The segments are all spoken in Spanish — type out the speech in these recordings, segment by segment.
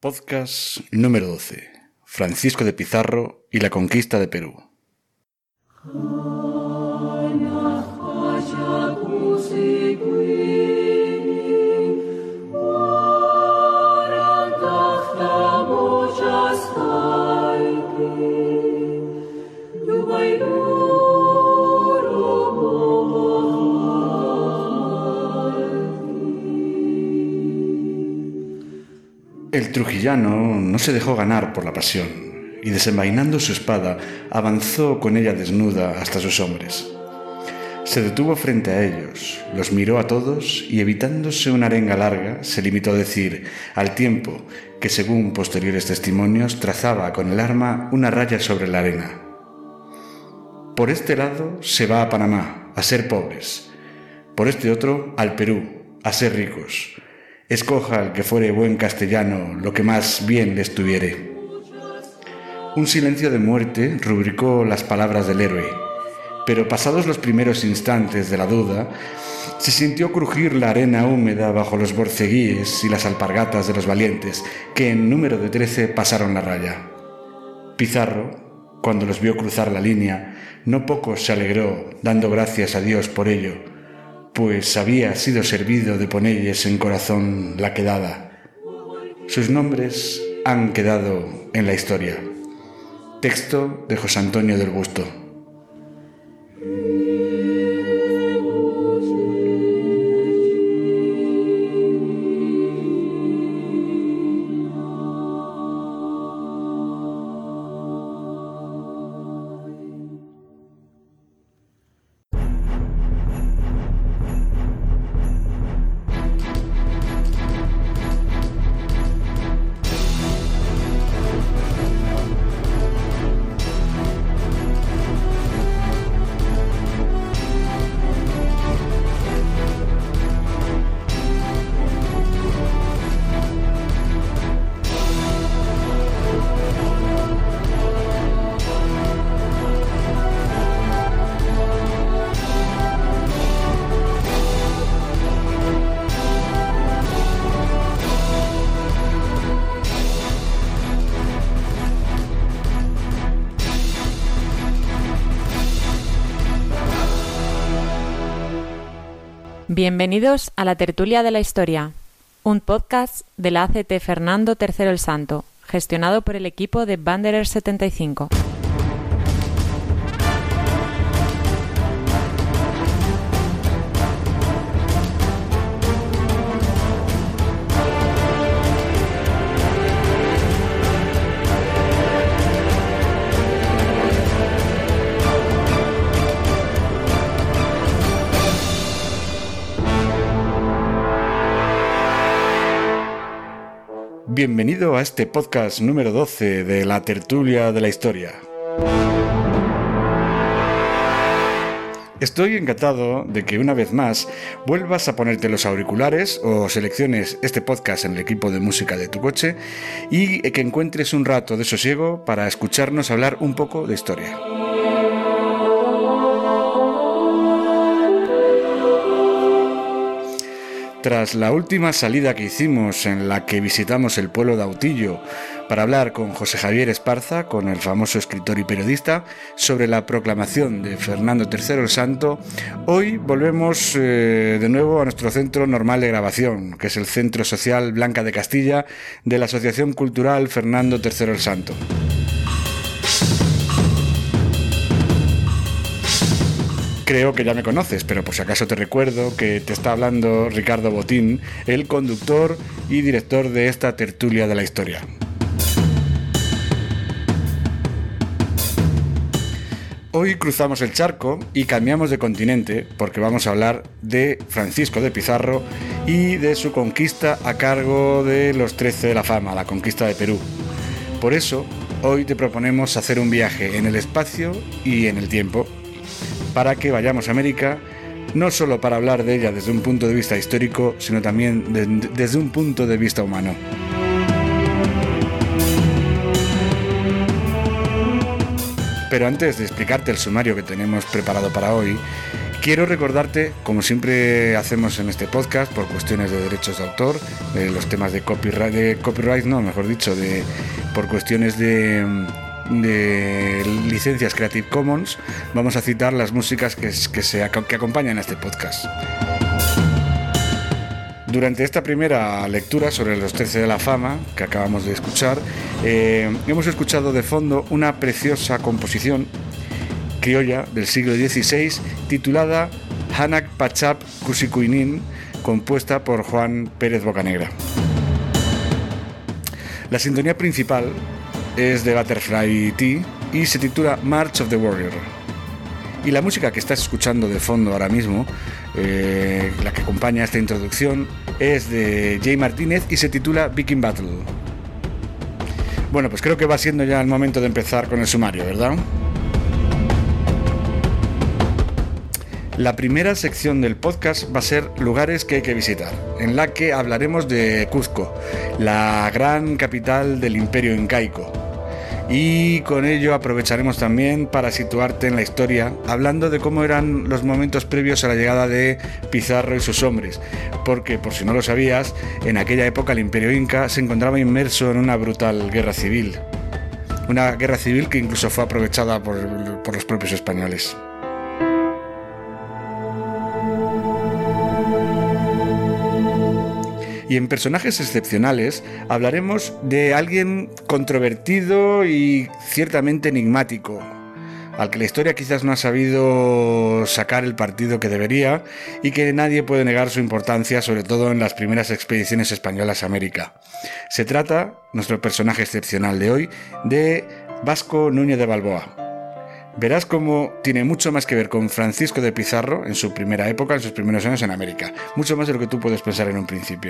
Podcast número 12. Francisco de Pizarro y la conquista de Perú. El trujillano no se dejó ganar por la pasión y, desenvainando su espada, avanzó con ella desnuda hasta sus hombres. Se detuvo frente a ellos, los miró a todos y, evitándose una arenga larga, se limitó a decir, al tiempo que, según posteriores testimonios, trazaba con el arma una raya sobre la arena: por este lado se va a Panamá, a ser pobres; por este otro, al Perú, a ser ricos. Escoja el que fuere buen castellano lo que más bien le estuviere. Un silencio de muerte rubricó las palabras del héroe, pero pasados los primeros instantes de la duda, se sintió crujir la arena húmeda bajo los borceguíes y las alpargatas de los valientes, que en número de 13 pasaron la raya. Pizarro, cuando los vio cruzar la línea, no poco se alegró, dando gracias a Dios por ello, pues había sido servido de ponelles en corazón la quedada. Sus nombres han quedado en la historia. Texto de José Antonio del Busto. Bienvenidos a la Tertulia de la Historia, un podcast de la ACT Fernando III el Santo, gestionado por el equipo de Wanderers 75. Bienvenido a este podcast número 12 de la Tertulia de la Historia. Estoy encantado de que una vez más vuelvas a ponerte los auriculares o selecciones este podcast en el equipo de música de tu coche y que encuentres un rato de sosiego para escucharnos hablar un poco de historia. Tras la última salida que hicimos, en la que visitamos el pueblo de Autillo para hablar con José Javier Esparza, con el famoso escritor y periodista, sobre la proclamación de Fernando III el Santo, hoy volvemos de nuevo a nuestro centro normal de grabación, que es el Centro Social Blanca de Castilla de la Asociación Cultural Fernando III el Santo. Creo que ya me conoces, pero por si acaso te recuerdo que te está hablando Ricardo Botín, el conductor y director de esta Tertulia de la Historia. Hoy cruzamos el charco y cambiamos de continente porque vamos a hablar de Francisco de Pizarro y de su conquista a cargo de los 13 de la fama, la conquista de Perú. Por eso, hoy te proponemos hacer un viaje en el espacio y en el tiempo, para que vayamos a América, no solo para hablar de ella desde un punto de vista histórico, sino también desde un punto de vista humano. Pero antes de explicarte el sumario que tenemos preparado para hoy, Quiero recordarte, como siempre hacemos en este podcast, por cuestiones de derechos de autor, los temas de copyright, por cuestiones de licencias Creative Commons, vamos a citar las músicas que acompañan a este podcast. Durante esta primera lectura sobre los 13 de la fama que acabamos de escuchar, hemos escuchado de fondo una preciosa composición criolla del siglo XVI titulada Hanak Pachap Kusikuinin, compuesta por Juan Pérez Bocanegra. La sintonía principal es de Butterfly Tea y se titula March of the Warrior. Y la música que estás escuchando de fondo ahora mismo, la que acompaña esta introducción, es de Jay Martínez y se titula Viking Battle. Bueno, pues creo que va siendo ya el momento de empezar con el sumario, ¿verdad? La primera sección del podcast va a ser lugares que hay que visitar, en la que hablaremos de Cuzco, la gran capital del Imperio Incaico. Y con ello aprovecharemos también para situarte en la historia, hablando de cómo eran los momentos previos a la llegada de Pizarro y sus hombres, porque, por si no lo sabías, en aquella época el Imperio Inca se encontraba inmerso en una brutal guerra civil. Una guerra civil que incluso fue aprovechada por los propios españoles. Y en personajes excepcionales hablaremos de alguien controvertido y ciertamente enigmático, al que la historia quizás no ha sabido sacar el partido que debería y que nadie puede negar su importancia, sobre todo en las primeras expediciones españolas a América. Se trata, nuestro personaje excepcional de hoy, de Vasco Núñez de Balboa. Verás cómo tiene mucho más que ver con Francisco de Pizarro en su primera época, en sus primeros años en América. Mucho más de lo que tú puedes pensar en un principio.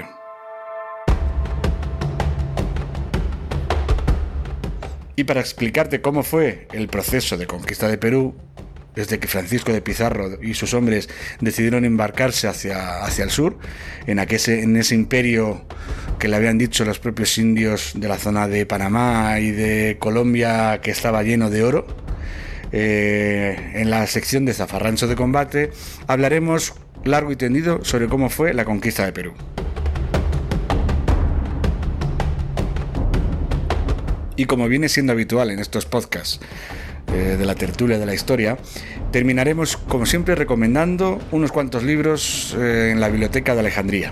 Y para explicarte cómo fue el proceso de conquista de Perú, desde que Francisco de Pizarro y sus hombres decidieron embarcarse hacia el sur, en ese imperio que le habían dicho los propios indios de la zona de Panamá y de Colombia que estaba lleno de oro, en la sección de Zafarrancho de Combate hablaremos largo y tendido sobre cómo fue la conquista de Perú. Y como viene siendo habitual en estos podcasts de la tertulia de la historia, terminaremos, como siempre, recomendando unos cuantos libros en la Biblioteca de Alejandría.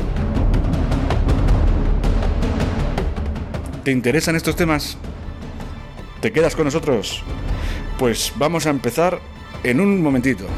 ¿Te interesan estos temas? ¿Te quedas con nosotros? Pues vamos a empezar en un momentito.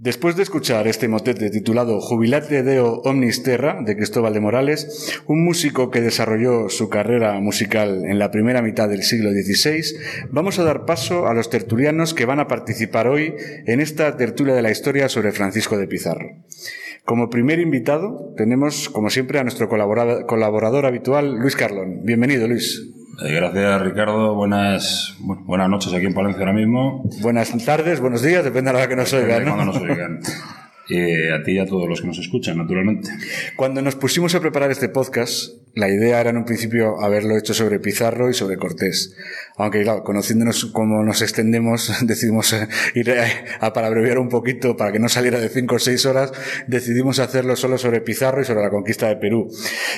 Después de escuchar este motete titulado Jubilate Deo Omnis Terra, de Cristóbal de Morales, un músico que desarrolló su carrera musical en la primera mitad del siglo XVI, vamos a dar paso a los tertulianos que van a participar hoy en esta tertulia de la historia sobre Francisco de Pizarro. Como primer invitado tenemos, como siempre, a nuestro colaborador habitual, Luis Carlón. Bienvenido, Luis. Gracias, Ricardo. Buenas noches aquí en Palencia ahora mismo. Buenas tardes, buenos días, depende de la hora que nos oigan, ¿no? Cuando nos oigan. A ti y a todos los que nos escuchan, naturalmente. Cuando nos pusimos a preparar este podcast, la idea era en un principio haberlo hecho sobre Pizarro y sobre Cortés. Aunque, claro, conociéndonos cómo nos extendemos, decidimos ir para abreviar un poquito, para que no saliera de 5 o 6 horas, decidimos hacerlo solo sobre Pizarro y sobre la conquista de Perú.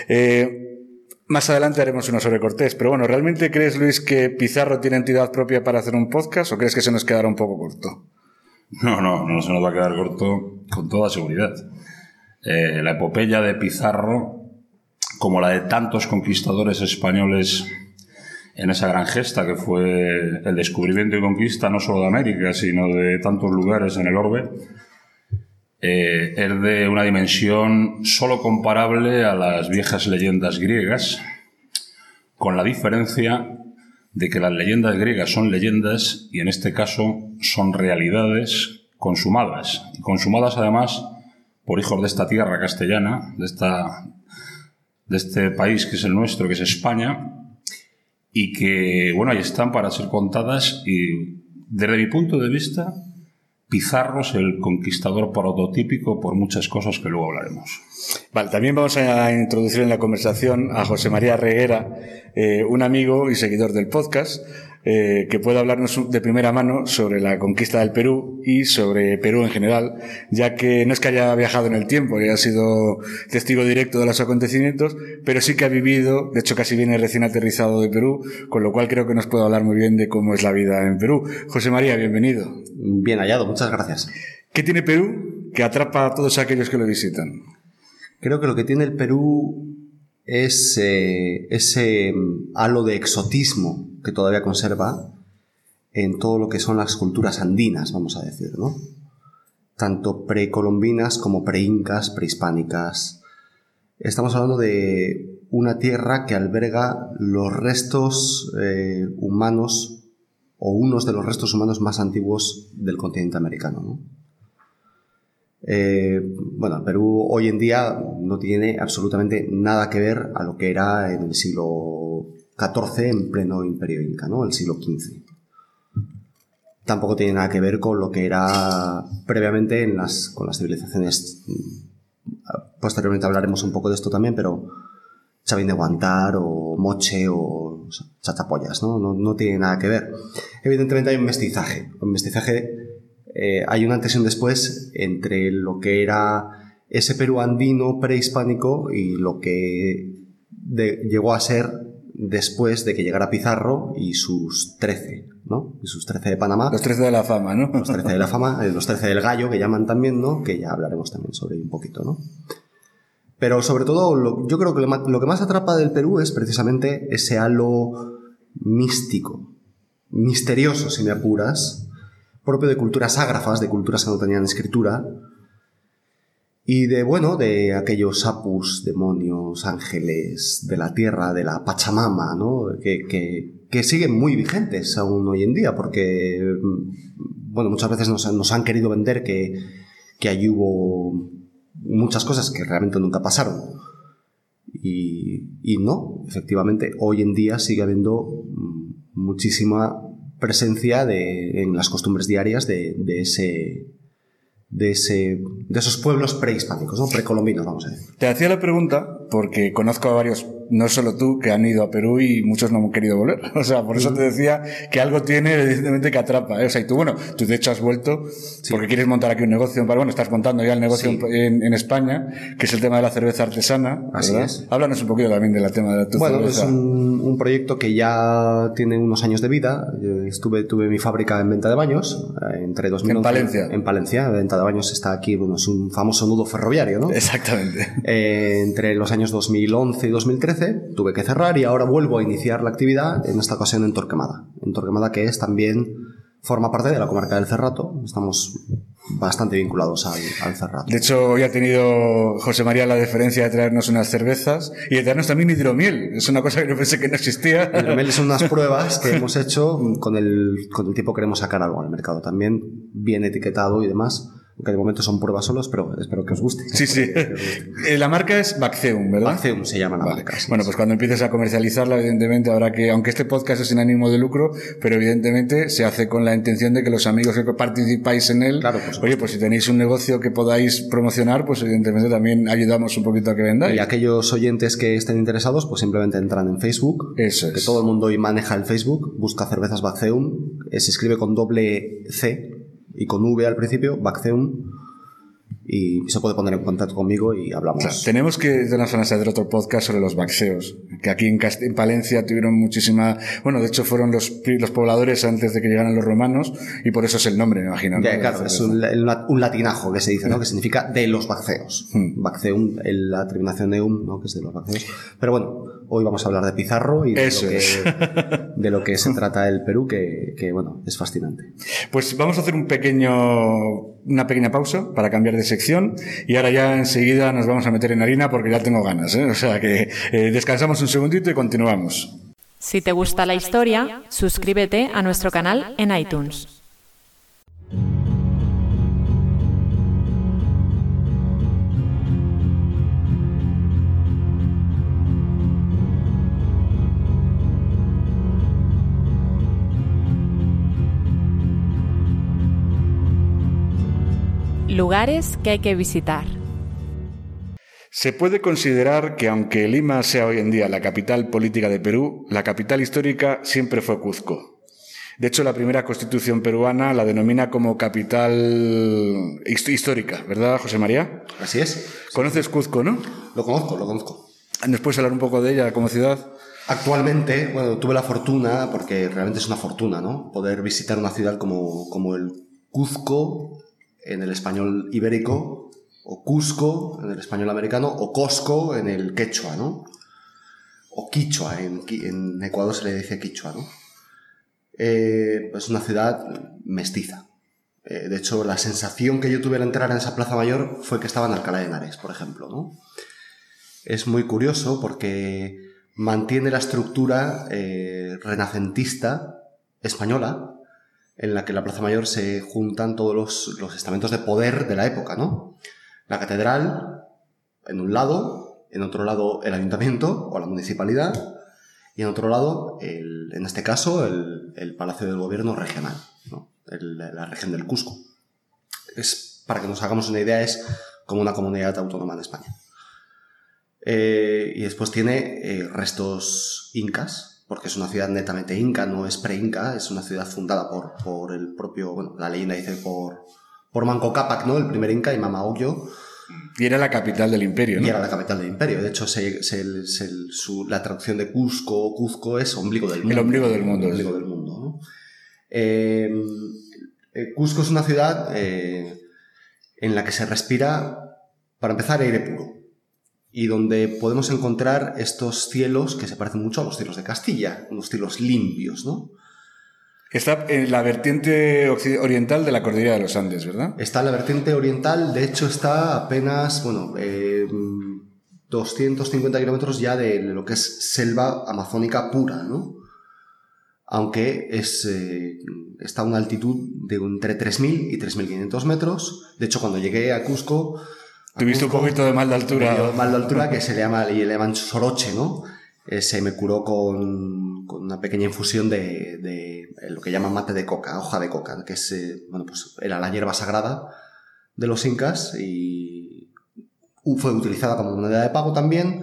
Más adelante haremos uno sobre Cortés, pero bueno, ¿realmente crees, Luis, que Pizarro tiene entidad propia para hacer un podcast o crees que se nos quedará un poco corto? No se nos va a quedar corto con toda seguridad. La epopeya de Pizarro, como la de tantos conquistadores españoles en esa gran gesta que fue el descubrimiento y conquista no solo de América, sino de tantos lugares en el orbe, es de una dimensión solo comparable a las viejas leyendas griegas, con la diferencia de que las leyendas griegas son leyendas y en este caso son realidades consumadas. Y consumadas además por hijos de esta tierra castellana, de este país que es el nuestro, que es España, y que, bueno, ahí están para ser contadas y, desde mi punto de vista, Pizarro es el conquistador prototípico por muchas cosas que luego hablaremos. Vale, también vamos a introducir en la conversación a José María Reguera, un amigo y seguidor del podcast, que puede hablarnos de primera mano sobre la conquista del Perú y sobre Perú en general, ya que no es que haya viajado en el tiempo y haya sido testigo directo de los acontecimientos, pero sí que ha vivido, de hecho casi viene recién aterrizado de Perú, con lo cual creo que nos puede hablar muy bien de cómo es la vida en Perú. José María, bienvenido. Bien hallado, muchas gracias. ¿Qué tiene Perú que atrapa a todos aquellos que lo visitan? Creo que lo que tiene el Perú es ese halo de exotismo que todavía conserva en todo lo que son las culturas andinas, vamos a decir, ¿no? Tanto precolombinas como preincas, prehispánicas. Estamos hablando de una tierra que alberga los restos humanos, o unos de los restos humanos más antiguos del continente americano, ¿no? Bueno, Perú hoy en día no tiene absolutamente nada que ver a lo que era en el siglo XIV en pleno imperio inca, ¿no? El siglo XV. Tampoco tiene nada que ver con lo que era previamente con las civilizaciones. Posteriormente hablaremos un poco de esto también, pero Chavín de Huántar o Moche o Chachapoyas, ¿no? No tiene nada que ver. Evidentemente hay un mestizaje. Hay un antes y un después entre lo que era ese Perú andino prehispánico y lo que llegó a ser después de que llegara Pizarro y sus 13, ¿no? Y sus 13 de Panamá. Los 13 de la fama, ¿no? Los 13 de la fama, los 13 del gallo, que llaman también, ¿no? Que ya hablaremos también sobre ello un poquito, ¿no? Pero sobre todo, yo creo que lo que más atrapa del Perú es precisamente ese halo místico, misterioso, si me apuras, propio de culturas ágrafas, de culturas que no tenían escritura, y de aquellos apus, demonios, ángeles de la tierra, de la Pachamama, ¿no? Que siguen muy vigentes aún hoy en día, porque, bueno, muchas veces nos han querido vender que allí hubo muchas cosas que realmente nunca pasaron. Y no, efectivamente, hoy en día sigue habiendo muchísima presencia en las costumbres diarias de esos pueblos prehispánicos, ¿no? Precolombinos, vamos a decir. Te hacía la pregunta porque conozco a varios, no solo tú, que han ido a Perú y muchos no han querido volver. O sea, por eso te decía que algo tiene evidentemente que atrapa, ¿eh? O sea, y tú de hecho has vuelto porque quieres montar aquí un negocio, bueno, estás montando ya el negocio en España, que es el tema de la cerveza artesana, ¿verdad? Así es. Háblanos un poquito también del tema de tu cerveza. Es un proyecto que ya tiene unos años de vida. Tuve mi fábrica en venta de baños entre 2011... ¿En Palencia? En Palencia. Venta de baños está aquí, es un famoso nudo ferroviario, ¿no? Exactamente. Entre los años 2011 y 2013 tuve que cerrar y ahora vuelvo a iniciar la actividad, en esta ocasión en Torquemada. En Torquemada, que forma parte de la comarca del Cerrato. Estamos bastante vinculados al cerrado. De hecho, hoy ha tenido José María la deferencia de traernos unas cervezas y de traernos también hidromiel. Es una cosa que no pensé que no existía. Hidromiel son unas pruebas que hemos hecho con el tiempo queremos sacar algo al mercado también, bien etiquetado y demás. Aunque de momento son pruebas solos, pero espero que os guste. Sí, sí. La marca es Bacceum, ¿verdad? Bacceum se llama la marca. Sí, bueno, pues cuando empieces a comercializarla, evidentemente habrá que, aunque este podcast es sin ánimo de lucro, pero evidentemente se hace con la intención de que los amigos que participáis en él, claro, oye, pues si tenéis un negocio que podáis promocionar, pues evidentemente también ayudamos un poquito a que vendáis. Y aquellos oyentes que estén interesados, pues simplemente entran en Facebook. Eso es. Que todo el mundo hoy maneja el Facebook, busca cervezas Bacceum, se escribe con doble C y con V al principio, Bacceum, y se puede poner en contacto conmigo y hablamos. Claro, tenemos que darnos ganas de hacer otro podcast sobre los baxeos, que aquí en Palencia tuvieron muchísima... Bueno, de hecho fueron los pobladores antes de que llegaran los romanos, y por eso es el nombre, me imagino, ¿no? Ya, claro, es un latinajo que se dice, ¿no? Que significa de los baxeos. Baxeum, la terminación de ¿no? Que es de los baxeos. Pero bueno, hoy vamos a hablar de Pizarro y de lo que se trata el Perú, que bueno, es fascinante. Pues vamos a hacer una pequeña pausa para cambiar de sección y ahora ya enseguida nos vamos a meter en harina porque ya tengo ganas, ¿eh? O sea que descansamos un segundito y continuamos. Si te gusta la historia, suscríbete a nuestro canal en iTunes. Lugares que hay que visitar. Se puede considerar que aunque Lima sea hoy en día la capital política de Perú, la capital histórica siempre fue Cuzco. De hecho, la primera constitución peruana la denomina como capital histórica, ¿verdad, José María? Así es. ¿Conoces Cuzco, no? Lo conozco. ¿Nos puedes hablar un poco de ella como ciudad? Actualmente, bueno, tuve la fortuna, porque realmente es una fortuna, ¿no? Poder visitar una ciudad como el Cuzco, en el español ibérico, o Cusco en el español americano, o Cosco en el quechua, ¿no? O Quichua, en Ecuador se le dice Quichua, ¿no? Es una ciudad mestiza. De hecho, la sensación que yo tuve al entrar en esa plaza mayor fue que estaba en Alcalá de Henares, por ejemplo, ¿no? Es muy curioso porque mantiene la estructura renacentista española, en la que en la Plaza Mayor se juntan todos los estamentos de poder de la época, ¿no? La catedral, en un lado, en otro lado el ayuntamiento o la municipalidad, y en otro lado, en este caso, el Palacio del Gobierno regional, ¿no? La región del Cusco. Para que nos hagamos una idea, es como una comunidad autónoma de España. Y después tiene restos incas, porque es una ciudad netamente inca, no es pre-inca, es una ciudad fundada por el propio, bueno, la leyenda dice por Manco Cápac, ¿no? El primer inca, y Mama Ogllo. Y era la capital del imperio, ¿no? Y era la capital del imperio. De hecho, la traducción de Cuzco es ombligo del mundo. El ombligo del mundo. El ombligo del mundo, ¿no? Cuzco es una ciudad en la que se respira, para empezar, aire puro. Y donde podemos encontrar estos cielos que se parecen mucho a los cielos de Castilla, unos cielos limpios, ¿no? Está en la vertiente oriental de la cordillera de los Andes, ¿verdad? Está en la vertiente oriental, de hecho está apenas, 250 kilómetros ya de lo que es selva amazónica pura, ¿no? Aunque está a una altitud de entre 3.000 y 3.500 metros. De hecho, cuando llegué a Cusco... Tuviste un poquito de mal de altura. Mal de altura, que le llaman soroche, ¿no? Se me curó con una pequeña infusión de lo que llaman mate de coca, hoja de coca, que es, pues era la hierba sagrada de los incas y fue utilizada como moneda de pago también.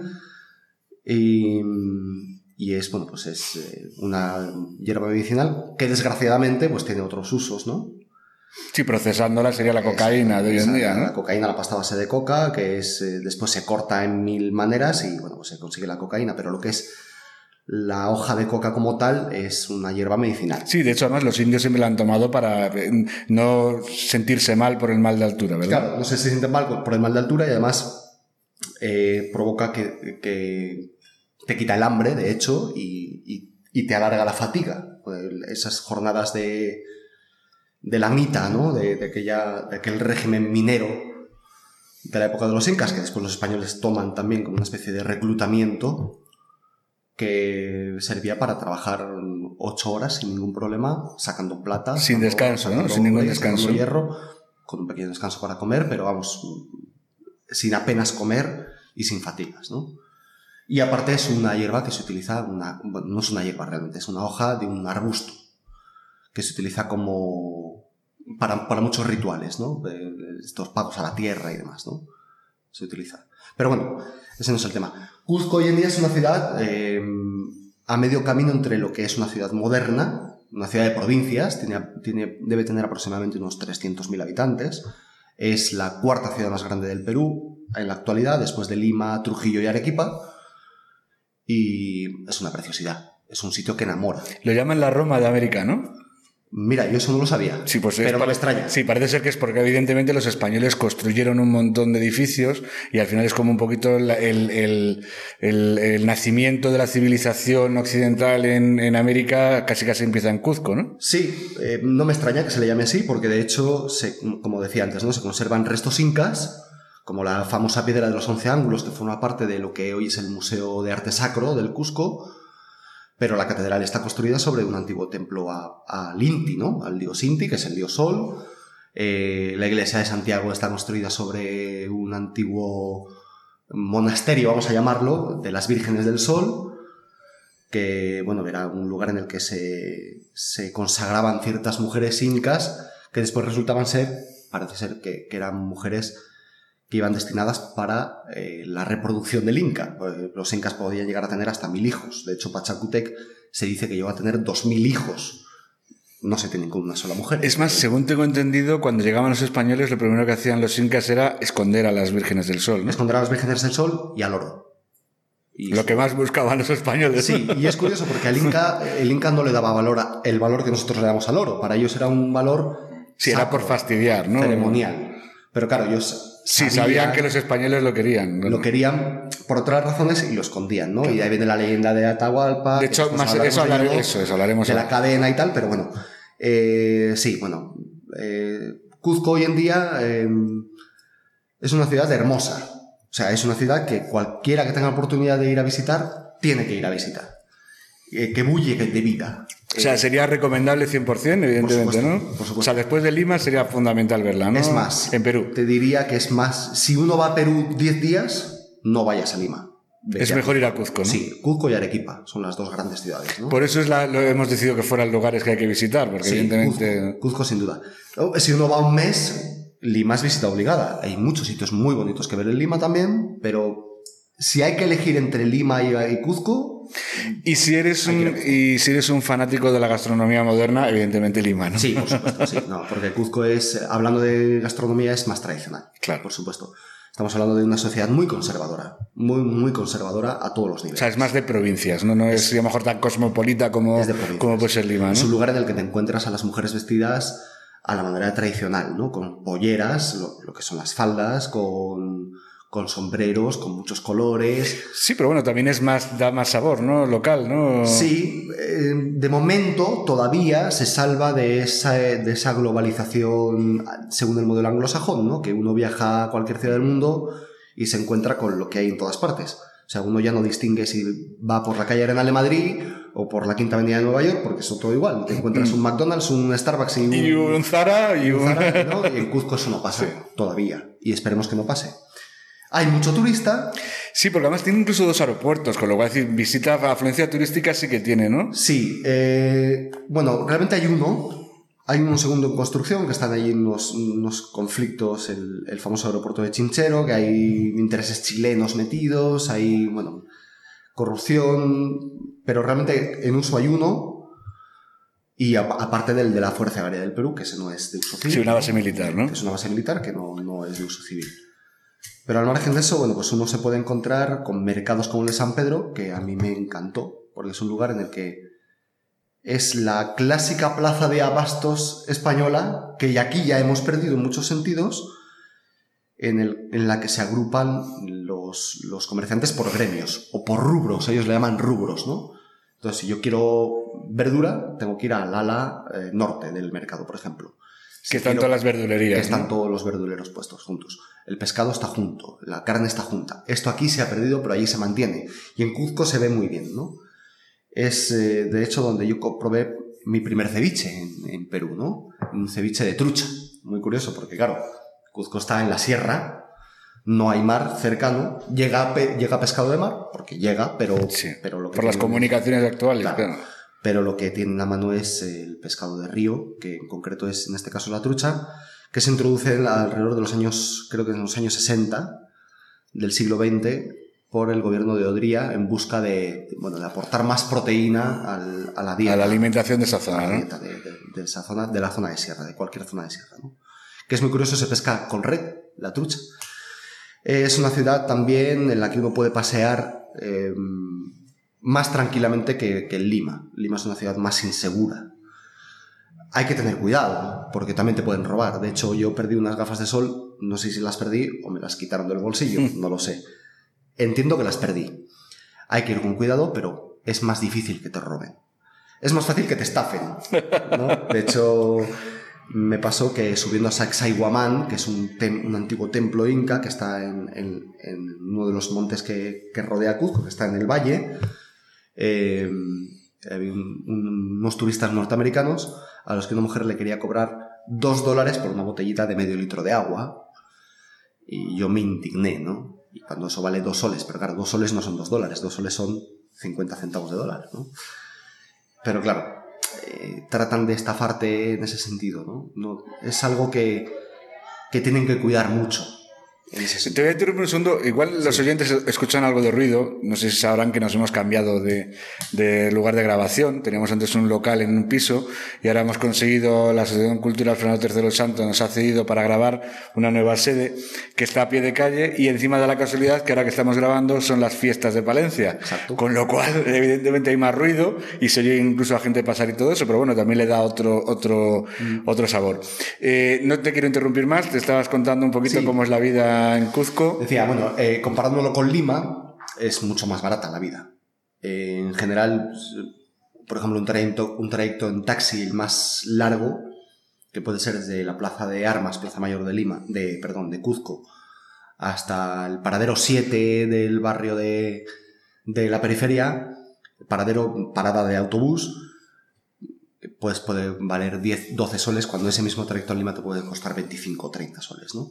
Y es, pues es una hierba medicinal que desgraciadamente pues tiene otros usos, ¿no? Sí, procesándola sería la cocaína de hoy en día, ¿no? La cocaína, la pasta base de coca, que es después se corta en 1000 maneras y pues se consigue la cocaína, pero lo que es la hoja de coca como tal es una hierba medicinal. Sí, de hecho además los indios siempre la han tomado para no sentirse mal por el mal de altura, ¿verdad? Claro, no se sienten mal por el mal de altura y además provoca que te quita el hambre, de hecho, y te alarga la fatiga. Esas jornadas de la mita, ¿no? de aquel régimen minero de la época de los incas, que después los españoles toman también como una especie de reclutamiento que servía para trabajar 8 horas sin ningún problema, sacando plata. Sin descanso, ¿no? Sin ningún descanso. Hierro, con un pequeño descanso para comer, pero vamos, sin apenas comer y sin fatigas, ¿no? Y aparte es una hierba que se utiliza, bueno, no es una hierba realmente, es una hoja de un arbusto que se utiliza como para muchos rituales, ¿no? Estos pagos a la tierra y demás, ¿no? Se utiliza. Pero bueno, ese no es el tema. Cuzco hoy en día es una ciudad a medio camino entre lo que es una ciudad moderna, una ciudad de provincias, debe tener aproximadamente unos 300.000 habitantes. Es la 4ª ciudad más grande del Perú en la actualidad, después de Lima, Trujillo y Arequipa. Y es una preciosidad. Es un sitio que enamora. Lo llaman la Roma de América, ¿no? Mira, yo eso no lo sabía, sí, pues pero no me extraña. Sí, parece ser que es porque evidentemente los españoles construyeron un montón de edificios y al final es como un poquito el nacimiento de la civilización occidental en América casi empieza en Cuzco, ¿no? Sí, no me extraña que se le llame así porque de hecho, como decía antes, ¿no? Se conservan restos incas, como la famosa piedra de los 11 ángulos que forma parte de lo que hoy es el Museo de Arte Sacro del Cusco. Pero la catedral está construida sobre un antiguo templo al Inti, ¿no? Al dios Inti, que es el dios Sol. La iglesia de Santiago está construida sobre un antiguo monasterio, vamos a llamarlo, de las Vírgenes del Sol, que, bueno, era un lugar en el que se consagraban ciertas mujeres incas, que después resultaban ser, parece ser que eran mujeres que iban destinadas para la reproducción del Inca. Los incas podían llegar a tener hasta 1000 hijos. De hecho, Pachacútec se dice que llegó a tener 2000 hijos. No se tienen con una sola mujer. Es más, según tengo entendido, cuando llegaban los españoles, lo primero que hacían los incas era esconder a las Vírgenes del Sol, ¿no? Esconder a las Vírgenes del Sol y al oro. Y lo que más buscaban los españoles. Sí, y es curioso porque el Inca no le daba el valor que nosotros le damos al oro. Para ellos era un valor sí, sacro, era por fastidiar, ¿no? Ceremonial. Pero claro, ellos sabían que los españoles lo querían. ¿no? Lo querían por otras razones y lo escondían, ¿no? Claro. Y ahí viene la leyenda de Atahualpa. De hecho, más eso hablaremos. De la cadena y tal, pero bueno. Sí, bueno. Cuzco hoy en día es una ciudad hermosa. O sea, es una ciudad que cualquiera que tenga la oportunidad de ir a visitar, tiene que ir a visitar. Que bulle de vida. O sea, sería recomendable 100%, evidentemente, por supuesto, ¿no? Por supuesto. O sea, después de Lima sería fundamental verla, ¿no? Es más, en Perú. Te diría que es más, si uno va a Perú 10 días, no vayas a Lima. Es mejor ir a Cuzco, ¿no? Sí, Cuzco y Arequipa son las 2 grandes ciudades, ¿no? Por eso lo hemos decidido que fueran lugares que hay que visitar, porque sí, evidentemente... Cuzco sin duda. Si uno va un mes, Lima es visita obligada. Hay muchos sitios muy bonitos que ver en Lima también, pero si hay que elegir entre Lima y Cuzco... Y si eres un fanático de la gastronomía moderna, evidentemente Lima, ¿no? Sí, por supuesto, sí. No, porque Cuzco es, hablando de gastronomía, es más tradicional. Claro. Por supuesto. Estamos hablando de una sociedad muy conservadora, muy conservadora a todos los niveles. O sea, es más de provincias, no es a lo mejor tan cosmopolita como puede ser Lima, ¿no? Es un lugar en el que te encuentras a las mujeres vestidas a la manera tradicional, ¿no? Con polleras, lo que son las faldas, con sombreros, con muchos colores. Sí, pero bueno, también da más sabor, ¿no? Local, ¿no? Sí, de momento todavía se salva de esa globalización según el modelo anglosajón, ¿no? Que uno viaja a cualquier ciudad del mundo y se encuentra con lo que hay en todas partes. O sea, uno ya no distingue si va por la calle Arenal de Madrid o por la Quinta Avenida de Nueva York, porque es todo igual. Te encuentras un McDonald's, un Starbucks y un Zara, ¿no? Y en Cuzco eso no pasa todavía. Y esperemos que no pase. Hay mucho turista. Sí, porque además tiene incluso 2 aeropuertos, con lo cual decir, visita afluencia turística sí que tiene, ¿no? Sí. Bueno, realmente hay uno. Hay un segundo en construcción, que están ahí unos conflictos, el famoso aeropuerto de Chinchero, que hay intereses chilenos metidos, hay, bueno, corrupción, pero realmente en uso hay uno. Y aparte del de la Fuerza Aérea del Perú, que ese no es de uso civil. Sí, una base militar, ¿no? Que es una base militar que no es de uso civil. Pero al margen de eso, bueno, pues uno se puede encontrar con mercados como el de San Pedro, que a mí me encantó, porque es un lugar en el que es la clásica plaza de abastos española, que aquí ya hemos perdido en muchos sentidos, en la que se agrupan los comerciantes por gremios, o por rubros, ellos le llaman rubros, ¿no? Entonces, si yo quiero verdura, tengo que ir al ala norte del mercado, por ejemplo. Que están todas las verdulerías. Que están todos los verduleros puestos juntos. El pescado está junto, la carne está junta. Esto aquí se ha perdido, pero allí se mantiene. Y en Cuzco se ve muy bien, ¿no? Es, de hecho, donde yo probé mi primer ceviche en Perú, ¿no? Un ceviche de trucha. Muy curioso, porque claro, Cuzco está en la sierra, no hay mar cercano, llega pescado de mar, porque llega, pero lo que por las comunicaciones actuales, claro. Pero lo que tiene en la mano es el pescado de río, que en concreto es, en este caso, la trucha, que se introduce alrededor de los años, creo que en los años 60 del siglo XX, por el gobierno de Odría en busca de aportar más proteína a la dieta. A la alimentación de esa zona, a la ¿no? dieta de esa zona, de la zona de sierra, de cualquier zona de sierra, ¿no? Que es muy curioso, se pesca con red, la trucha. Es una ciudad también en la que uno puede pasear más tranquilamente que en Lima. Lima es una ciudad más insegura. Hay que tener cuidado, porque también te pueden robar. De hecho, yo perdí unas gafas de sol, no sé si las perdí o me las quitaron del bolsillo, no lo sé. Entiendo que las perdí. Hay que ir con cuidado, pero es más difícil que te roben. Es más fácil que te estafen, ¿no? De hecho, me pasó que subiendo a Sacsayhuamán, que es un antiguo templo inca que está en uno de los montes que rodea Cuzco, que está en el valle, había unos turistas norteamericanos a los que una mujer le quería cobrar $2 por una botellita de medio litro de agua, y yo me indigné, ¿no? Y cuando eso vale 2 soles, pero claro, 2 soles no son $2, 2 soles son 50 centavos de dólar, ¿no? Pero claro, tratan de estafarte en ese sentido, ¿no? Es algo que tienen que cuidar mucho. Te voy a interrumpir un segundo. Igual los oyentes escuchan algo de ruido. No sé si sabrán que nos hemos cambiado de lugar de grabación. Teníamos antes un local en un piso y ahora hemos conseguido, la Asociación Cultural Fernando III el Santo nos ha cedido para grabar una nueva sede que está a pie de calle, y encima de la casualidad que ahora que estamos grabando son las fiestas de Palencia. Exacto. Con lo cual, evidentemente hay más ruido y se oye incluso a gente pasar y todo eso, pero bueno, también le da otro sabor. No te quiero interrumpir más. Te estabas contando un poquito cómo es la vida en Cuzco. Decía, bueno, comparándolo con Lima, es mucho más barata la vida. En general, por ejemplo, un trayecto en taxi el más largo, que puede ser desde la Plaza de Armas, Plaza Mayor de Cuzco, hasta el paradero 7 del barrio de la periferia, parada de autobús, pues puede valer 10-12 soles, cuando ese mismo trayecto en Lima te puede costar 25 o 30 soles, ¿no?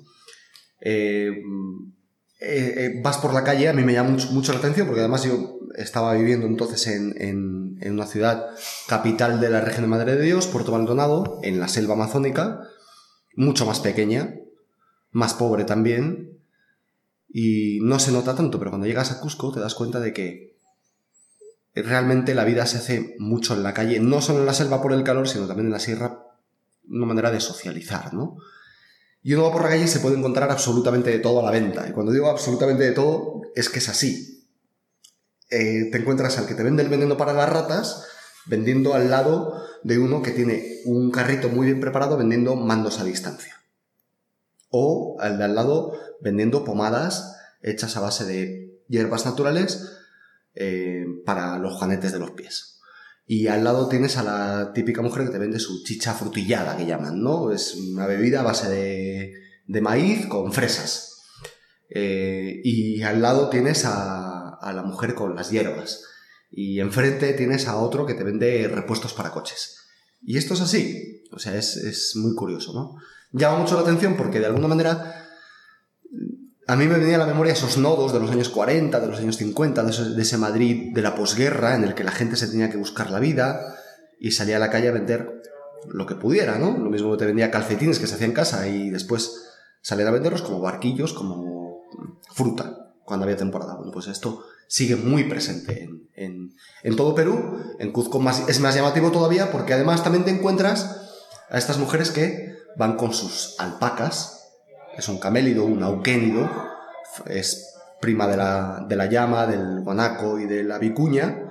Vas por la calle, a mí me llama mucho la atención, porque además yo estaba viviendo entonces en una ciudad capital de la región de Madre de Dios, Puerto Maldonado, en la selva amazónica, mucho más pequeña, más pobre también, y no se nota tanto, pero cuando llegas a Cuzco te das cuenta de que realmente la vida se hace mucho en la calle, no solo en la selva por el calor, sino también en la sierra, una manera de socializar, ¿no? Y uno va por la calle y se puede encontrar absolutamente de todo a la venta. Y cuando digo absolutamente de todo, es que es así. Te encuentras al que te vende el veneno para las ratas, vendiendo al lado de uno que tiene un carrito muy bien preparado vendiendo mandos a distancia. O al de al lado vendiendo pomadas hechas a base de hierbas naturales para los juanetes de los pies. Y al lado tienes a la típica mujer que te vende su chicha frutillada, que llaman, ¿no? Es una bebida a base de maíz con fresas. Y al lado tienes a la mujer con las hierbas. Y enfrente tienes a otro que te vende repuestos para coches. Y esto es así. O sea, es muy curioso, ¿no? Llama mucho la atención porque de alguna manera a mí me venía a la memoria esos nodos de los años 40, de los años 50, de ese Madrid de la posguerra en el que la gente se tenía que buscar la vida y salía a la calle a vender lo que pudiera, ¿no? Lo mismo que te vendía calcetines que se hacía en casa y después salían a venderlos como barquillos, como fruta, cuando había temporada. Bueno, pues esto sigue muy presente en todo Perú. En Cuzco es más llamativo todavía porque además también te encuentras a estas mujeres que van con sus alpacas. Es un camélido, un auquénido, es prima de la llama, del guanaco y de la vicuña,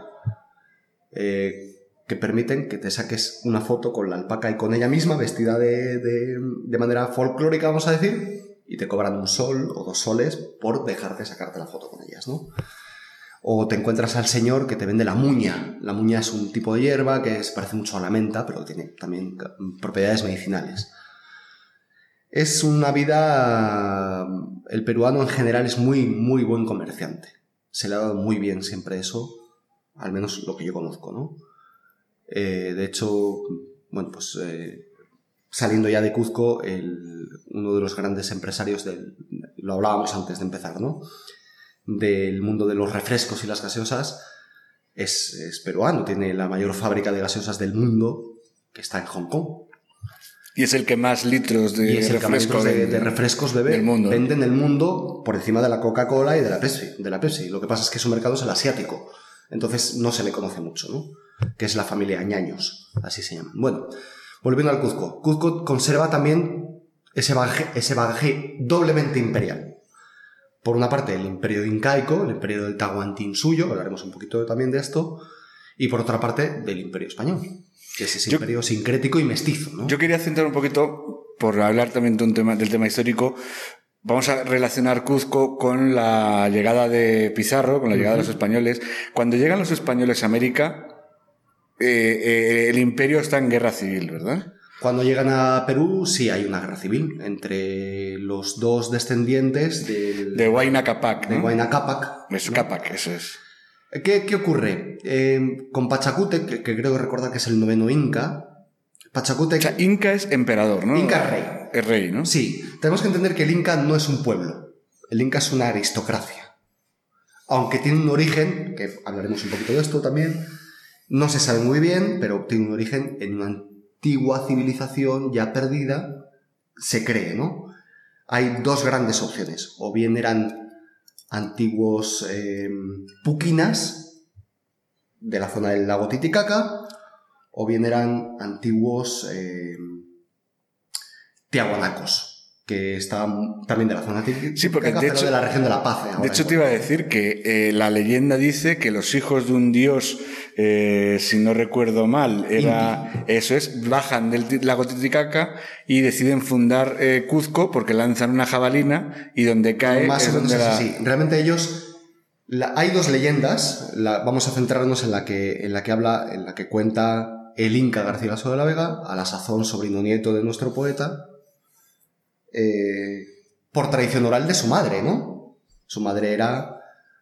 que permiten que te saques una foto con la alpaca y con ella misma, vestida de manera folclórica, vamos a decir, y te cobran 1 sol o 2 soles por dejarte sacarte la foto con ellas, ¿no? O te encuentras al señor que te vende la muña. La muña es un tipo de hierba que se parece mucho a la menta, pero tiene también propiedades medicinales. Es una vida... El peruano en general es muy, muy buen comerciante. Se le ha dado muy bien siempre eso, al menos lo que yo conozco, ¿no? De hecho, bueno, pues saliendo ya de Cuzco, uno de los grandes empresarios lo hablábamos antes de empezar, ¿no? Del mundo de los refrescos y las gaseosas, es peruano, tiene la mayor fábrica de gaseosas del mundo, que está en Hong Kong. Y es el que más litros de refrescos bebe, del mundo, vende en el mundo por encima de la Coca-Cola y de la Pepsi. Lo que pasa es que su mercado es el asiático, entonces no se le conoce mucho, ¿no? Que es la familia Añaños, así se llaman. Bueno, volviendo al Cuzco. Cuzco conserva también ese bagaje doblemente imperial. Por una parte, el imperio incaico, el imperio del Tahuantinsuyo, hablaremos un poquito también de esto, y por otra parte, del imperio español, que es ese imperio sincrético y mestizo, ¿no? Yo quería centrar un poquito, por hablar también del tema histórico, vamos a relacionar Cuzco con la llegada de Pizarro, con la llegada de los españoles. Cuando llegan los españoles a América, el imperio está en guerra civil, ¿verdad? Cuando llegan a Perú, sí hay una guerra civil entre los dos descendientes de Huayna Cápac, ¿no? De Huayna Cápac. Es Cápac, eso es. ¿Qué ocurre? Con Pachacútec, que creo recordar que es el 9º Inca, Pachacútec... O sea, Inca es emperador, ¿no? Inca es rey. Es rey, ¿no? Sí. Tenemos que entender que el Inca no es un pueblo. El Inca es una aristocracia. Aunque tiene un origen, que hablaremos un poquito de esto también, no se sabe muy bien, pero tiene un origen en una antigua civilización ya perdida, se cree, ¿no? Hay dos grandes opciones. O bien eran antiguos puquinas de la zona del lago Titicaca, o bien eran antiguos tiahuanacos, que estaban también de la zona Titicaca, sí, porque pero de la región de La Paz. De hecho, te iba a decir que la leyenda dice que los hijos de un dios, si no recuerdo mal, bajan del lago Titicaca y deciden fundar Cuzco porque lanzan una jabalina y donde cae más o menos sí. Realmente ellos... hay dos leyendas, vamos a centrarnos en la que cuenta el Inca Garcilaso de la Vega, a la sazón sobrino nieto de nuestro poeta, por tradición oral de su madre, ¿no? Su madre era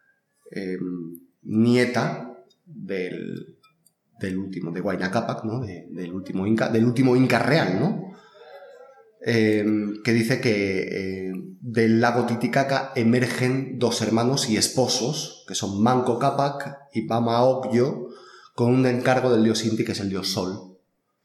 nieta del último, de Huayna Cápac, ¿no? Del último Inca real, ¿no? Que dice que del lago Titicaca emergen dos hermanos y esposos, que son Manco Cápac y Mama Ocllo, con un encargo del dios Inti, que es el dios Sol,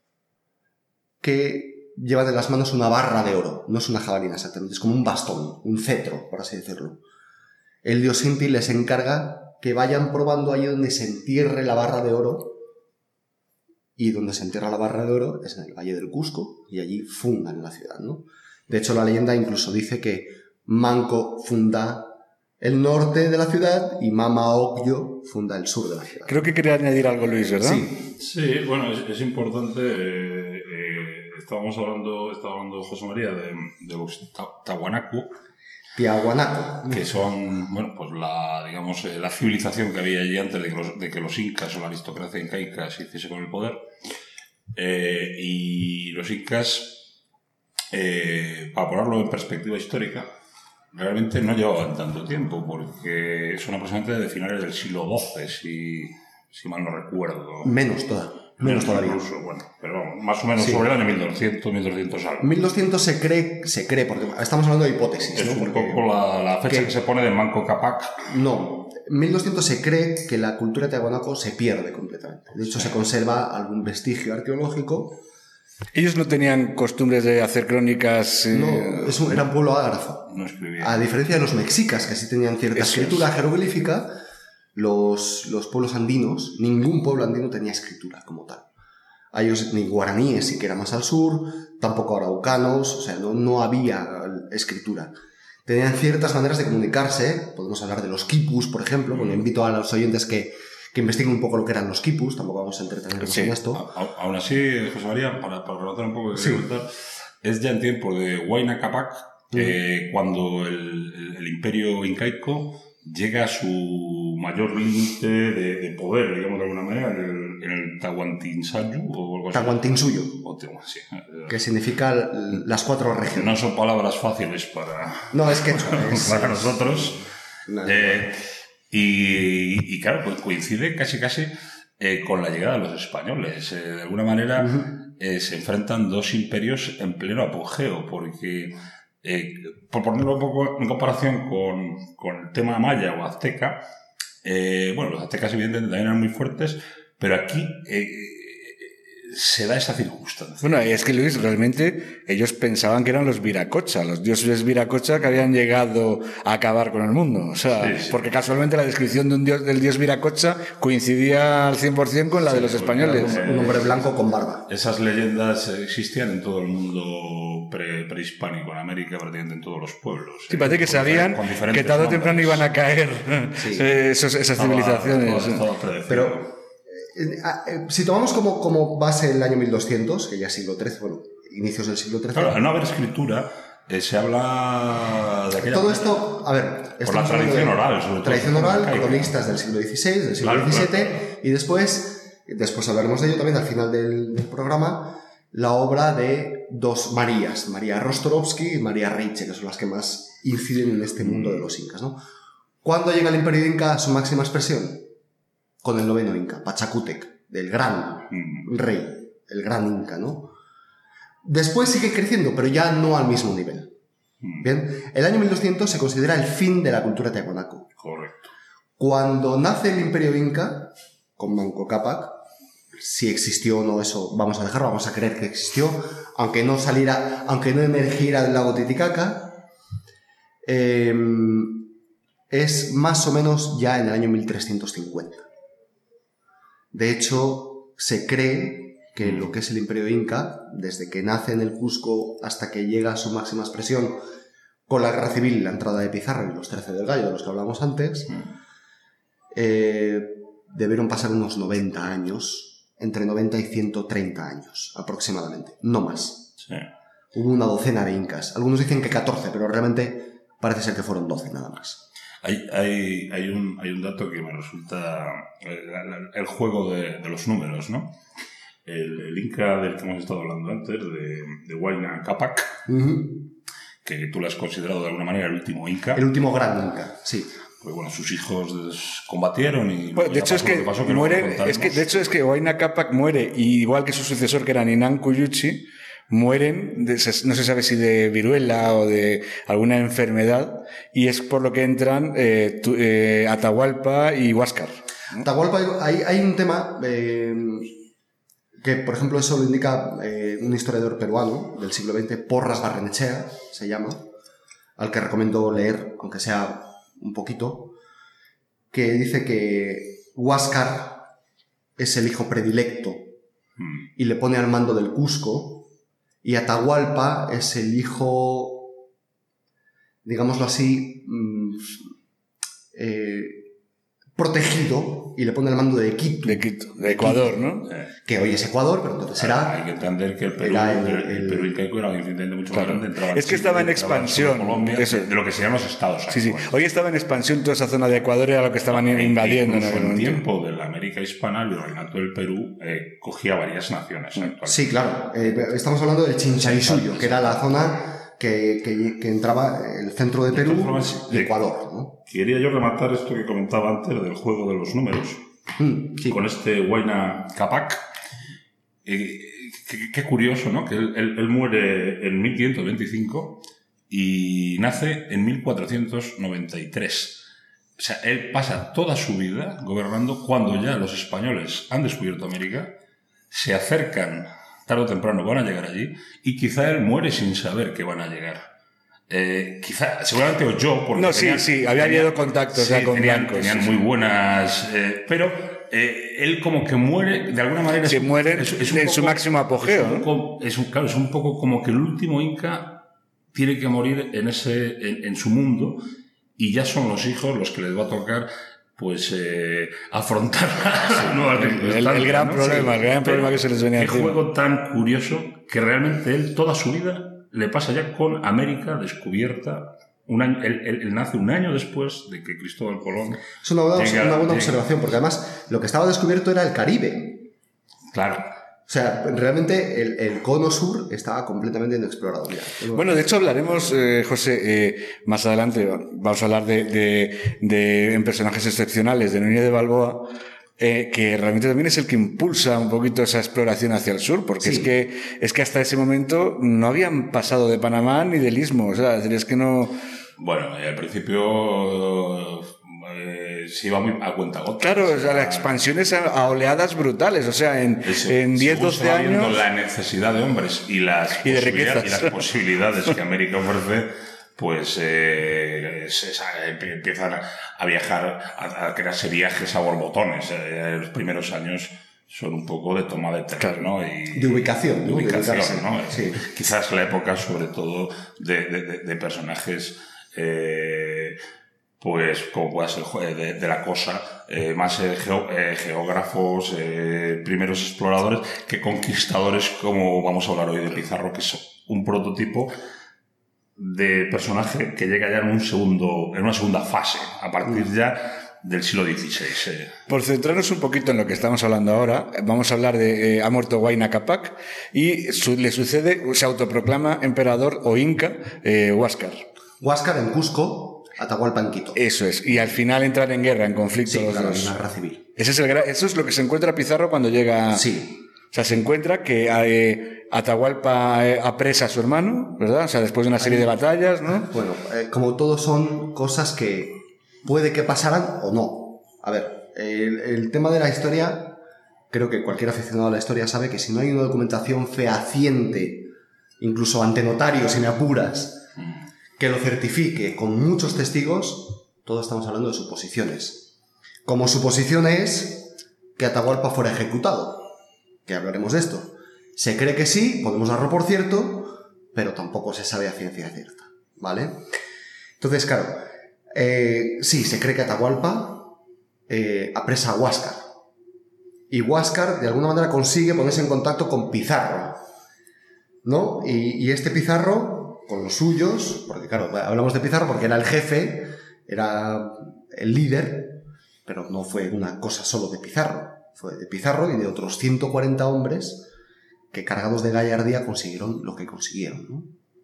que lleva de las manos una barra de oro. No es una jabalina exactamente, es como un bastón, un cetro, por así decirlo. El dios Inti les encarga que vayan probando allí donde se entierre la barra de oro, y donde se entierra la barra de oro es en el Valle del Cusco, y allí fundan la ciudad, ¿no? De hecho, la leyenda incluso dice que Manco funda el norte de la ciudad y Mama Ocllo funda el sur de la ciudad. Creo que quería añadir algo, Luis, ¿verdad? Sí, bueno, es importante. Estaba hablando José María de los Tiahuanaco, que son, bueno, pues la civilización que había allí antes de que los incas o la aristocracia incaica se hiciese con el poder. Y los incas, para ponerlo en perspectiva histórica, realmente no llevaban tanto tiempo, porque son aproximadamente de finales del siglo XII, si mal no recuerdo. Menos todavía. Incluso, bueno, pero vamos, más o menos sí. Sobre el año 1200 algo. 1200 se cree, porque estamos hablando de hipótesis, es ¿no? un poco la fecha que se pone de Manco Cápac. No, en 1200 se cree que la cultura tiahuanaco se pierde completamente. De hecho, se conserva algún vestigio arqueológico. Ellos no tenían costumbres de hacer crónicas. No, era un pueblo ágrafo. No escribían. A diferencia de los mexicas, que sí tenían cierta escritura jeroglífica, los pueblos andinos, ningún pueblo andino tenía escritura como tal. A ellos ni guaraníes, siquiera más al sur, tampoco araucanos, o sea, no había escritura. Tenían ciertas maneras de comunicarse, podemos hablar de los quipus, por ejemplo, bueno, invito a los oyentes que investiguen un poco lo que eran los quipus, tampoco vamos a entretenernos en esto. Aún así, José María, para relatar un poco lo que quería contar, es ya en tiempo de Huayna Cápac, cuando el imperio incaico llega a su mayor límite de poder, digamos de alguna manera, en el Tahuantinsuyo o algo así. Tahuantinsuyo, Sí. que significa las 4 regiones. No son palabras fáciles para... No, es quechua. para nosotros. No. Y claro, pues coincide casi con la llegada de los españoles. De alguna manera se enfrentan dos imperios en pleno apogeo, porque, por ponerlo un poco en comparación con el tema maya o azteca, bueno, los aztecas evidentemente también eran muy fuertes, pero aquí se da esa circunstancia. Bueno, es que Luis, realmente ellos pensaban que eran los Viracocha, los dioses Viracocha que habían llegado a acabar con el mundo. O sea, Sí. porque casualmente la descripción del dios Viracocha coincidía al 100% con la de los españoles. Un hombre blanco con barba. Esas leyendas existían en todo el mundo prehispánico, en América, prácticamente en todos los pueblos. Sí, parece que sabían que tarde o temprano iban a caer esas civilizaciones. Estaba predecido. Pero si tomamos como base el año 1200, que ya es siglo XIII, bueno, inicios del siglo XIII... Claro, al no haber escritura, se habla de aquella... Todo esto, a ver... Por la tradición oral, sobre todo. Tradición oral, cronistas del siglo XVI, del siglo XVII, claro. Y después hablaremos de ello también al final del programa, la obra de dos Marías, María Rostorovsky y María Reiche, que son las que más inciden en este mundo de los incas, ¿no? ¿Cuándo llega el imperio inca a su máxima expresión? Con el 9º inca, Pachacútec, del gran rey, el gran inca, ¿no? Después sigue creciendo, pero ya no al mismo nivel. Bien, el año 1200 se considera el fin de la cultura tiahuanaco. Correcto. Cuando nace el imperio inca, con Manco Cápac, si existió o no, eso vamos a dejarlo, vamos a creer que existió, aunque no emergiera del lago Titicaca, es más o menos ya en el año 1350. De hecho, se cree que lo que es el imperio inca, desde que nace en el Cusco hasta que llega a su máxima expresión, con la guerra civil y la entrada de Pizarro y los 13 del Gallo, de los que hablamos antes, debieron pasar unos 90 años, entre 90 y 130 años aproximadamente, no más. Sí. Hubo una docena de incas. Algunos dicen que 14, pero realmente parece ser que fueron 12 nada más. Hay un dato que me resulta el juego de los números, ¿no? El inca del que hemos estado hablando antes, de Huayna Cápac, que tú lo has considerado de alguna manera el último inca. El último gran inca, sí. Pues bueno, sus hijos combatieron y... Pues, de hecho, es que Huayna Cápac muere, y igual que su sucesor, que era Ninan Cuyuchi, mueren, no se sabe si de viruela o de alguna enfermedad, y es por lo que entran Atahualpa y Huáscar. Atahualpa, hay un tema que, por ejemplo, eso lo indica un historiador peruano del siglo XX, Porras Barrenechea, se llama, al que recomiendo leer, aunque sea un poquito, que dice que Huáscar es el hijo predilecto y le pone al mando del Cusco, y Atahualpa es el hijo, digámoslo así, protegido, y le pone el mando de Quito. De Ecuador, ¿no? Que hoy es Ecuador, pero entonces era... Hay que entender que el Perú incaico era infinitamente mucho más grande. Es que estaba en expansión. Colombia, de lo que se llaman los estados actuales. Sí. Hoy estaba en expansión toda esa zona de Ecuador, era lo que estaban invadiendo. En el tiempo de la América hispana, el virreinato del Perú cogía varias naciones actuales. Sí, claro. Estamos hablando del Chinchaysuyo, que era la zona que entraba el centro de Perú y Ecuador, ¿no? Quería yo rematar esto que comentaba antes del juego de los números. Sí. Con este Huayna Cápac. Qué curioso, ¿no? Que él muere en 1525 y nace en 1493. O sea, él pasa toda su vida gobernando cuando ya los españoles han descubierto América, se acercan, tarde o temprano van a llegar allí, y quizá él muere sin saber que van a llegar. Quizá, seguramente oyó, porque no, había habido contactos ya con blancos. Tenían muy buenas... pero él como que muere, de alguna manera... Se muere en su máximo apogeo. Es un poco como que el último inca tiene que morir en su mundo, y ya son los hijos los que les va a tocar pues afrontar el gran problema que se les venía encima. Qué juego tan curioso, que realmente él toda su vida le pasa ya con América descubierta Él nace un año después de que Cristóbal Colón... Es una buena observación, porque además lo que estaba descubierto era el Caribe. Claro. O sea, realmente el cono sur estaba completamente inexplorado ya. Bueno, de hecho hablaremos, José, más adelante vamos a hablar en personajes excepcionales de Núñez de Balboa, que realmente también es el que impulsa un poquito esa exploración hacia el sur, porque sí. es que hasta ese momento no habían pasado de Panamá ni del Istmo, o sea, es que no... Bueno, al principio se iba muy a cuentagotas. Claro, o sea, la expansión es a oleadas brutales, o sea, en 10, 12 años... La necesidad de hombres y las posibilidades que América ofrece, pues empiezan a viajar, a crearse viajes a borbotones. Los primeros años son un poco de toma de terreno, ¿no? De ubicación. De ubicación, ¿no? Sí. Quizás la época, sobre todo, de personajes... pues como puede ser de la cosa, más geógrafos, primeros exploradores que conquistadores, como vamos a hablar hoy de Pizarro, que es un prototipo de personaje que llega ya en una segunda fase, a partir ya del siglo XVI. Por centrarnos un poquito en lo que estamos hablando ahora, vamos a hablar de ha muerto Huayna Capac y le sucede, se autoproclama emperador o inca Huáscar. Huáscar en Cusco, Atahualpa en Quito. Eso es, y al final entrar en guerra, en conflicto. Sí, claro, en una guerra civil. Eso es lo que se encuentra Pizarro cuando llega... Sí. O sea, se encuentra que Atahualpa apresa a su hermano, ¿verdad? O sea, después de una serie de batallas, ¿no? Bueno, como todo son cosas que puede que pasaran o no. A ver, el tema de la historia, creo que cualquier aficionado a la historia sabe que si no hay una documentación fehaciente, incluso ante notarios, si me apuras, que lo certifique con muchos testigos, todos estamos hablando de suposiciones. Como suposición es que Atahualpa fuera ejecutado, que hablaremos de esto. Se cree que sí, podemos darlo por cierto, pero tampoco se sabe a ciencia cierta, ¿vale? Entonces, claro, sí, se cree que Atahualpa apresa a Huáscar. Y Huáscar, de alguna manera, consigue ponerse en contacto con Pizarro, ¿no? Y este Pizarro... con los suyos, porque claro, hablamos de Pizarro porque era el jefe, era el líder, pero no fue una cosa solo de Pizarro, fue de Pizarro y de otros 140 hombres que cargados de gallardía consiguieron lo que consiguieron, ¿no?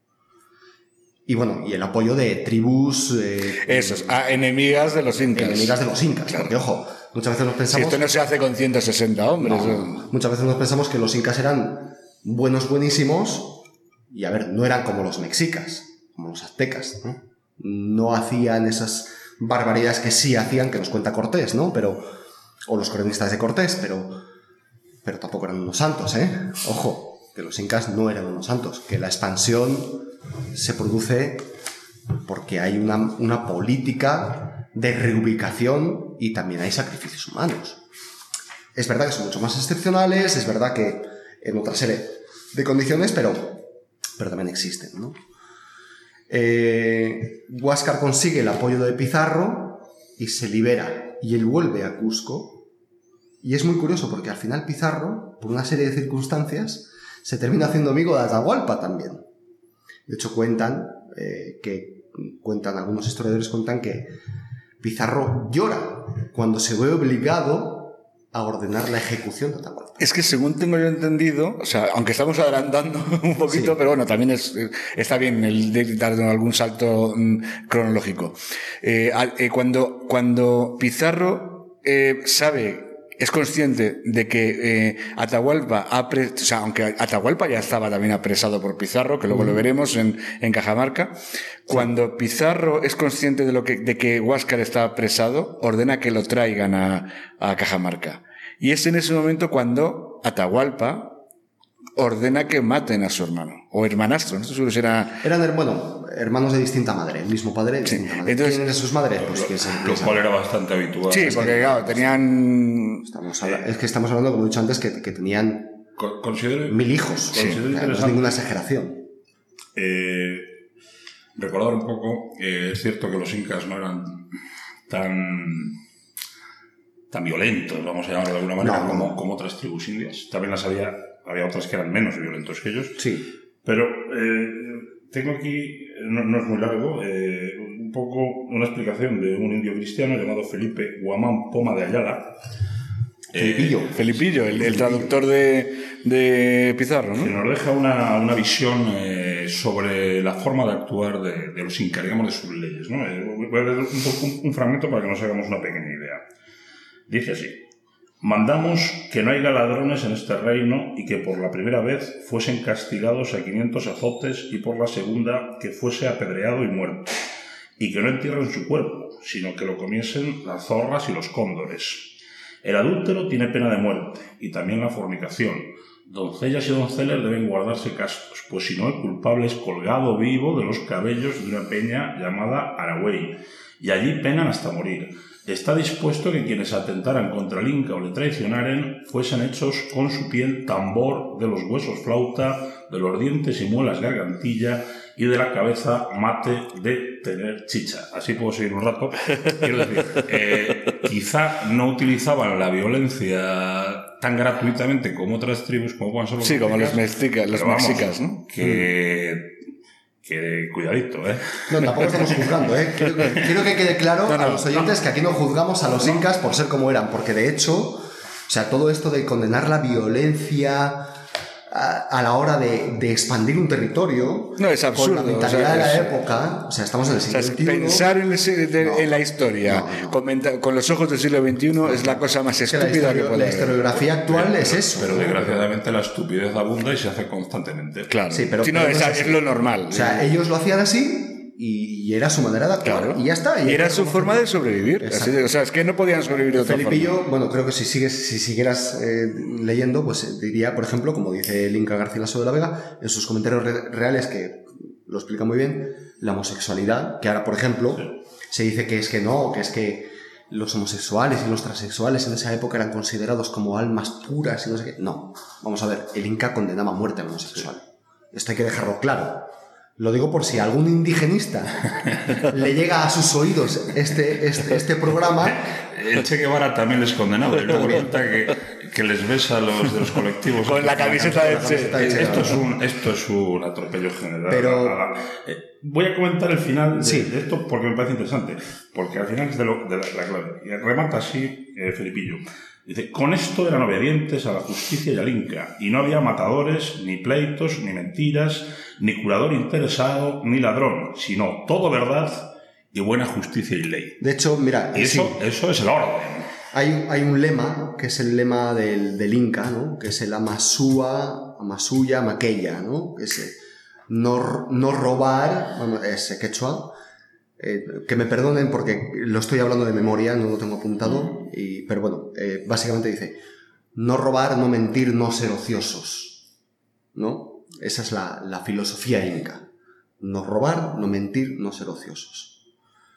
Y bueno, y el apoyo de tribus... enemigas de los incas. Enemigas de los incas, claro. Porque ojo, muchas veces nos pensamos... Si esto no se hace con 160 hombres. No, muchas veces nos pensamos que los incas eran buenísimos... Y a ver, no eran como los mexicas, como los aztecas, ¿no? No hacían esas barbaridades que sí hacían, que nos cuenta Cortés, ¿no? O los cronistas de Cortés, pero tampoco eran unos santos, ¿eh? Ojo, que los incas no eran unos santos, que la expansión se produce porque hay una política de reubicación y también hay sacrificios humanos. Es verdad que son mucho más excepcionales, es verdad que en otra serie de condiciones, pero también existen, ¿no? Huáscar consigue el apoyo de Pizarro y se libera, y él vuelve a Cusco, y es muy curioso porque al final Pizarro, por una serie de circunstancias, se termina haciendo amigo de Atahualpa también. De hecho algunos historiadores cuentan que Pizarro llora cuando se ve obligado a ordenar la ejecución de Atahualpa. Es que según tengo yo entendido, o sea, aunque estamos adelantando un poquito, sí, pero bueno, también está bien el de dar algún salto cronológico. Cuando Pizarro es consciente de que Atahualpa o sea, aunque Atahualpa ya estaba también apresado por Pizarro, que luego lo veremos en Cajamarca, cuando Pizarro es consciente de que Huáscar está apresado, ordena que lo traigan a Cajamarca. Y es en ese momento cuando Atahualpa ordena que maten a su hermano, o hermanastro, no estoy seguro si era... Eran, hermanos de distinta madre, el mismo padre, distinta madre. Entonces, ¿quiénes eran sus madres? Pues lo cual era bastante habitual. Sí, porque claro, tenían... Es que estamos hablando, como he dicho antes, que tenían 1000 hijos. Sí. No es ninguna exageración. Recordar un poco, es cierto que los incas no eran tan violentos, vamos a llamarlo de alguna manera, como otras tribus indias. También había otras que eran menos violentos que ellos. Sí. Pero tengo aquí, no es muy largo, poco una explicación de un indio cristiano llamado Felipe Guamán Poma de Ayala. Felipillo, el traductor de Pizarro, ¿no? Que nos deja una visión sobre la forma de actuar de los incas, digamos, de sus leyes, ¿no? Voy a leer un fragmento para que nos hagamos una pequeña idea. Dice así: mandamos que no haya ladrones en este reino y que por la primera vez fuesen castigados a 500 azotes y por la segunda que fuese apedreado y muerto, y que no entierren su cuerpo, sino que lo comiesen las zorras y los cóndores. El adúltero tiene pena de muerte, y también la fornicación. Doncellas y donceles deben guardarse castos, pues si no el culpable es colgado vivo de los cabellos de una peña llamada Aragüey, y allí penan hasta morir. Está dispuesto que quienes atentaran contra el Inca o le traicionaren fuesen hechos con su piel tambor, de los huesos flauta, de los dientes y muelas gargantilla, y de la cabeza mate de tener chicha. Así puedo seguir un rato. Quiero decir, quizá no utilizaban la violencia tan gratuitamente como otras tribus, como puedan ser los mexicas, como los mexicas, ¿no? Que cuidadito, ¿eh? No, tampoco estamos juzgando, ¿eh? Quiero que quede claro a los oyentes que aquí no juzgamos a los incas por ser como eran, porque de hecho, o sea, todo esto de condenar la violencia a la hora de expandir un territorio, no, es absurdo, con la mentalidad de la época, o sea, estamos en el siglo XXI. Pensar en la historia con los ojos del siglo XXI es la cosa más estúpida que puede haber. La historiografía actual es eso. Pero desgraciadamente la estupidez abunda y se hace constantemente. Claro, sí, pero no, es lo normal. O sea, ellos lo hacían así y era su manera de actuar, claro. Y ya está. Y era su forma de sobrevivir. Así o sea, es que no podían sobrevivir de otra Felipillo, forma. bueno, creo que si siguieras leyendo, pues diría, por ejemplo, como dice el Inca Garcilaso de la Vega, en sus comentarios reales, que lo explica muy bien, la homosexualidad, que ahora, por ejemplo, se dice que es que los homosexuales y los transexuales en esa época eran considerados como almas puras y no sé qué. No, vamos a ver, el Inca condenaba a muerte al homosexual. Esto hay que dejarlo claro. Lo digo por si algún indigenista le llega a sus oídos este programa. El Che Guevara también les condenaba. Y luego resulta que les ves a los de los colectivos con la camiseta de Che. Esto es un atropello general. Pero voy a comentar el final de esto porque me parece interesante. Porque al final es de la clave. Y remata así Felipillo. Dice: con esto eran obedientes a la justicia y al Inca, y no había matadores, ni pleitos, ni mentiras, ni curador interesado, ni ladrón, sino todo verdad y buena justicia y ley. De hecho, mira... Y eso es el orden. Hay un lema, que es el lema del Inca, ¿no? Que es el Amasuya, Maqueya, ¿no? Que es no robar, es quechua. Que me perdonen porque lo estoy hablando de memoria, no lo tengo apuntado, pero bueno, básicamente dice: no robar, no mentir, no ser ociosos, ¿no? Esa es la filosofía inca. No robar, no mentir, no ser ociosos.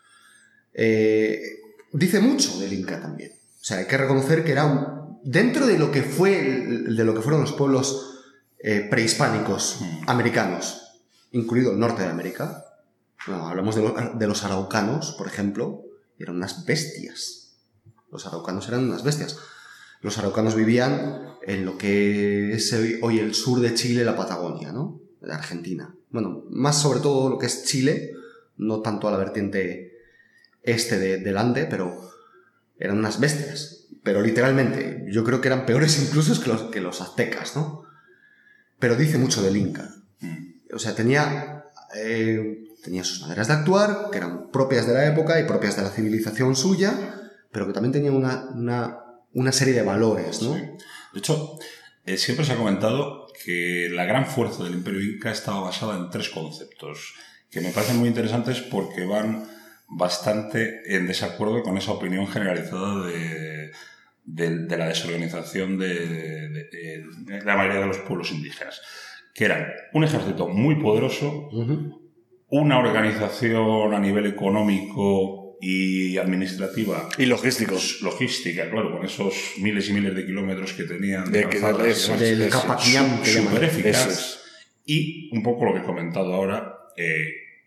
Dice mucho del Inca también. O sea, hay que reconocer que era dentro de lo que fueron los pueblos prehispánicos americanos, incluido el norte de América. Bueno, hablamos de los araucanos, por ejemplo, eran unas bestias. Los araucanos eran unas bestias. Los araucanos vivían en lo que es hoy el sur de Chile, la Patagonia, ¿no? De Argentina. Bueno, más sobre todo lo que es Chile, no tanto a la vertiente este del Ande, pero eran unas bestias. Pero literalmente, yo creo que eran peores incluso que los aztecas, ¿no? Pero dice mucho del Inca. O sea, tenía sus maneras de actuar, que eran propias de la época y propias de la civilización suya, pero que también tenía una serie de valores, ¿no? Sí. De hecho, siempre se ha comentado que la gran fuerza del Imperio Inca estaba basada en 3 conceptos, que me parecen muy interesantes porque van bastante en desacuerdo con esa opinión generalizada de la desorganización de la mayoría de los pueblos indígenas, que eran un ejército muy poderoso, una organización a nivel económico y administrativa y logística, claro, con esos miles y miles de kilómetros que tenían del Capaquián, súper eficaz, y un poco lo que he comentado ahora,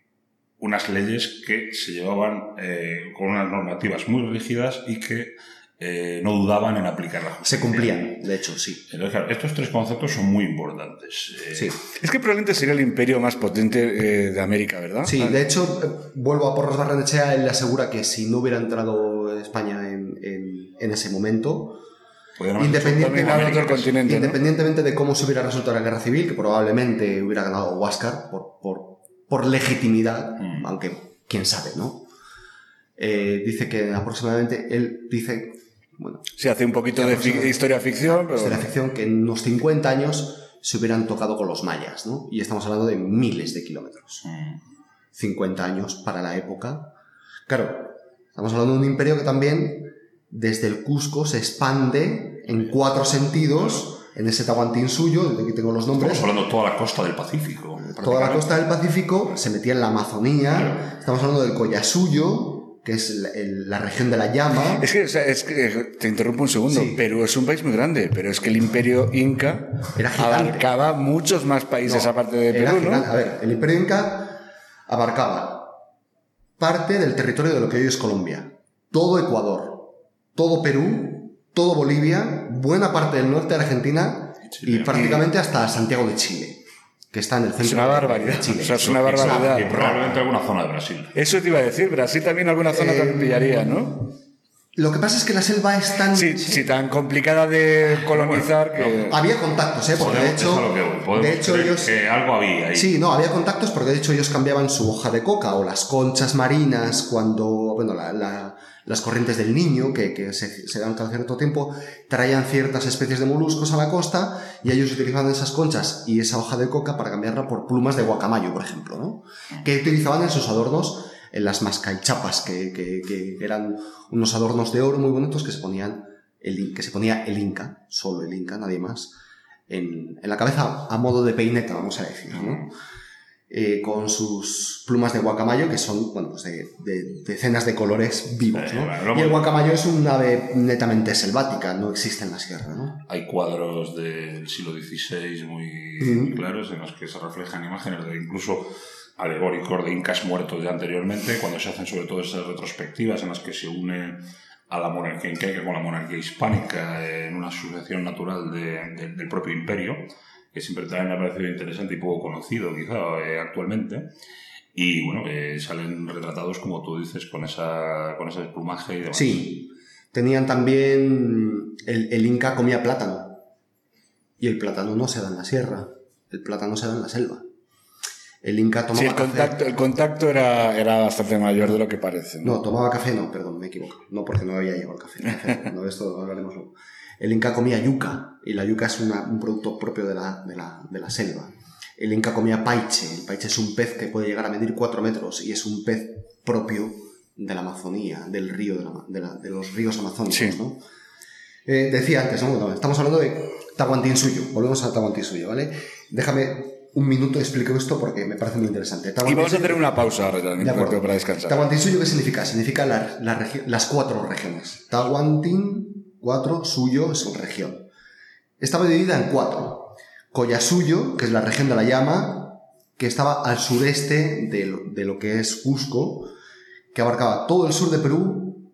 unas leyes que se llevaban con unas normativas muy rígidas y que no dudaban en aplicar la justicia. Se cumplían, de hecho, sí. Entonces, claro, estos tres conceptos son muy importantes. Sí. Es que probablemente sería el imperio más potente de América, ¿verdad? Sí, de hecho, vuelvo a Porras Barrenechea, él le asegura que si no hubiera entrado España en ese momento, independientemente de cómo se hubiera resuelto la guerra civil, que probablemente hubiera ganado Huáscar por legitimidad, aunque quién sabe, ¿no? Dice que aproximadamente, él dice... Bueno, se hace un poquito de historia ficción, pero... Historia ficción que en unos 50 años se hubieran tocado con los mayas, ¿no? Y estamos hablando de miles de kilómetros. 50 años para la época. Claro, estamos hablando de un imperio que también, desde el Cusco, se expande en 4 sentidos, en ese Tahuantinsuyo, de aquí tengo los nombres. Estamos hablando de toda la costa del Pacífico. Toda la costa del Pacífico, se metía en la Amazonía, estamos hablando del Collasuyo, que es la región de la llama. Es que te interrumpo un segundo. Sí. Perú es un país muy grande, pero es que el imperio inca abarcaba muchos más países aparte de Perú, ¿no? A ver, el imperio inca abarcaba parte del territorio de lo que hoy es Colombia, todo Ecuador, todo Perú, todo Bolivia, buena parte del norte de Argentina y prácticamente hasta Santiago de Chile, que está en el centro. Es una barbaridad. De Chile. O sea, es una barbaridad. Y probablemente alguna zona de Brasil. Eso te iba a decir. Brasil también alguna zona también pillaría, ¿no? Lo que pasa es que la selva es tan... Sí, tan complicada de colonizar que... Había contactos, porque de hecho ellos... que algo había ahí. Sí, no, había contactos porque de hecho ellos cambiaban su hoja de coca o las conchas marinas cuando, bueno, las corrientes del Niño, que se dan cada cierto tiempo, traían ciertas especies de moluscos a la costa y ellos utilizaban esas conchas y esa hoja de coca para cambiarla por plumas de guacamayo, por ejemplo, ¿no? Que utilizaban en sus adornos, en las mascaichapas, que eran unos adornos de oro muy bonitos que se ponía el Inca, solo el Inca, nadie más, en la cabeza a modo de peineta, vamos a decir, ¿no? Con sus plumas de guacamayo, que son, bueno, pues de decenas de colores vivos, ¿no? Y el guacamayo es un ave netamente selvática, no existe en la sierra, ¿no? Hay cuadros del siglo XVI muy claros en los que se reflejan imágenes de incluso alegóricos de incas muertos ya anteriormente, cuando se hacen sobre todo esas retrospectivas en las que se une a la monarquía incaica con la monarquía hispánica en una sucesión natural del propio imperio, que siempre también me ha parecido interesante y poco conocido quizá actualmente, y bueno, salen retratados como tú dices con ese plumaje y demás. Sí, tenían también el Inca comía plátano y el plátano no se da en la sierra, el plátano se da en la selva. El Inca tomaba café. El contacto era bastante mayor de lo que parece. No, tomaba café, no, perdón, me equivoco. No, porque no había llegado el café. No, esto lo hablaremos luego. El Inca comía yuca, y la yuca es un producto propio de la selva. El Inca comía paiche. El paiche es un pez que puede llegar a medir 4 metros y es un pez propio de la Amazonía, del río, de los ríos amazónicos, sí. ¿No? Decía antes, ¿no? Bueno, estamos hablando de Tahuantinsuyo. Volvemos a Tahuantinsuyo, ¿vale? Déjame un minuto explico esto porque me parece muy interesante. Y vamos a hacer una pausa ahora también para descansar. Tahuantinsuyo, ¿qué significa? Significa las 4 regiones. Tahuantin, 4, Suyo es región. Estaba dividida en 4. Collasuyo, que es la región de la llama, que estaba al sureste de lo que es Cusco, que abarcaba todo el sur de Perú,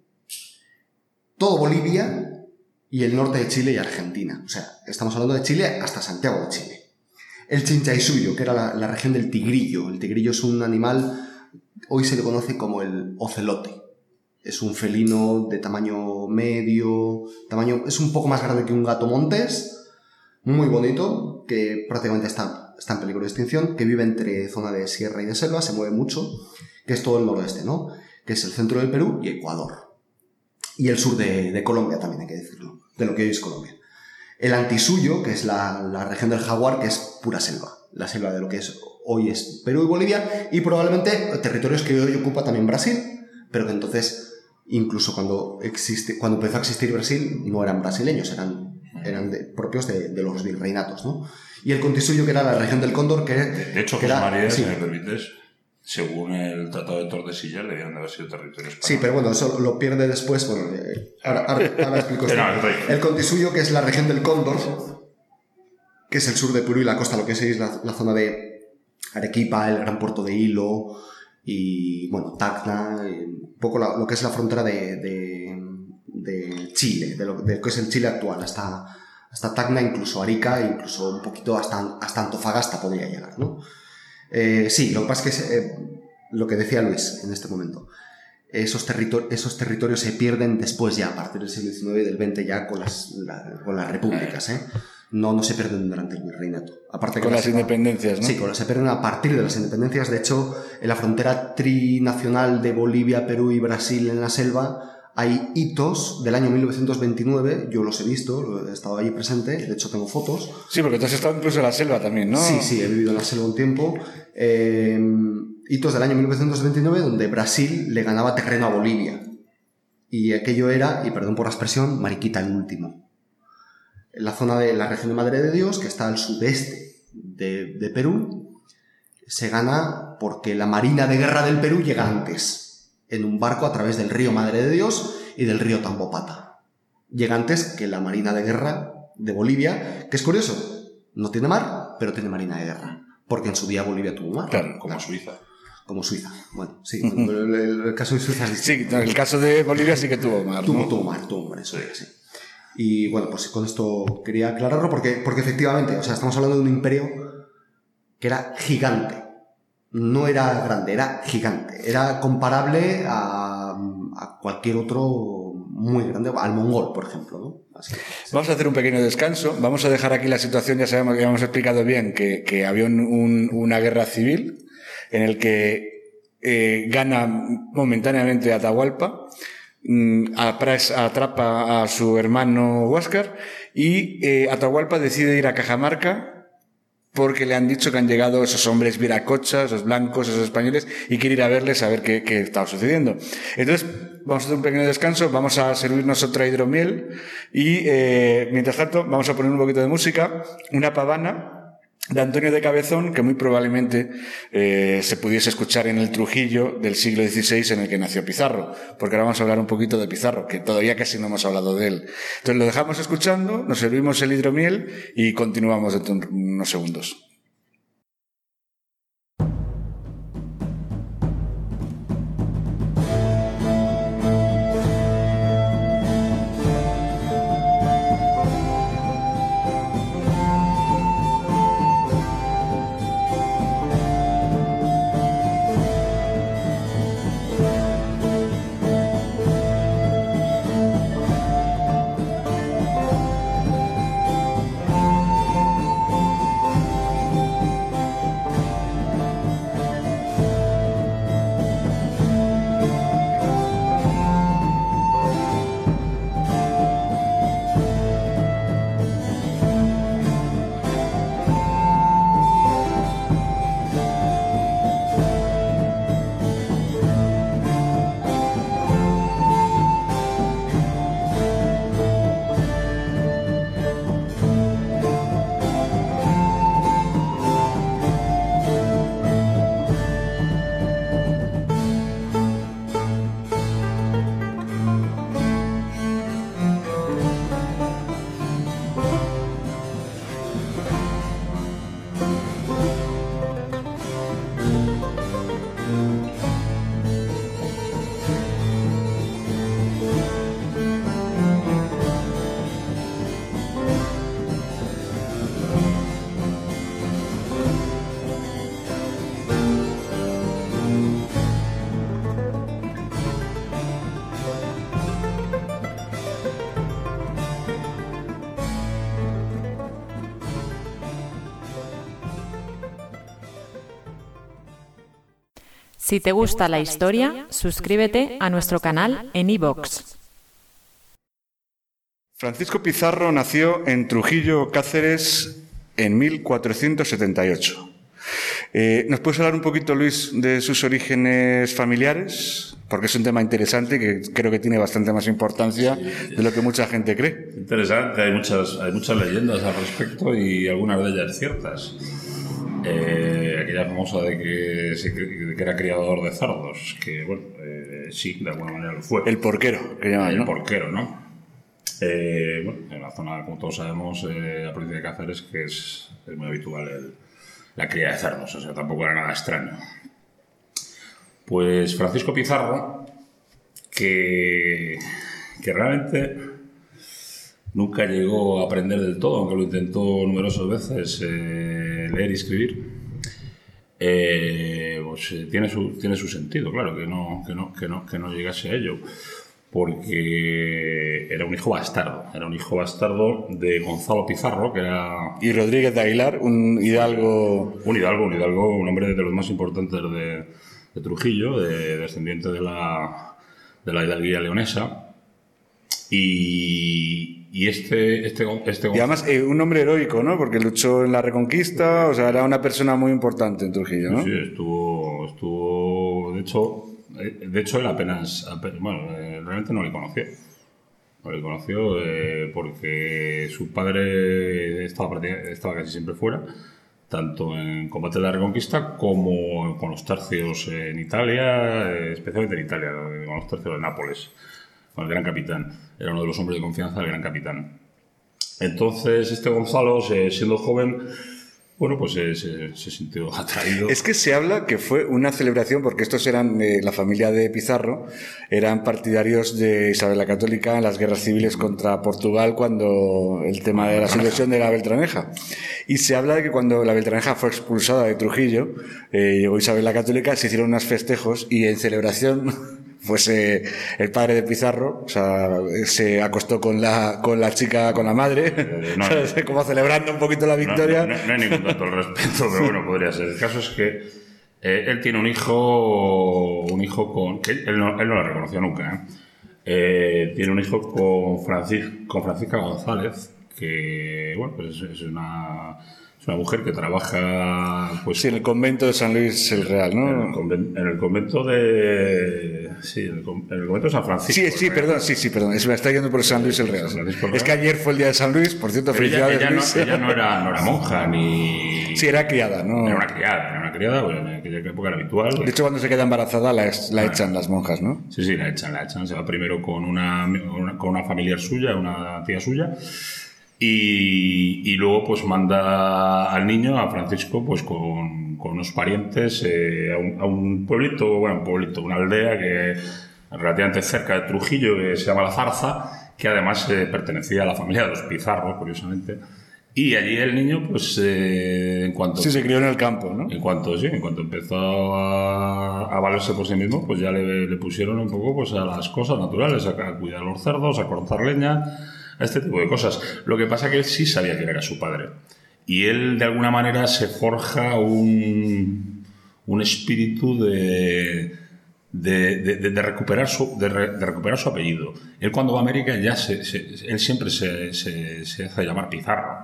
todo Bolivia y el norte de Chile y Argentina. O sea, estamos hablando de Chile hasta Santiago de Chile. El Chinchaysuyo, que era la región del tigrillo. El tigrillo es un animal, hoy se le conoce como el ocelote. Es un felino de tamaño medio, es un poco más grande que un gato montés, muy bonito, que prácticamente está en peligro de extinción, que vive entre zona de sierra y de selva, se mueve mucho, que es todo el noroeste, ¿no? Que es el centro del Perú y Ecuador. Y el sur de Colombia también, hay que decirlo, de lo que hoy es Colombia. El Antisuyo, que es la región del jaguar, que es pura selva. La selva de lo que hoy es Perú y Bolivia, y probablemente territorios que hoy ocupa también Brasil, pero que entonces, incluso cuando empezó a existir Brasil, no eran brasileños, eran propios de los virreinatos, ¿no? Y el Contisuyo, que era la región del Cóndor, que de hecho, José María, si me permites, según el Tratado de Tordesillas, debían de haber sido territorios españoles. Sí, pero bueno, eso lo pierde después. Bueno, ahora explico esto. El Contisuyo, que es la región del Cóndor, que es el sur de Perú y la costa, lo que es la zona de Arequipa, el gran puerto de Hilo y, bueno, Tacna, un poco lo que es la frontera de de Chile, de lo que es el Chile actual, hasta Tacna, incluso Arica, incluso un poquito hasta Antofagasta podría llegar, ¿no? Sí, lo que pasa es que lo que decía Luis en este momento, esos territorios se pierden después ya, a partir del siglo XIX y del XX ya con las repúblicas, ¿eh? No se pierden durante el virreinato. Aparte con las independencias, ¿no? Sí, se pierden a partir de las independencias. De hecho, en la frontera trinacional de Bolivia, Perú y Brasil en la selva hay hitos del año 1929, yo los he visto, he estado allí presente, de hecho tengo fotos. Sí, porque tú has estado incluso en la selva también, ¿no? Sí, he vivido en la selva un tiempo. Hitos del año 1929 donde Brasil le ganaba terreno a Bolivia. Y aquello era, y perdón por la expresión, Mariquita el último. En la zona de la región de Madre de Dios, que está al sudeste de Perú, se gana porque la Marina de Guerra del Perú llega antes, en un barco a través del río Madre de Dios y del río Tambopata. Llega antes que la Marina de Guerra de Bolivia, que es curioso, no tiene mar, pero tiene Marina de Guerra, porque en su día Bolivia tuvo mar. Claro, como Suiza. Como Suiza. Bueno, sí, el caso de Suiza es distinto. Sí, el caso de Bolivia sí que tuvo mar, ¿no? Tuvo mar, eso es, sí. Y bueno, pues con esto quería aclararlo porque efectivamente, o sea, estamos hablando de un imperio que era gigante. No era grande, era gigante. Era comparable a cualquier otro muy grande, al mongol, por ejemplo, ¿no? Así. Vamos a hacer un pequeño descanso. Vamos a dejar aquí la situación. Ya sabemos que hemos explicado bien que había una guerra civil en el que gana momentáneamente Atahualpa, atrapa a su hermano Huáscar y Atahualpa decide ir a Cajamarca porque le han dicho que han llegado esos hombres viracochas, esos blancos, esos españoles, y quiere ir a verles a ver qué estaba sucediendo. Entonces, vamos a hacer un pequeño descanso, vamos a servirnos otra hidromiel y, mientras tanto, vamos a poner un poquito de música, una pavana de Antonio de Cabezón, que muy probablemente se pudiese escuchar en el Trujillo del siglo XVI en el que nació Pizarro, porque ahora vamos a hablar un poquito de Pizarro, que todavía casi no hemos hablado de él. Entonces lo dejamos escuchando, nos servimos el hidromiel y continuamos dentro de unos segundos. Si te gusta la historia, suscríbete a nuestro canal en iVoox. Francisco Pizarro nació en Trujillo, Cáceres, en 1478. ¿Nos puedes hablar un poquito, Luis, de sus orígenes familiares? Porque es un tema interesante que creo que tiene bastante más importancia de lo que mucha gente cree. Interesante, hay muchas leyendas al respecto y algunas de ellas ciertas. Aquella famosa de que era criador de cerdos, que bueno, sí, de alguna manera lo fue. El porquero, que llaman, ¿no? El porquero, ¿no? Bueno, en la zona, como todos sabemos, la provincia de Cáceres, que es muy habitual la cría de cerdos, o sea, tampoco era nada extraño. Pues Francisco Pizarro, que que realmente nunca llegó a aprender del todo, aunque lo intentó numerosas veces leer y escribir. Tiene su sentido, claro, que no llegase a ello, porque era un hijo bastardo de Gonzalo Pizarro, que era... Y Rodríguez de Aguilar, un hidalgo, un hombre de los más importantes de Trujillo, descendiente de la hidalguía leonesa. Y y además un hombre heroico, ¿no? Porque luchó en la Reconquista, o sea, era una persona muy importante en Trujillo, ¿no? Sí, estuvo de hecho él apenas realmente no le conoció. No le conoció porque su padre estaba casi siempre fuera, tanto en combate de la Reconquista como con los tercios en Italia, especialmente en Italia, con los tercios de Nápoles, con el gran capitán. Era uno de los hombres de confianza del gran capitán. Entonces, este Gonzalo, siendo joven, bueno, pues se sintió atraído. Es que se habla que fue una celebración, porque estos eran, la familia de Pizarro, eran partidarios de Isabel la Católica en las guerras civiles contra Portugal, cuando el tema de la sucesión de la Beltraneja. Y se habla de que cuando la Beltraneja fue expulsada de Trujillo, llegó Isabel la Católica, se hicieron unos festejos y en celebración... pues el padre de Pizarro, o sea, se acostó con la chica, con la madre, como celebrando un poquito la victoria. No hay ningún dato al respecto, pero bueno, podría ser. El caso es que él tiene un hijo con... que él no lo reconoció nunca, tiene un hijo con Francisca González, que, bueno, pues es una mujer que trabaja, pues... Sí, en el convento de San Luis el Real, ¿no? En el convento de... Sí, en el convento de San Francisco. Sí, perdón. Me está yendo por San Luis el Real. Es que ayer fue el día de San Luis, por cierto, felicidades. Ella no era monja, ni... Sí, era criada, ¿no? Era una criada, bueno, en aquella época era habitual. De hecho, cuando se queda embarazada la echan las monjas, ¿no? Sí, la echan. Se va primero con una familiar suya, una tía suya. Y luego pues manda al niño, a Francisco, pues con unos parientes a un pueblito, una aldea que relativamente cerca de Trujillo, que se llama La Zarza, que además pertenecía a la familia de los Pizarro, curiosamente. Y allí el niño, pues en cuanto... Sí, se crió en el campo, ¿no? En cuanto empezó a valerse por sí mismo, pues ya le pusieron un poco pues a las cosas naturales, a cuidar los cerdos, a cortar leña, a este tipo de cosas. Lo que pasa es que él sí sabía quién era su padre. Y él, de alguna manera, se forja un espíritu de recuperar su apellido. Él, cuando va a América, él siempre se hace llamar Pizarro.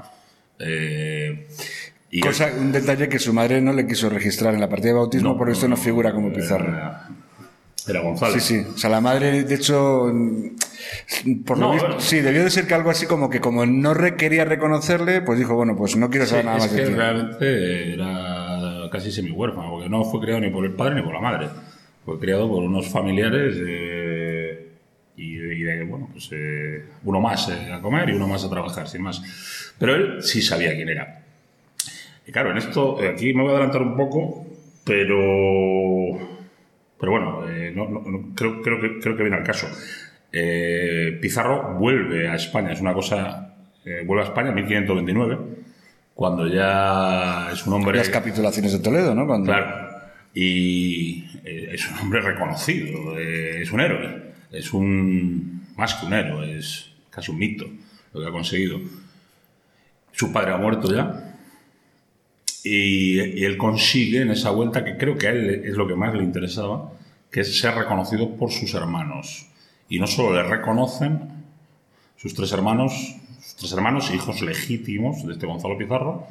Un detalle que su madre no le quiso registrar en la partida de bautismo, por eso no figura como Pizarro. Era González. Sí. O sea, la madre, de hecho, por lo visto, sí, debió de ser que algo así como que como no quería reconocerle, pues dijo, bueno, pues no quiero saber nada más de ti. Realmente era casi semi-huérfano, porque no fue criado ni por el padre ni por la madre. Fue criado por unos familiares uno más a comer y uno más a trabajar, sin más. Pero él sí sabía quién era. Y claro, en esto, aquí me voy a adelantar un poco, pero bueno, creo que viene al caso. Pizarro vuelve a España, vuelve a España en 1529, cuando ya es un hombre... Las capitulaciones de Toledo, ¿no? Claro, y es un hombre reconocido, es un héroe, más que un héroe, es casi un mito lo que ha conseguido. Su padre ha muerto ya, y él consigue en esa vuelta, que creo que a él es lo que más le interesaba, que es ser reconocido por sus hermanos. Y no solo le reconocen sus tres hermanos, hijos legítimos de este Gonzalo Pizarro,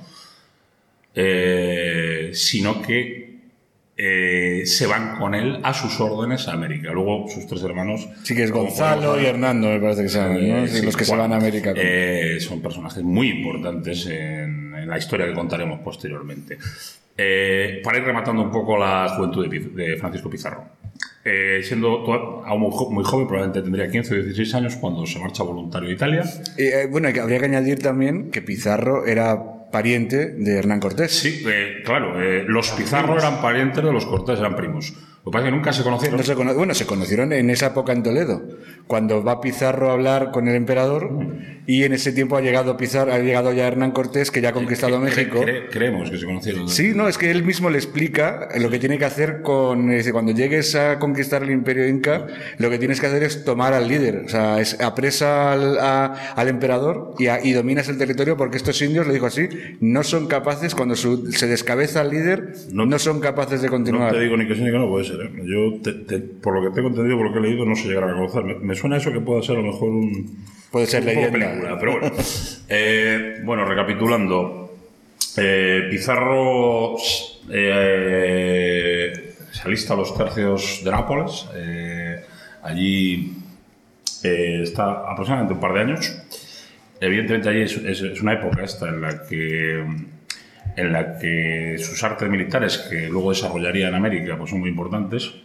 sino que se van con él a sus órdenes a América. Luego sus tres hermanos... Sí, que es Gonzalo y Hernando, me parece que se llaman, ¿no? Los que se van a América. Son personajes muy importantes en la historia que contaremos posteriormente. Para ir rematando un poco la juventud de Francisco Pizarro. Siendo aún muy joven, probablemente tendría 15 o 16 años cuando se marcha voluntario a Italia. Bueno, habría que añadir también que Pizarro era pariente de Hernán Cortés. Sí, claro, los Pizarro eran parientes de los Cortés, eran primos. Lo que pasa es que nunca se conocieron. Se conocieron en esa época en Toledo, cuando va Pizarro a hablar con el emperador, y en ese tiempo ha llegado ya Hernán Cortés, que ya ha conquistado México. Creemos que se conocieron. Sí, no, es que él mismo le explica lo que tiene que hacer cuando llegues a conquistar el Imperio Inca, lo que tienes que hacer es tomar al líder, o sea, apresa al emperador y dominas el territorio, porque estos indios, le dijo así, no son capaces, cuando se descabeza al líder, no son capaces de continuar. No te digo ni que sí ni que no, puede ser, ¿eh? Yo, por lo que tengo entendido, por lo que he leído, no se llegará a conocer. Me suena eso que pueda ser a lo mejor puede ser leyenda. Película, pero bueno. Bueno, recapitulando. Pizarro se alista a los tercios de Nápoles. Allí está aproximadamente un par de años. Evidentemente allí es una época esta en la que sus artes militares, que luego desarrollaría en América, pues son muy importantes.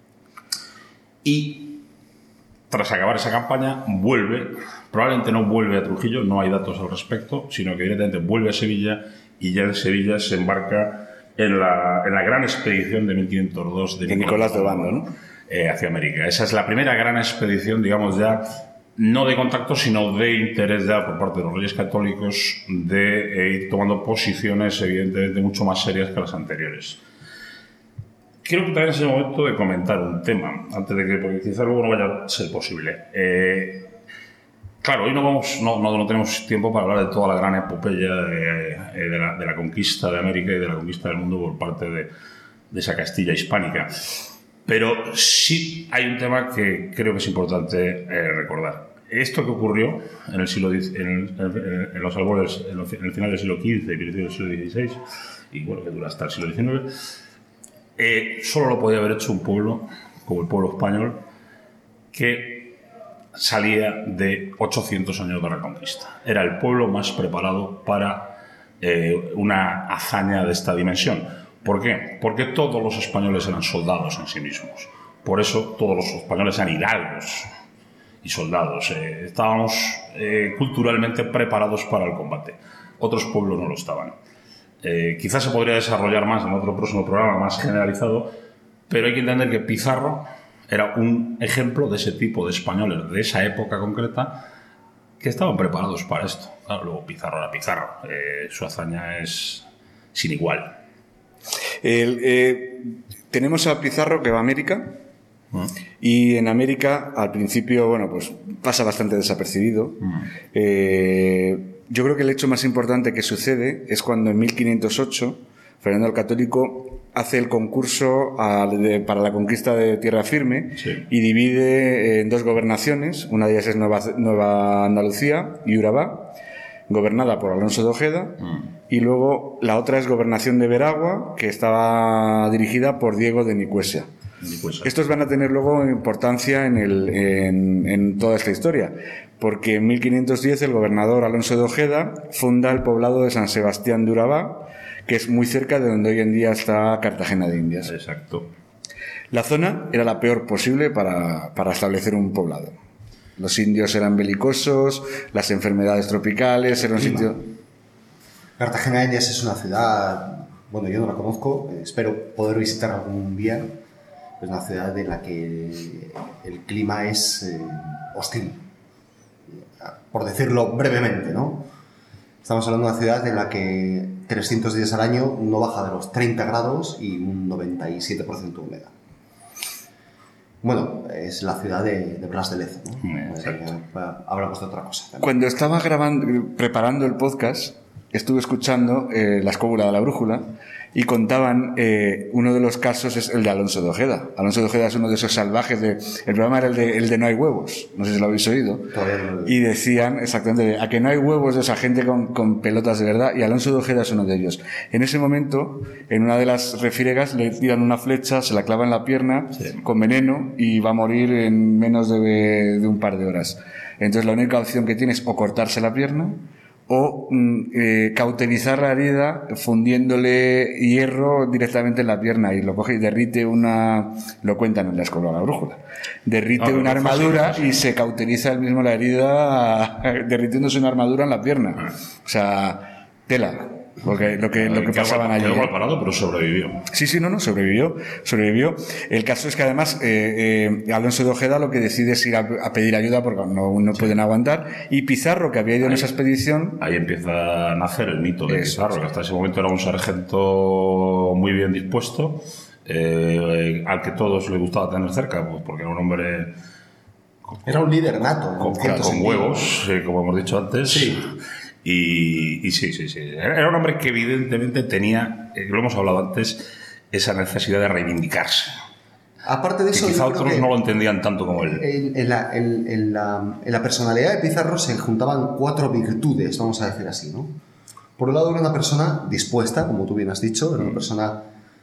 Y tras acabar esa campaña, probablemente no vuelve a Trujillo, no hay datos al respecto, sino que directamente vuelve a Sevilla, y ya en Sevilla se embarca en la gran expedición de 1502 de Nicolás de Obando, ¿no? Hacia América. Esa es la primera gran expedición, digamos, ya no de contacto, sino de interés ya por parte de los Reyes Católicos de ir tomando posiciones, evidentemente, mucho más serias que las anteriores. Creo que también es el momento de comentar un tema, antes de que, porque quizá luego no vaya a ser posible. Claro, hoy no tenemos tiempo para hablar de toda la gran epopeya de la conquista de América y de la conquista del mundo por parte de esa Castilla hispánica. Pero sí hay un tema que creo que es importante recordar. Esto que ocurrió en el siglo en los albores, en el final del siglo XV y principio del siglo XVI, y bueno, que dura hasta el siglo XIX, solo lo podía haber hecho un pueblo como el pueblo español, que salía de 800 años de reconquista. Era el pueblo más preparado para una hazaña de esta dimensión. ¿Por qué? Porque todos los españoles eran soldados en sí mismos. Por eso todos los españoles eran hidalgos y soldados. Estábamos culturalmente preparados para el combate. Otros pueblos no lo estaban. Quizás se podría desarrollar más en otro próximo programa, más generalizado, pero hay que entender que Pizarro era un ejemplo de ese tipo de españoles de esa época concreta que estaban preparados para esto. Claro, luego Pizarro era Pizarro. Su hazaña es sin igual. Tenemos a Pizarro que va a América, y en América al principio, bueno, pues pasa bastante desapercibido. Yo creo que el hecho más importante que sucede es cuando en 1508 Fernando el Católico hace el concurso para la conquista de tierra firme, sí, y divide en dos gobernaciones. Una de ellas es Nueva Andalucía y Urabá, gobernada por Alonso de Ojeda, y luego la otra es Gobernación de Veragua, que estaba dirigida por Diego de Nicuesia. Estos van a tener luego importancia en toda esta historia, porque en 1510 el gobernador Alonso de Ojeda funda el poblado de San Sebastián de Urabá, que es muy cerca de donde hoy en día está Cartagena de Indias. Exacto. La zona era la peor posible para establecer un poblado. Los indios eran belicosos, las enfermedades tropicales, era un sitio... Cartagena de Indias es una ciudad, bueno, yo no la conozco, espero poder visitar algún día. Es una ciudad en la que el clima es hostil, por decirlo brevemente, ¿no? Estamos hablando de una ciudad en la que 300 días al año no baja de los 30 grados y un 97% de humedad. Bueno, es la ciudad de Blas de Lezo, ¿no? Hablamos de otra cosa también. Cuando estaba preparando el podcast, estuve escuchando La Escóbula de la Brújula, y contaban, uno de los casos es el de Alonso de Ojeda. Alonso de Ojeda es uno de esos salvajes el programa era el de No hay huevos, no sé si lo habéis oído. Y decían exactamente, a que no hay huevos de esa gente con pelotas de verdad, y Alonso de Ojeda es uno de ellos. En ese momento, en una de las refriegas, le tiran una flecha, se la clava en la pierna, sí, con veneno, y va a morir en menos de un par de horas. Entonces la única opción que tiene es o cortarse la pierna, o cauterizar la herida fundiéndole hierro directamente en la pierna, y lo coge y derrite lo cuentan en La Escóbula de la Brújula, derrite una armadura fácil. Y se cauteriza él mismo la herida derritiéndose una armadura en la pierna. O sea, tela. lo que pasaban allí. Quedó mal parado, pero sobrevivió. Sí, no, sobrevivió. El caso es que además Alonso de Ojeda lo que decide es ir a pedir ayuda porque no pueden aguantar, y Pizarro, que había ido en esa expedición... Ahí empieza a nacer el mito de Pizarro, que hasta ese momento era un sargento muy bien dispuesto, al que todos les gustaba tener cerca, pues porque era un hombre... Era un líder nato. Con huevos, como hemos dicho antes. Sí. Y sí. Era un hombre que evidentemente tenía, lo hemos hablado antes, esa necesidad de reivindicarse. Aparte de eso, que quizá otros no lo entendían tanto como él. En la personalidad de Pizarro se juntaban 4 virtudes, vamos a decir así, ¿no? Por un lado, era una persona dispuesta, como tú bien has dicho, era una persona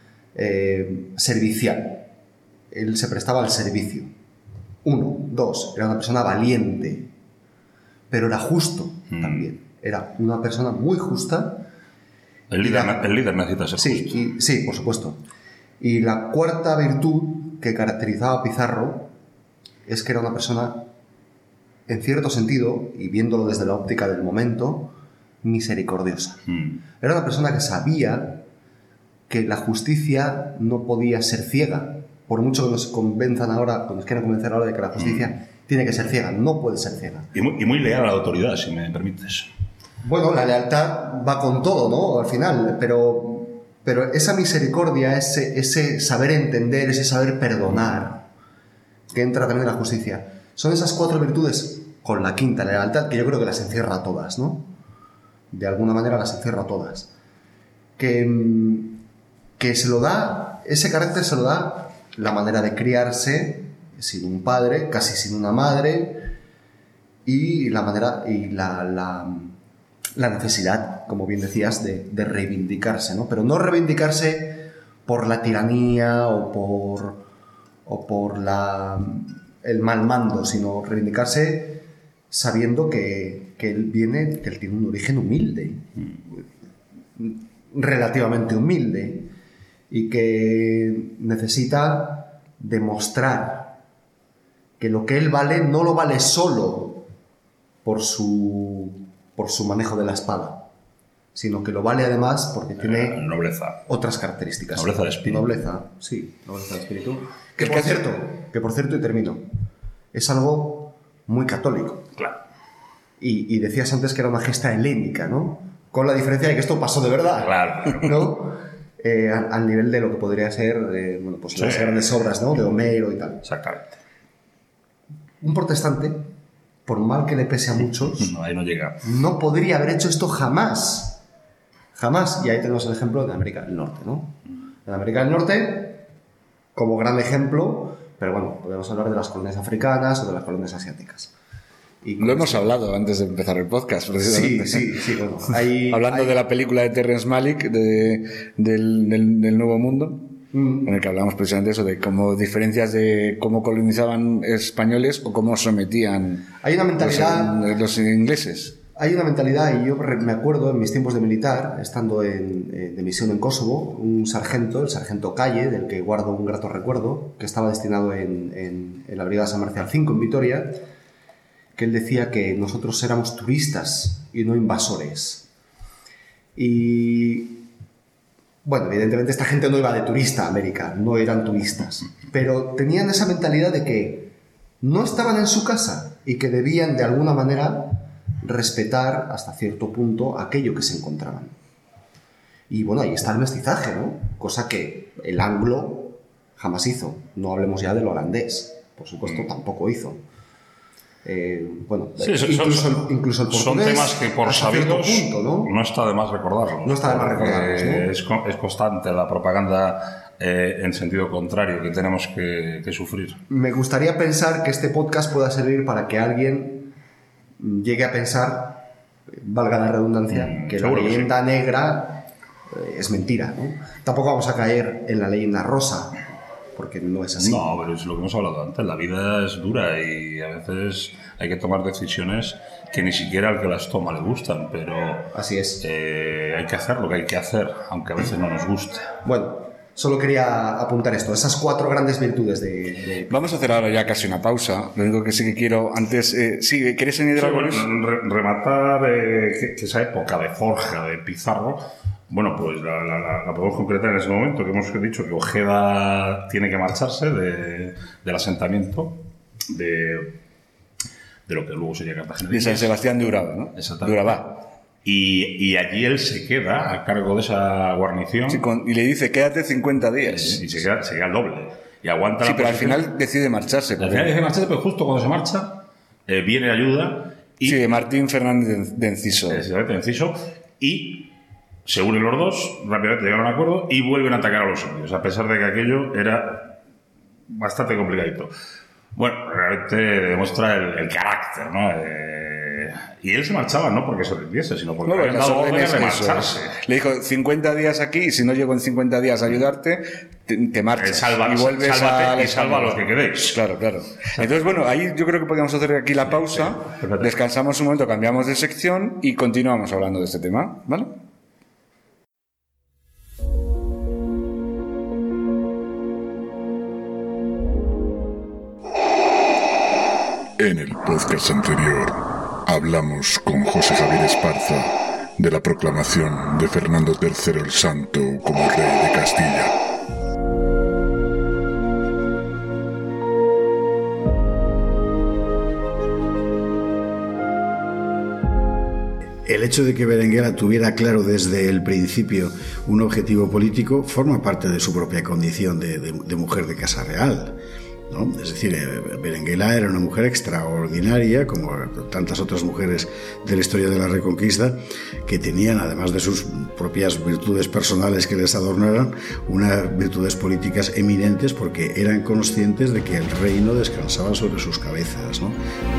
servicial. Él se prestaba al servicio. 1, 2, era una persona valiente, pero era justo también. Era una persona muy justa. El líder necesita ser justo. Sí, por supuesto. Y la cuarta virtud que caracterizaba a Pizarro es que era una persona, en cierto sentido, y viéndolo desde la óptica del momento, misericordiosa. Era una persona que sabía que la justicia no podía ser ciega. Por mucho que nos convenzan ahora, que nos quieran convencer ahora de que la justicia tiene que ser ciega, no puede ser ciega. Y muy leal a la autoridad, si me permites. Bueno, la lealtad va con todo, ¿no? Al final, pero esa misericordia, ese saber entender, ese saber perdonar, que entra también en la justicia, son esas 4 virtudes, con la quinta, la lealtad, que yo creo que las encierra a todas, ¿no? De alguna manera las encierra a todas. Que se lo da, ese carácter se lo da la manera de criarse sin un padre, casi sin una madre, y la manera y la necesidad, como bien decías, de reivindicarse, ¿no? Pero no reivindicarse por la tiranía o por el mal mando, sino reivindicarse sabiendo que él tiene un origen humilde, relativamente humilde, y que necesita demostrar que lo que él vale no lo vale solo por su manejo de la espada, sino que lo vale además porque tiene nobleza. Otras características. Nobleza de espíritu. Nobleza de espíritu. Que por cierto, y termino, es algo muy católico. Claro. Y decías antes que era una gesta helénica, ¿no? Con la diferencia de que esto pasó de verdad. Claro. ¿No? Al nivel de lo que podría ser las grandes obras, ¿no? De Homero y tal. Exactamente. Un protestante, por mal que le pese a muchos, ahí no llega. No podría haber hecho esto jamás. Jamás. Y ahí tenemos el ejemplo de América del Norte, ¿no? En América del Norte, como gran ejemplo, pero bueno, podemos hablar de las colonias africanas o de las colonias asiáticas. Lo hemos hablado antes de empezar el podcast, precisamente. Sí. Bueno, hablando de la película de Terrence Malick, del Nuevo Mundo, en el que hablamos precisamente eso, de cómo diferencias de cómo colonizaban españoles o cómo sometían hay una mentalidad, los ingleses. Hay una mentalidad, y yo me acuerdo en mis tiempos de militar, estando de misión en Kosovo, un sargento, el sargento Calle, del que guardo un grato recuerdo, que estaba destinado en la Brigada San Marcial 5 en Vitoria, que él decía que nosotros éramos turistas y no invasores. Y bueno, evidentemente esta gente no iba de turista a América, no eran turistas, pero tenían esa mentalidad de que no estaban en su casa y que debían de alguna manera respetar hasta cierto punto aquello que se encontraban. Y bueno, ahí está el mestizaje, ¿no? Cosa que el anglo jamás hizo. No hablemos ya del holandés, por supuesto, tampoco hizo. Bueno, sí, incluso el portugués. Son temas que por sabidos punto, no está de más recordarlo. No está de más recordarlos, ¿no? Es constante la propaganda en sentido contrario que tenemos que sufrir. Me gustaría pensar que este podcast pueda servir para que alguien llegue a pensar, valga la redundancia, que la leyenda negra es mentira, ¿no? Tampoco vamos a caer en la leyenda rosa, porque no es así. No, pero es lo que hemos hablado antes. La vida es dura y a veces hay que tomar decisiones que ni siquiera al que las toma le gustan, pero así es. Hay que hacer lo que hay que hacer, aunque a veces no nos guste. Bueno, Solo quería apuntar esto, esas 4 grandes virtudes de... Vamos a hacer ahora ya casi una pausa. Lo único que sí que quiero antes... sí, ¿quieres añadir algo? Rematar que esa época de forja de Pizarro, bueno, pues la podemos concretar en ese momento, que hemos dicho que Ojeda tiene que marcharse del asentamiento de lo que luego sería Cartagena. De San Sebastián de Uraba, ¿no? Exactamente. De Urabá. Y allí él se queda a cargo de esa guarnición. Sí, y le dice, quédate 50 días. Y se queda el doble. Y aguanta sí, la pero posición. al final decide marcharse. Al final decide marcharse, pero justo cuando se marcha, viene ayuda. Y, sí, Martín Fernández de Enciso. Exactamente, de Enciso. Y se unen los dos, rápidamente llegan a un acuerdo y vuelven a atacar a los indios, a pesar de que aquello era bastante complicadito. Bueno, realmente demuestra el carácter, ¿no? Y él se marchaba no porque se rindiese, sino porque habían dado órdenes de marcharse. Le dijo 50 días aquí y si no llego en 50 días a ayudarte, te marchas. Y vuelves salva a los que queréis. Claro, claro. Entonces, bueno, ahí yo creo que podríamos hacer aquí la pausa, descansamos un momento, cambiamos de sección y continuamos hablando de este tema, ¿vale? En el podcast anterior hablamos con José Javier Esparza de la proclamación de Fernando III el Santo como rey de Castilla. El hecho de que Berenguela tuviera claro desde el principio un objetivo político forma parte de su propia condición de mujer de casa real, ¿no? Es decir, Berenguela era una mujer extraordinaria, como tantas otras mujeres de la historia de la Reconquista, que tenían, además de sus propias virtudes personales que les adornaran, unas virtudes políticas eminentes porque eran conscientes de que el reino descansaba sobre sus cabezas, ¿no?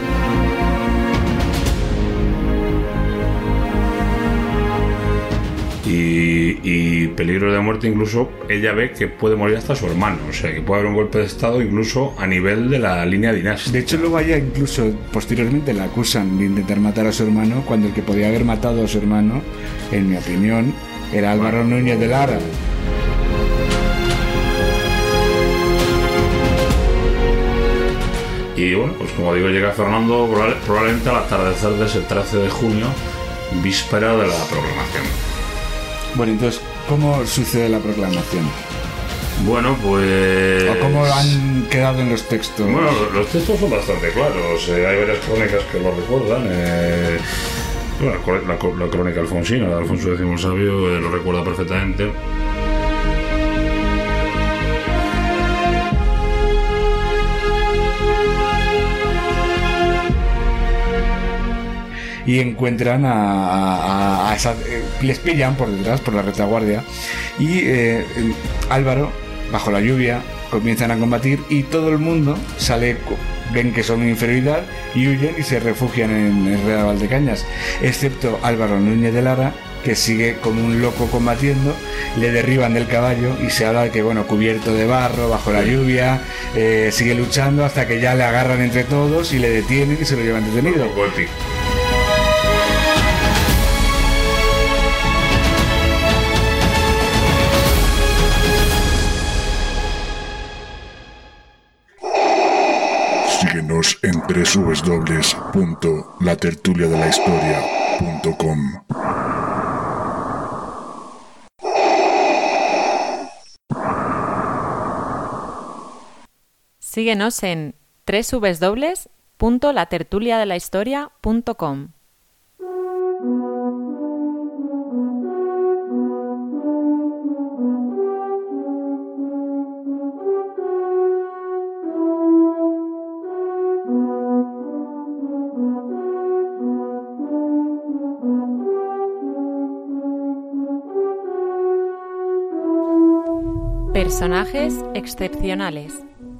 Y peligro de muerte, incluso ella ve que puede morir hasta su hermano, o sea que puede haber un golpe de estado incluso a nivel de la línea dinástica. De hecho, luego ella incluso posteriormente la acusan de intentar matar a su hermano, cuando el que podía haber matado a su hermano, en mi opinión, era Álvaro Núñez de Lara. Y bueno, pues como digo, llega Fernando probablemente al atardecer de ese 13 de junio, víspera de la proclamación. Bueno, entonces, ¿cómo sucede la proclamación? Bueno, pues... ¿O cómo han quedado en los textos? Bueno, los textos son bastante claros. Hay varias crónicas que lo recuerdan. Bueno, la crónica alfonsina de Alfonso X el Sabio lo recuerda perfectamente. Y encuentran a esa, les pillan por detrás, por la retaguardia, y Álvaro, bajo la lluvia, comienzan a combatir y todo el mundo sale, ven que son inferioridad y huyen y se refugian en el Real Valdecañas, excepto Álvaro Núñez de Lara, que sigue como un loco combatiendo. Le derriban del caballo y se habla de que, bueno, cubierto de barro, bajo la lluvia, sigue luchando hasta que ya le agarran entre todos y le detienen y se lo llevan detenido. Síguenos en www.latertuliadelahistoria.com. Síguenos en www.latertuliadelahistoria.com. Personajes excepcionales.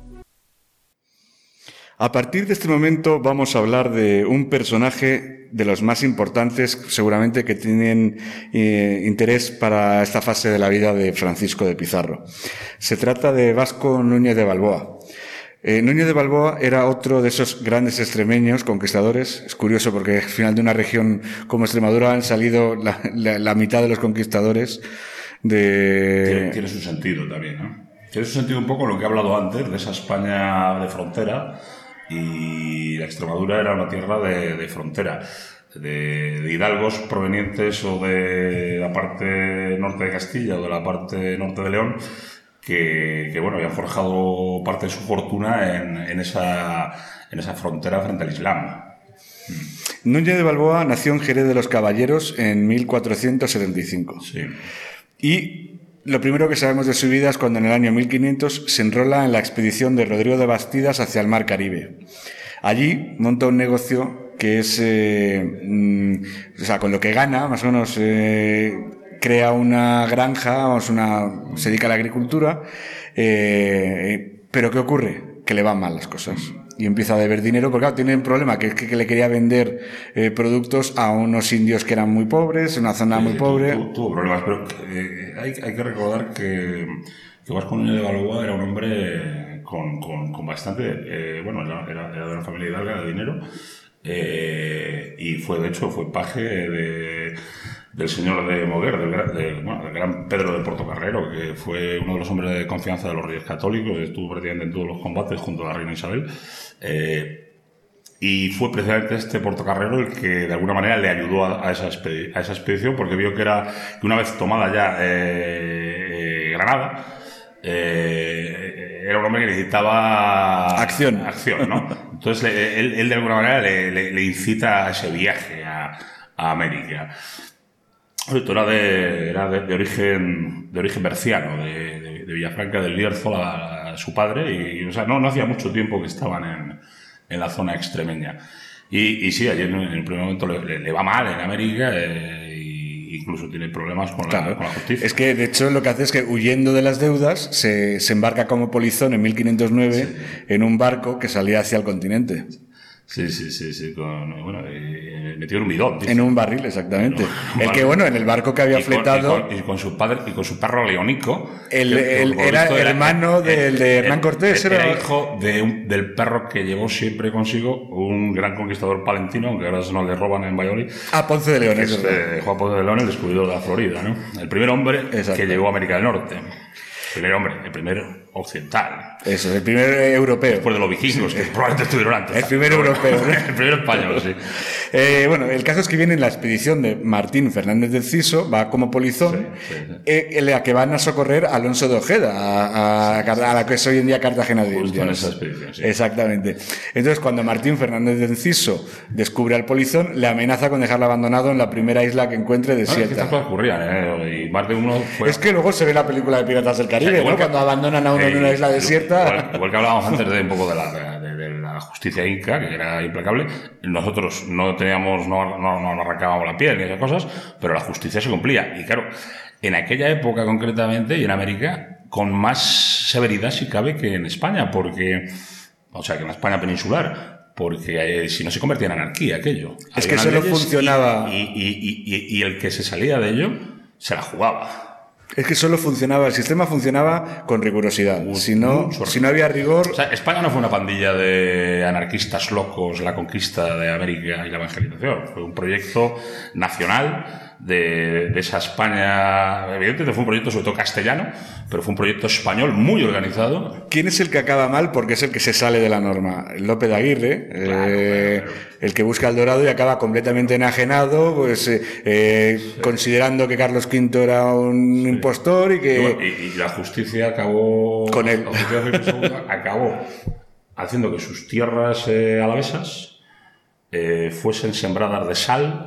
A partir de este momento vamos a hablar de un personaje de los más importantes, seguramente, que tienen interés para esta fase de la vida de Francisco de Pizarro. Se trata de Vasco Núñez de Balboa. Núñez de Balboa era otro de esos grandes extremeños conquistadores. Es curioso porque al final de una región como Extremadura han salido la mitad de los conquistadores. Tiene su sentido también, ¿no? Tiene su sentido un poco lo que he hablado antes, de esa España de frontera, y la Extremadura era una tierra de frontera, de hidalgos provenientes o de la parte norte de Castilla o de la parte norte de León, que bueno, habían forjado parte de su fortuna en esa frontera frente al Islam. Núñez de Balboa nació en Jerez de los Caballeros en 1475. Sí. Y lo primero que sabemos de su vida es cuando en el año 1500 se enrola en la expedición de Rodrigo de Bastidas hacia el Mar Caribe. Allí monta un negocio que es, o sea, con lo que gana, más o menos, crea una granja, se dedica a la agricultura, pero ¿qué ocurre? Que le van mal las cosas. Y empieza a deber dinero, porque claro, tiene un problema, que es que le quería vender productos a unos indios que eran muy pobres, en una zona muy pobre. Tuvo problemas, pero hay que recordar que Vasco Núñez de Balboa era un hombre con bastante... bueno, era de una familia hidalga de dinero, y fue paje del señor de Moguer, del gran Pedro de Portocarrero, que fue uno de los hombres de confianza de los Reyes Católicos, estuvo prácticamente en todos los combates junto a la reina Isabel, y fue precisamente este Portocarrero el que de alguna manera le ayudó a esa expedición, porque vio que una vez tomada ya Granada, era un hombre que necesitaba acción, ¿no? Entonces él de alguna manera le incita a ese viaje a América. Esto era de origen berciano, de Villafranca del Bierzo, su padre, y o sea, no hacía mucho tiempo que estaban en la zona extremeña. Y sí, allí en el primer momento le va mal en América, incluso tiene problemas con la justicia. Es que, de hecho, lo que hace es que, huyendo de las deudas, se embarca como polizón en 1509 en un barco que salía hacia el continente. Sí, metido en un bidón. En un barril, exactamente. En el barco que había fletado... Y con su padre, y con su perro Leonico. Era hermano de Hernán Cortés. Era hijo del perro que llevó siempre consigo un gran conquistador palentino, aunque ahora no le roban en Valladolid. Ponce de León. Juan Ponce de León, el descubridor de la Florida, ¿no? El primer hombre que llegó a América del Norte. El primer occidental. Eso, el primer europeo. Después de los vikingos, que probablemente estuvieron antes. El primer europeo. El primer español, sí. El caso es que viene en la expedición de Martín Fernández del Ciso, va como polizón, en la que van a socorrer a Alonso de Ojeda, a la que es hoy en día Cartagena de Indias. En esa expedición, sí. Exactamente. Entonces, cuando Martín Fernández del Ciso descubre al polizón, le amenaza con dejarlo abandonado en la primera isla que encuentre desierta. Es que estas cosas ocurrían, y más de uno fue... Es que luego se ve la película de Piratas del Caribe, ¿no? Cuando abandonan a uno en una isla desierta. Igual que hablábamos antes de un poco de la justicia inca, que era implacable, nosotros no arrancábamos la piel ni esas cosas, pero la justicia se cumplía. Y claro, en aquella época concretamente y en América, con más severidad si cabe que en España, que en la España peninsular, porque si no se convertía en anarquía aquello. Es que solo funcionaba. Y el que se salía de ello se la jugaba. Es que solo funcionaba, el sistema funcionaba con rigurosidad. Si no había rigor... O sea, España no fue una pandilla de anarquistas locos, la conquista de América y la evangelización. Fue un proyecto nacional de esa España. Evidentemente fue un proyecto sobre todo castellano, pero fue un proyecto español muy organizado. ¿Quién es el que acaba mal? Porque es el que se sale de la norma. López de Aguirre, claro. El que busca el dorado y acaba completamente enajenado, pues considerando que Carlos V era un impostor y que... Y la justicia acabó... Con él. La justicia acabó haciendo que sus tierras alavesas fuesen sembradas de sal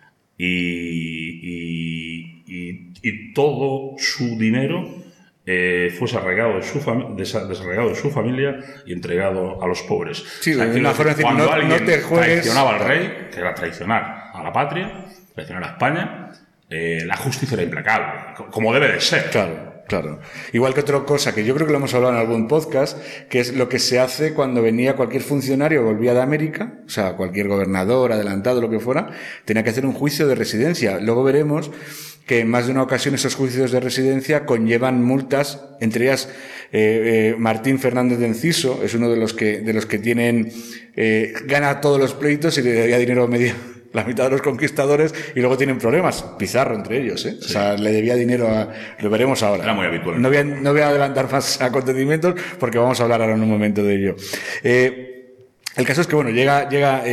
y todo su dinero fuese arraigado desarraigado de su familia y entregado a los pobres. Sí, o sea, de una forma de decir, cuando alguien no te juegues... traicionaba al rey, que era traicionar a la patria, traicionar a España, la justicia era implacable, como debe de ser. Claro. Igual que otra cosa que yo creo que lo hemos hablado en algún podcast, que es lo que se hace cuando venía cualquier funcionario, volvía de América, o sea, cualquier gobernador, adelantado, lo que fuera, tenía que hacer un juicio de residencia. Luego veremos que en más de una ocasión esos juicios de residencia conllevan multas, entre ellas Martín Fernández de Enciso es uno de los que tienen gana todos los pleitos y le daría dinero la mitad de los conquistadores, y luego tienen problemas. Pizarro entre ellos, ¿eh? Sí. O sea, le debía dinero a... Lo veremos ahora. Era muy habitual. No voy a adelantar más acontecimientos porque vamos a hablar ahora en un momento de ello. El caso es que, bueno, llega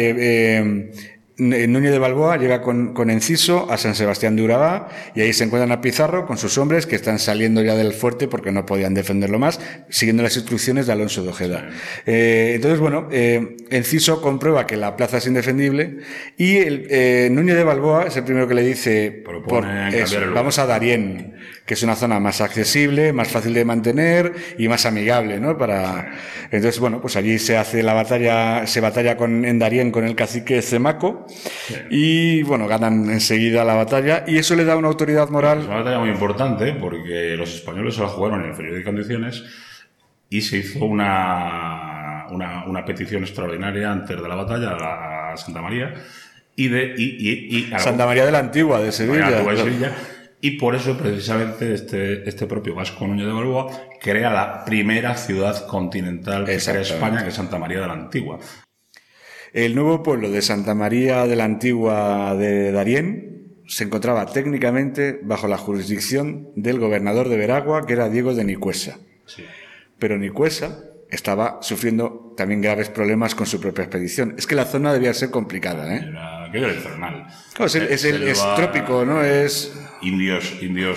Núñez de Balboa, llega con Enciso a San Sebastián de Urabá, y ahí se encuentran a Pizarro con sus hombres que están saliendo ya del fuerte porque no podían defenderlo más, siguiendo las instrucciones de Alonso de Ojeda. Entonces, bueno, Enciso comprueba que la plaza es indefendible, y Núñez de Balboa es el primero que le dice, vamos a Darién, que es una zona más accesible, más fácil de mantener y más amigable, ¿no? Entonces, bueno, pues allí se hace la batalla, se batalla en Darién con el cacique Cemaco, y bueno, ganan enseguida la batalla, y eso le da una autoridad moral. Es una batalla muy importante porque los españoles se la jugaron en inferioridad de condiciones, y se hizo una petición extraordinaria antes de la batalla a Santa María Santa María de la Antigua de Sevilla. Y por eso, precisamente, este propio Vasco Núñez de Balboa crea la primera ciudad continental que crea España, que es Santa María de la Antigua. El nuevo pueblo de Santa María de la Antigua de Darién se encontraba técnicamente bajo la jurisdicción del gobernador de Veragua, que era Diego de Nicuesa. Sí. Pero Nicuesa estaba sufriendo también graves problemas con su propia expedición. Es que la zona debía ser complicada, ¿eh? Aquello era infernal. Claro, es trópico, ¿no? Es... Indios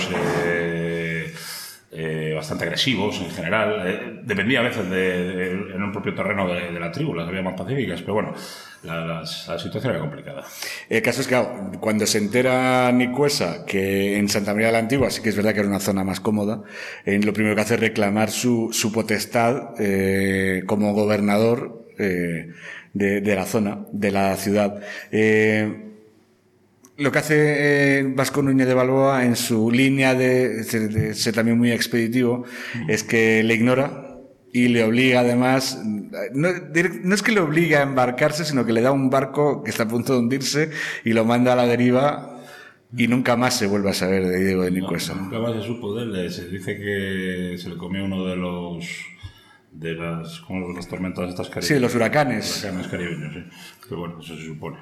bastante agresivos en general. Dependía a veces en un propio terreno de la tribu, las había más pacíficas, pero bueno, la situación era complicada. El caso es que cuando se entera Nicuesa que en Santa María de la Antigua sí que es verdad que era una zona más cómoda, lo primero que hace es reclamar su potestad como gobernador de la zona, de la ciudad. Lo que hace Vasco Núñez de Balboa en su línea de ser también muy expeditivo es que le ignora y le obliga además, no es que le obliga a embarcarse, sino que le da un barco que está a punto de hundirse y lo manda a la deriva, y nunca más se vuelve a saber de Diego de Nicuesa. Nunca más se supo de él. Se dice que se le comió uno de las tormentas estas caribeñas. Sí, de los huracanes. Huracanes caribeños, sí. Pero bueno, eso se supone.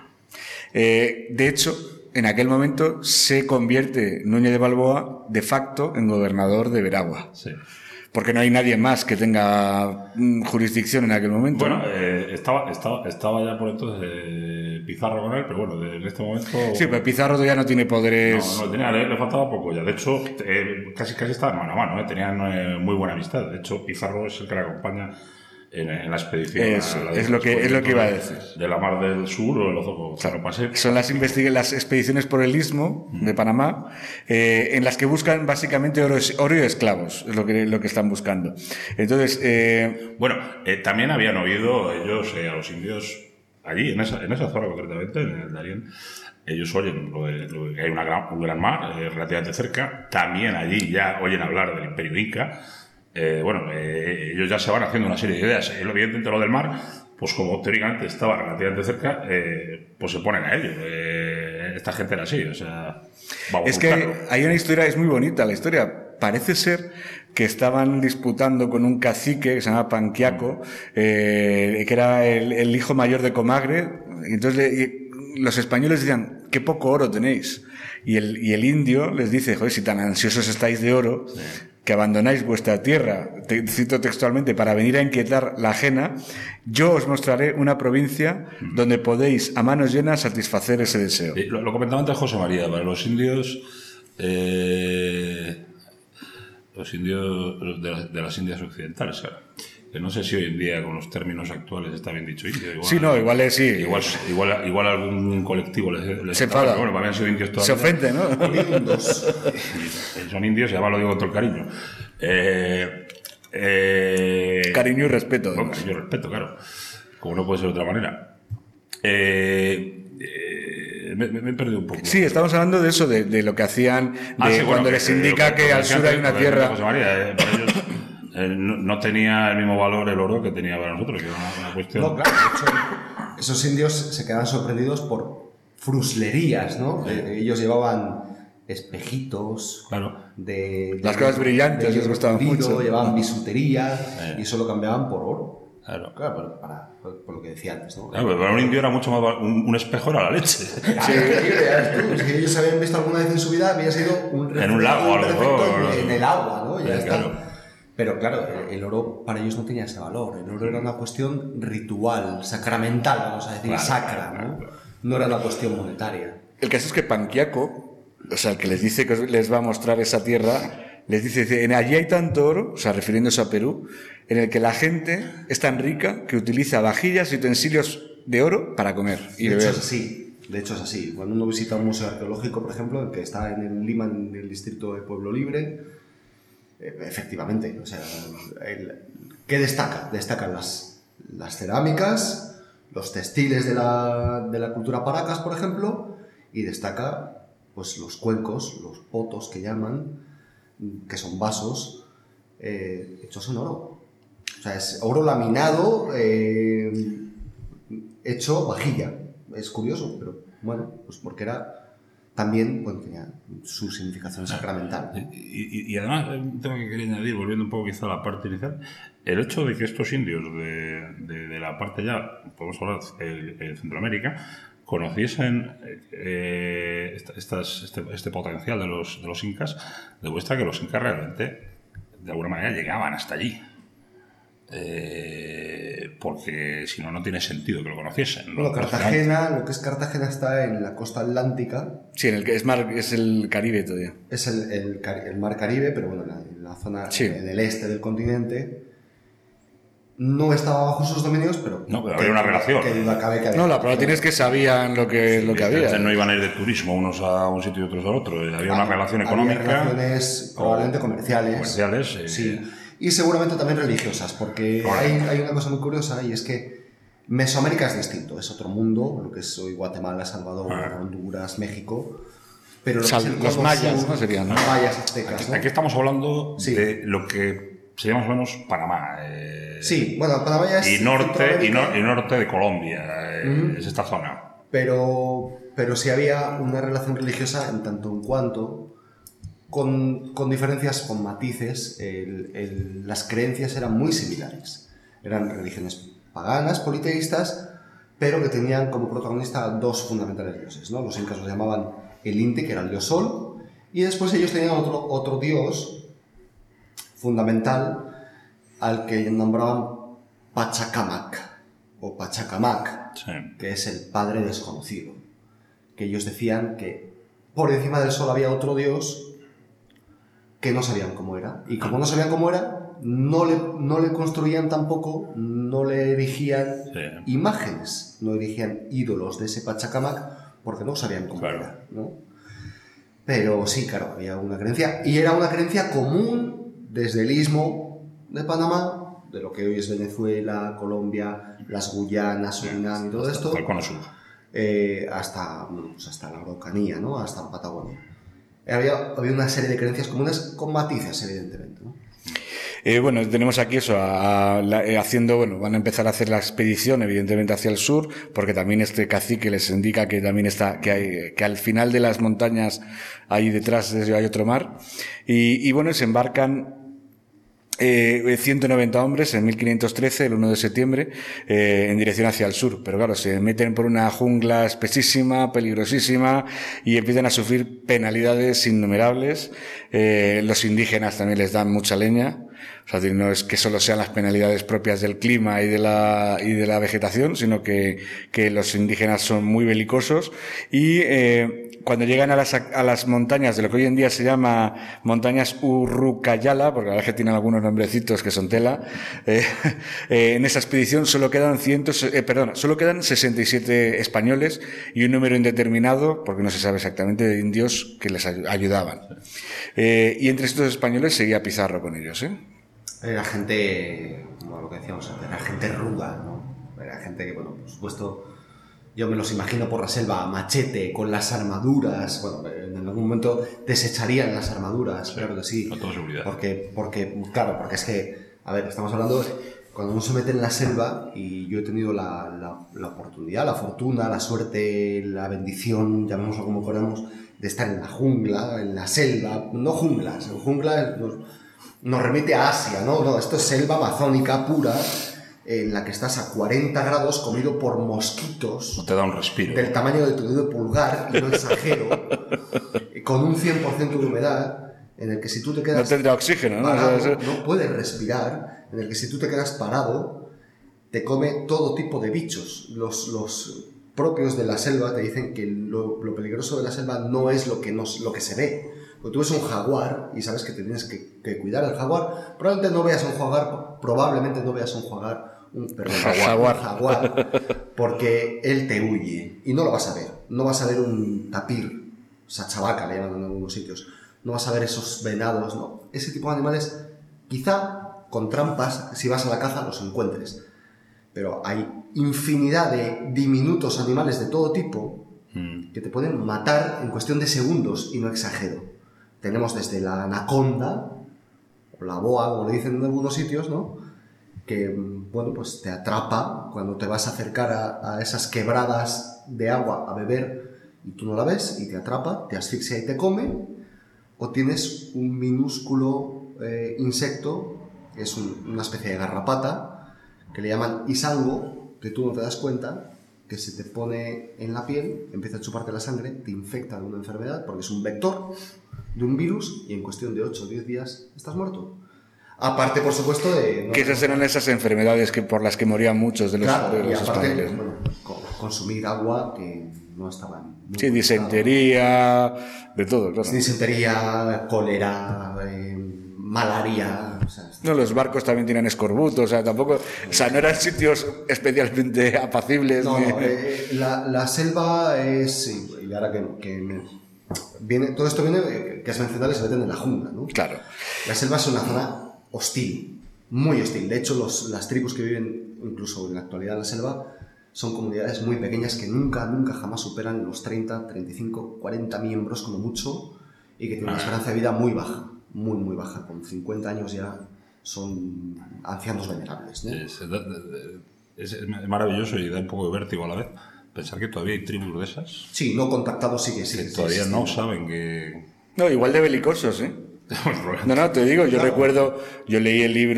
De hecho, en aquel momento se convierte Núñez de Balboa de facto en gobernador de Veragua. Sí. Porque no hay nadie más que tenga jurisdicción en aquel momento. Bueno, estaba ya por entonces Pizarro con él, pero bueno, en este momento... Sí, pero Pizarro todavía no tiene poderes... No, le faltaba poco ya. De hecho, casi estaban mano a mano, tenían muy buena amistad. De hecho, Pizarro es el que le acompaña en la expedición. Es lo que iba a decir. De la Mar del Sur o el Ozoco. Claro, son las expediciones por el Istmo de Panamá, en las que buscan básicamente oro y esclavos, es lo que están buscando. Entonces, también habían oído ellos a los indios allí, en esa zona concretamente, en el Darién. Ellos oyen lo de que hay un gran mar relativamente cerca. También allí ya oyen hablar del Imperio Inca. Ellos ya se van haciendo una serie de ideas. Evidentemente lo del mar, pues como teóricamente estaba relativamente cerca, pues se ponen a ello. Esta gente era así, o sea, vamos es a buscarlo. Que hay una historia, es muy bonita la historia. Parece ser que estaban disputando con un cacique que se llama Panquiaco, que era el hijo mayor de Comagre. Entonces los españoles decían, qué poco oro tenéis. Y el indio les dice, joder, si tan ansiosos estáis de oro, sí, que abandonáis vuestra tierra, cito textualmente, para venir a inquietar la ajena, yo os mostraré una provincia donde podéis a manos llenas satisfacer ese deseo. Lo comentaba antes José María, para los indios de las Indias occidentales, claro. Que no sé si hoy en día con los términos actuales está bien dicho indio. Igual algún colectivo les se enfada. Bueno, habían sido indios toda se ofende, ¿no? Son indios y además lo digo con todo el cariño. Cariño y respeto. Cariño y respeto, claro. Como no puede ser de otra manera. Me he perdido un poco. Sí, estamos hablando de eso, de lo que hacían, cuando les indica que al sur hay una tierra... José María, para ellos... no tenía el mismo valor el oro que tenía para nosotros, que era una cuestión... No, claro, de hecho, esos indios se quedaban sorprendidos por fruslerías, ¿no? Ellos llevaban espejitos, claro, las cosas brillantes les gustaban mucho, llevaban bisutería y eso lo cambiaban por oro. Claro. Claro, por lo que decía antes, ¿no? Claro, pero para un indio era mucho más... Un espejo era la leche. Si ellos habían visto alguna vez en su vida, había sido un En un lago, en el agua, ¿no? Ya está. Claro. Pero claro, el oro para ellos no tenía ese valor. El oro era una cuestión ritual, sacramental, vamos a decir, Claro, sacra, claro, ¿no? claro. No era una cuestión monetaria. El caso es que Panquiaco, o sea, el que les dice que les va a mostrar esa tierra, les dice, allí hay tanto oro, o sea, refiriéndose a Perú, en el que la gente es tan rica que utiliza vajillas y utensilios de oro para comer y De beber. hecho es así. Cuando uno visita un museo arqueológico, por ejemplo, el que está en Lima, en el distrito de Pueblo Libre, efectivamente, o sea, ¿qué destaca? Destacan las cerámicas, los textiles de la cultura Paracas, por ejemplo, y destaca pues los cuencos, los potos que llaman, que son vasos hechos en oro. O sea, es oro laminado hecho vajilla. Es curioso, pero bueno, pues porque también tenía su significación sacramental. Y además, un tema que quería añadir, volviendo un poco quizá a la parte inicial, el hecho de que estos indios de la parte ya, podemos hablar de Centroamérica, conociesen este potencial de los incas, demuestra que los incas realmente, de alguna manera, llegaban hasta allí. Porque si no, no tiene sentido que lo conociesen, ¿no? Bueno, Cartagena, lo que es Cartagena está en la costa atlántica. Sí, en el que es el Caribe todavía. Es el mar Caribe, pero bueno, en la zona del este del continente. No estaba bajo sus dominios, pero... No, pero había una relación. No, la prueba tienes que sabían lo que había. No iban a ir de turismo unos a un sitio y otros al otro. Había una relación económica. Había relaciones probablemente comerciales. Sí. Y seguramente también religiosas, porque hay una cosa muy curiosa, y es que Mesoamérica es distinto, es otro mundo, lo que es hoy Guatemala, Salvador, Honduras, México, pero los mayas, ¿no? Serían, ¿no? Mayas, aztecas, ¿no? Aquí estamos hablando de lo que sería más o menos Panamá. Sí, bueno, Panamá ya es... Y norte de Colombia, es esta zona. Pero sí había una relación religiosa en tanto en cuanto... Con diferencias, con matices, las creencias eran muy similares. Eran religiones paganas, politeístas, pero que tenían como protagonista dos fundamentales dioses, ¿no? Los incas los llamaban el Inti, que era el dios sol, y después ellos tenían otro dios fundamental al que nombraban Pachacamac, o Pachacamac, sí, que es el padre desconocido. Que ellos decían que por encima del sol había otro dios que no sabían cómo era. Y como no sabían cómo era, no le construían tampoco, no le erigían imágenes, no erigían ídolos de ese Pachacamac, porque no sabían cómo era, ¿no? Pero sí, claro, había una creencia, y era una creencia común desde el istmo de Panamá, de lo que hoy es Venezuela, Colombia, las Guyanas, Surinam y todo esto, hasta la Araucanía, ¿no? Hasta la Patagonia. Había una serie de creencias comunes con matices, evidentemente, ¿no? Bueno, tenemos aquí eso, van a empezar a hacer la expedición, evidentemente, hacia el sur, porque también este cacique les indica que también que al final de las montañas, ahí detrás hay otro mar, y bueno, se embarcan 190 hombres en 1513, el 1 de septiembre, en dirección hacia el sur. Pero claro, se meten por una jungla espesísima, peligrosísima, y empiezan a sufrir penalidades innumerables. Los indígenas también les dan mucha leña. O sea, no es que solo sean las penalidades propias del clima y de la vegetación, sino que los indígenas son muy belicosos. Y cuando llegan a las montañas de lo que hoy en día se llama montañas Urrucayala, porque la verdad es que tienen algunos nombrecitos que son tela, en esa expedición solo quedan 67 españoles y un número indeterminado, porque no se sabe exactamente, de indios que les ayudaban. Y entre estos españoles seguía Pizarro con ellos, Era gente, como lo que decíamos antes, era gente ruda, ¿no? Era gente que, bueno, por supuesto, yo me los imagino por la selva a machete, con las armaduras. Bueno, en algún momento desecharían las armaduras, claro que sí. Con toda seguridad. Porque es que, a ver, estamos hablando de cuando uno se mete en la selva, y yo he tenido la oportunidad, la fortuna, la suerte, la bendición, llamémoslo como queramos, de estar en la jungla, en la selva, no junglas, en jungla nos remite a Asia, ¿no? No, esto es selva amazónica pura, en la que estás a 40 grados comido por mosquitos. No te da un respiro. Del tamaño de tu dedo pulgar, y no exagero, con un 100% de humedad, en el que si tú te quedas... No tendrá oxígeno, ¿no? Parado, O sea, no puedes respirar, en el que si tú te quedas parado, te come todo tipo de bichos. Los propios de la selva te dicen que lo peligroso de la selva no es lo que se ve. Porque tú ves un jaguar y sabes que te tienes que cuidar del jaguar. Probablemente no veas un jaguar, porque él te huye y no lo vas a ver. No vas a ver un tapir, sachabaca le llaman en algunos sitios. No vas a ver esos venados, no. Ese tipo de animales, quizá con trampas, si vas a la caza los encuentres. Pero hay infinidad de diminutos animales de todo tipo que te pueden matar en cuestión de segundos, y no exagero. Tenemos desde la anaconda, o la boa, como le dicen en algunos sitios, ¿no? Que, bueno, pues te atrapa cuando te vas a acercar a esas quebradas de agua a beber y tú no la ves, y te atrapa, te asfixia y te come. O tienes un minúsculo insecto, que es una especie de garrapata, que le llaman isango, que tú no te das cuenta, que se te pone en la piel, empieza a chuparte la sangre, te infecta de una enfermedad, porque es un vector de un virus, y en cuestión de 8 o 10 días estás muerto. Aparte, por supuesto, de... Que esas eran esas enfermedades por las que morían muchos de los, claro, de los y aparte, españoles. bueno, consumir agua que no estaban... Sí, disentería, de todo, claro. Disentería, cólera, malaria... O sea, No, los barcos también tienen escorbuto, o sea, tampoco... O sea, no eran sitios especialmente apacibles. No, ni... la selva es... Y ahora viene, todo esto viene, que has mencionado, que se meten en la jungla, ¿no? Claro. La selva es una zona hostil, muy hostil. De hecho, las tribus que viven, incluso en la actualidad en la selva, son comunidades muy pequeñas que nunca jamás superan los 30, 35, 40 miembros como mucho, y que tienen una esperanza de vida muy baja, muy baja. Con 50 años ya son ancianos venerables, ¿no? Es maravilloso y da un poco de vértigo a la vez pensar que todavía hay tribus de esas. Sí, no contactados sí. Que todavía no saben que... No, igual de belicosos, ¿eh? No, te digo, yo recuerdo, yo leí el libro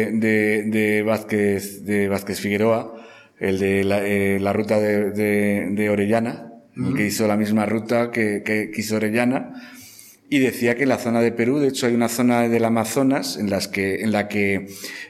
de Vázquez Figueroa, el de la ruta de Orellana, que hizo la misma ruta que hizo Orellana, y decía que en la zona de Perú, de hecho hay una zona del Amazonas en la que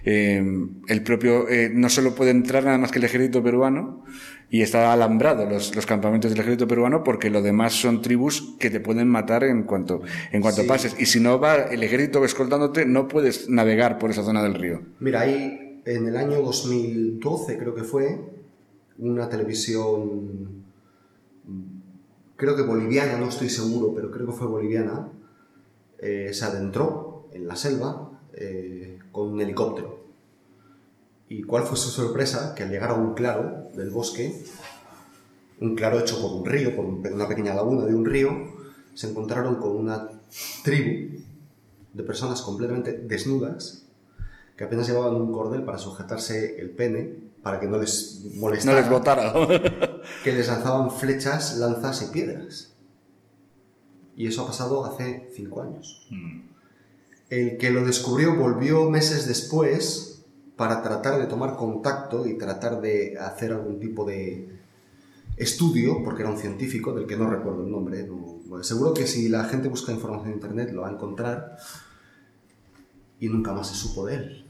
el propio no solo puede entrar nada más que el ejército peruano, y está alambrado los campamentos del ejército peruano, porque lo demás son tribus que te pueden matar en cuanto sí. Pases. Y si no va el ejército escoltándote, no puedes navegar por esa zona del río. Mira, ahí en el año 2012 creo que fue, una televisión, creo que boliviana, no estoy seguro, pero creo que fue boliviana, se adentró en la selva con un helicóptero. ¿Y cuál fue su sorpresa? Que al llegar a un claro del bosque, un claro hecho por un río, por una pequeña laguna de un río, se encontraron con una tribu de personas completamente desnudas, que apenas llevaban un cordel para sujetarse el pene, para que no les molestara. No les botara. Que les lanzaban flechas, lanzas y piedras. Y eso ha pasado hace 5 años. El que lo descubrió volvió meses después para tratar de tomar contacto y tratar de hacer algún tipo de estudio, porque era un científico del que no recuerdo el nombre. Bueno, seguro que si la gente busca información en internet lo va a encontrar, y nunca más se supo de él.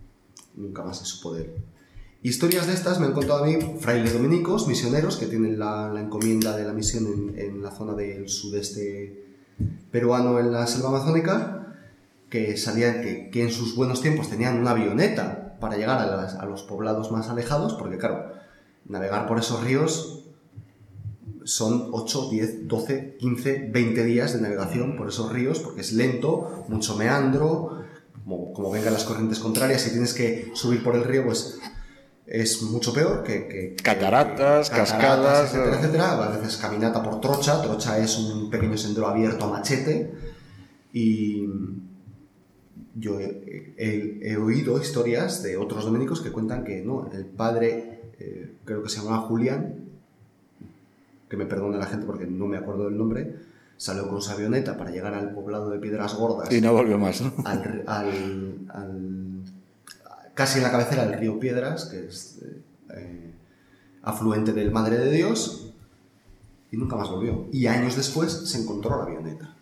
Historias de estas me han contado a mí frailes dominicos, misioneros, que tienen la encomienda de la misión en la zona del sudeste peruano, en la selva amazónica, que sabían que en sus buenos tiempos tenían una avioneta para llegar a los poblados más alejados, porque claro, navegar por esos ríos son 8, 10, 12, 15, 20 días de navegación por esos ríos, porque es lento, mucho meandro, como vengan las corrientes contrarias, si tienes que subir por el río, pues es mucho peor que cataratas, cascadas, etcétera. A veces caminata por trocha. Trocha es un pequeño sendero abierto a machete, y yo he oído historias de otros dominicos que cuentan que no, el padre, creo que se llamaba Julián, que me perdone la gente porque no me acuerdo del nombre, salió con su avioneta para llegar al poblado de Piedras Gordas. Y no volvió más, ¿no? casi en la cabecera del río Piedras, que es afluente del Madre de Dios, y nunca más volvió. Y años después se encontró la avioneta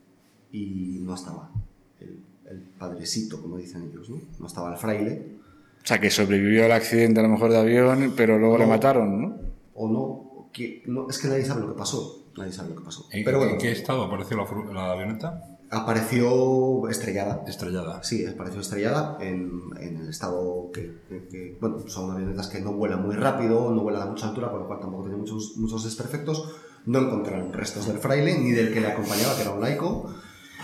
y no estaba el padrecito, como dicen ellos, ¿no? No estaba el fraile. O sea, que sobrevivió al accidente a lo mejor de avión, pero luego le mataron, ¿no? O no, es que nadie sabe lo que pasó. Nadie sabe lo que pasó. Pero bueno, ¿en qué estado apareció la avioneta? Apareció estrellada. Estrellada. Sí, apareció estrellada en el estado que bueno, son avionetas que no vuelan muy rápido, no vuelan a mucha altura, por lo cual tampoco tienen muchos desperfectos. No encontraron restos del fraile ni del que le acompañaba, que era un laico,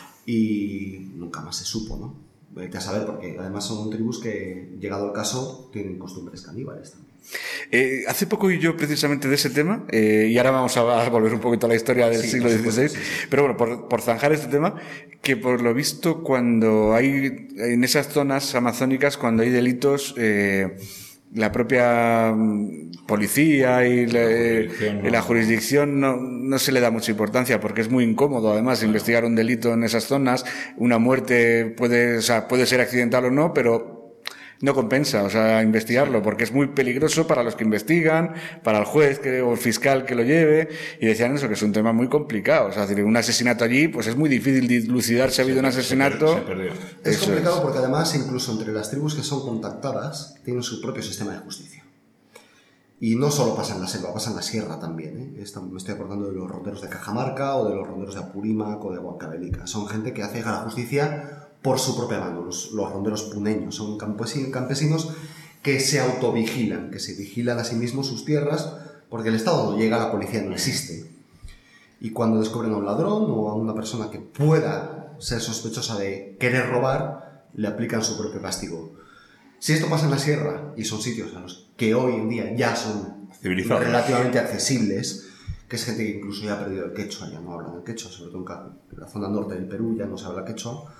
y nunca más se supo, ¿no? Vete a saber, porque además son tribus que, llegado el caso, tienen costumbres caníbales también. Hace poco oí yo precisamente de ese tema, y ahora vamos a volver un poquito a la historia del siglo XVI, sí. Pero bueno, por zanjar este tema, que por lo visto cuando hay, en esas zonas amazónicas, cuando hay delitos, la propia policía y la jurisdicción no se le da mucha importancia, porque es muy incómodo además investigar un delito en esas zonas. Una muerte puede ser accidental o no, pero no compensa, investigarlo, porque es muy peligroso para los que investigan, para el juez o el fiscal que lo lleve, y decían eso, que es un tema muy complicado. O sea, decir, un asesinato allí, pues es muy difícil dilucidar si ha habido un asesinato. Es complicado porque además, incluso entre las tribus que son contactadas, tienen su propio sistema de justicia. Y no solo pasa en la selva, pasa en la sierra también, ¿eh? Me estoy acordando de los ronderos de Cajamarca o de los ronderos de Apurímac o de Huancavelica. Son gente que hace la justicia por su propia mano, los ronderos puneños. Son campesinos que se autovigilan, que se vigilan a sí mismos sus tierras, porque el Estado no llega, la policía no existe. Y cuando descubren a un ladrón o a una persona que pueda ser sospechosa de querer robar, le aplican su propio castigo. Si esto pasa en la sierra, y son sitios a los que hoy en día ya son relativamente accesibles, que es gente que incluso ya ha perdido el quechua, ya no hablan el quechua, sobre todo en la zona norte del Perú ya no se habla quechua.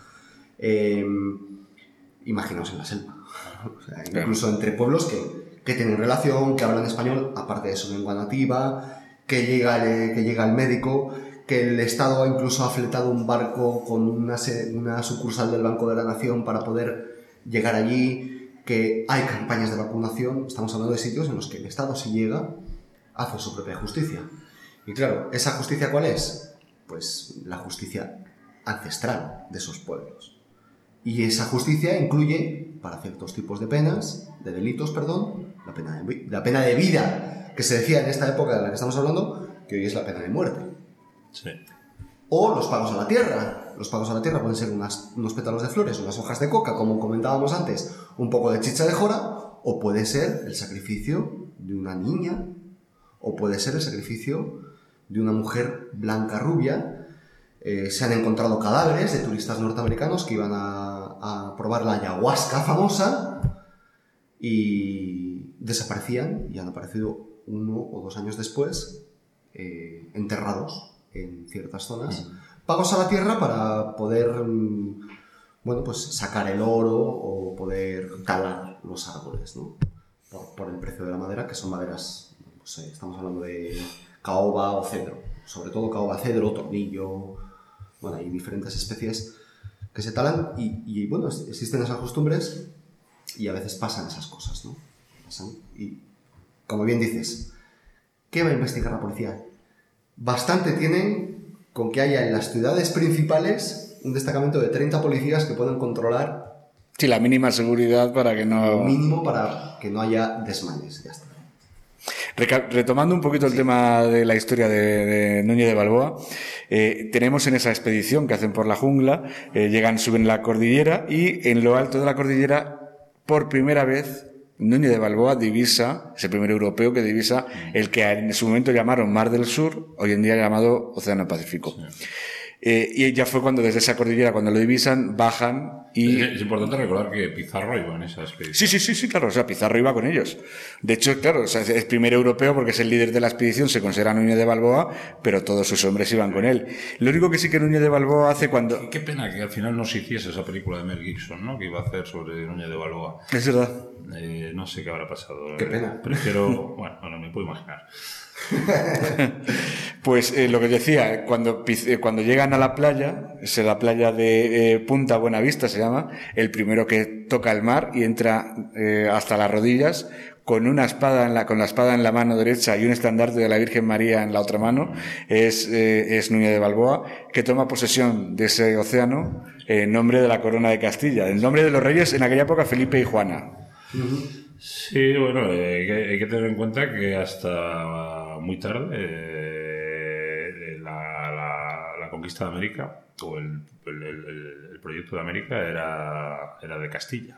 Imaginaos en la selva. O sea, incluso entre pueblos que tienen relación, que hablan español, aparte de su lengua nativa, que llega el médico, que el Estado incluso ha fletado un barco con una sucursal del Banco de la Nación para poder llegar allí, que hay campañas de vacunación. Estamos hablando de sitios en los que el Estado, si llega, hace su propia justicia. Y claro, ¿esa justicia cuál es? Pues la justicia ancestral de esos pueblos. Y esa justicia incluye, para ciertos tipos de delitos, la pena de vida, que se decía en esta época de la que estamos hablando, que hoy es la pena de muerte. Sí. O los pagos a la tierra. Los pagos a la tierra pueden ser unos pétalos de flores, unas hojas de coca, como comentábamos antes, un poco de chicha de jora, o puede ser el sacrificio de una niña, o puede ser el sacrificio de una mujer blanca rubia. Se han encontrado cadáveres de turistas norteamericanos que iban a probar la ayahuasca famosa y desaparecían, y han aparecido 1 o 2 años después enterrados en ciertas zonas. Pagos a la tierra para poder sacar el oro o poder talar los árboles, ¿no? Por el precio de la madera, que son maderas, estamos hablando de caoba o cedro, sobre todo caoba, cedro, tornillo. Bueno, hay diferentes especies que se talan y existen esas costumbres y a veces pasan esas cosas, ¿no? Y, como bien dices, ¿qué va a investigar la policía? Bastante tienen con que haya en las ciudades principales un destacamento de 30 policías que puedan controlar... Sí, la mínima seguridad para que no... Lo mínimo para que no haya desmanes, ya está. Retomando un poquito el tema de la historia de Núñez de Balboa, tenemos en esa expedición que hacen por la jungla, suben la cordillera y en lo alto de la cordillera, por primera vez, Núñez de Balboa divisa, es el primer europeo que divisa el que en su momento llamaron Mar del Sur, hoy en día llamado Océano Pacífico. Sí. Y ya fue cuando desde esa cordillera, cuando lo divisan, bajan y... Es importante recordar que Pizarro iba en esa expedición. Sí, claro, Pizarro iba con ellos. De hecho, claro, es el primer europeo porque es el líder de la expedición, se considera Núñez de Balboa, pero todos sus hombres iban con él. Lo único que sí que Núñez de Balboa hace cuando... Qué pena que al final no se hiciese esa película de Mel Gibson, ¿no? Que iba a hacer sobre Núñez de Balboa. Es verdad. No sé qué habrá pasado. Qué pena. Prefiero... bueno, me puedo imaginar. Pues lo que decía, cuando llegan a la playa, es la playa de Punta Buenavista se llama, el primero que toca el mar y entra hasta las rodillas con la espada en la mano derecha y un estandarte de la Virgen María en la otra mano, es Núñez de Balboa, que toma posesión de ese océano en nombre de la corona de Castilla, en nombre de los reyes en aquella época Felipe y Juana. Sí, bueno, hay que tener en cuenta que hasta muy tarde la conquista de América o el proyecto de América era de Castilla.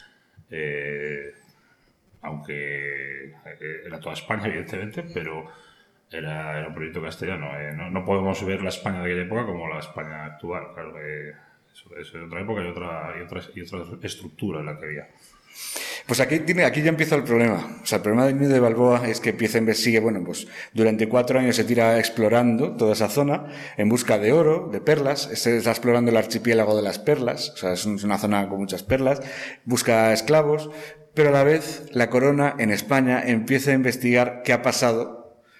Aunque era toda España, evidentemente, pero era un proyecto castellano. No podemos ver la España de aquella época como la España actual. Claro que eso es otra época y otra estructura en la que había. Pues aquí ya empieza el problema. O sea, el problema de Núñez de Balboa es que sigue, pues durante 4 años se tira explorando toda esa zona en busca de oro, de perlas. Está explorando el archipiélago de las perlas. O sea, es una zona con muchas perlas. Busca esclavos. Pero a la vez, la corona en España empieza a investigar qué ha pasado.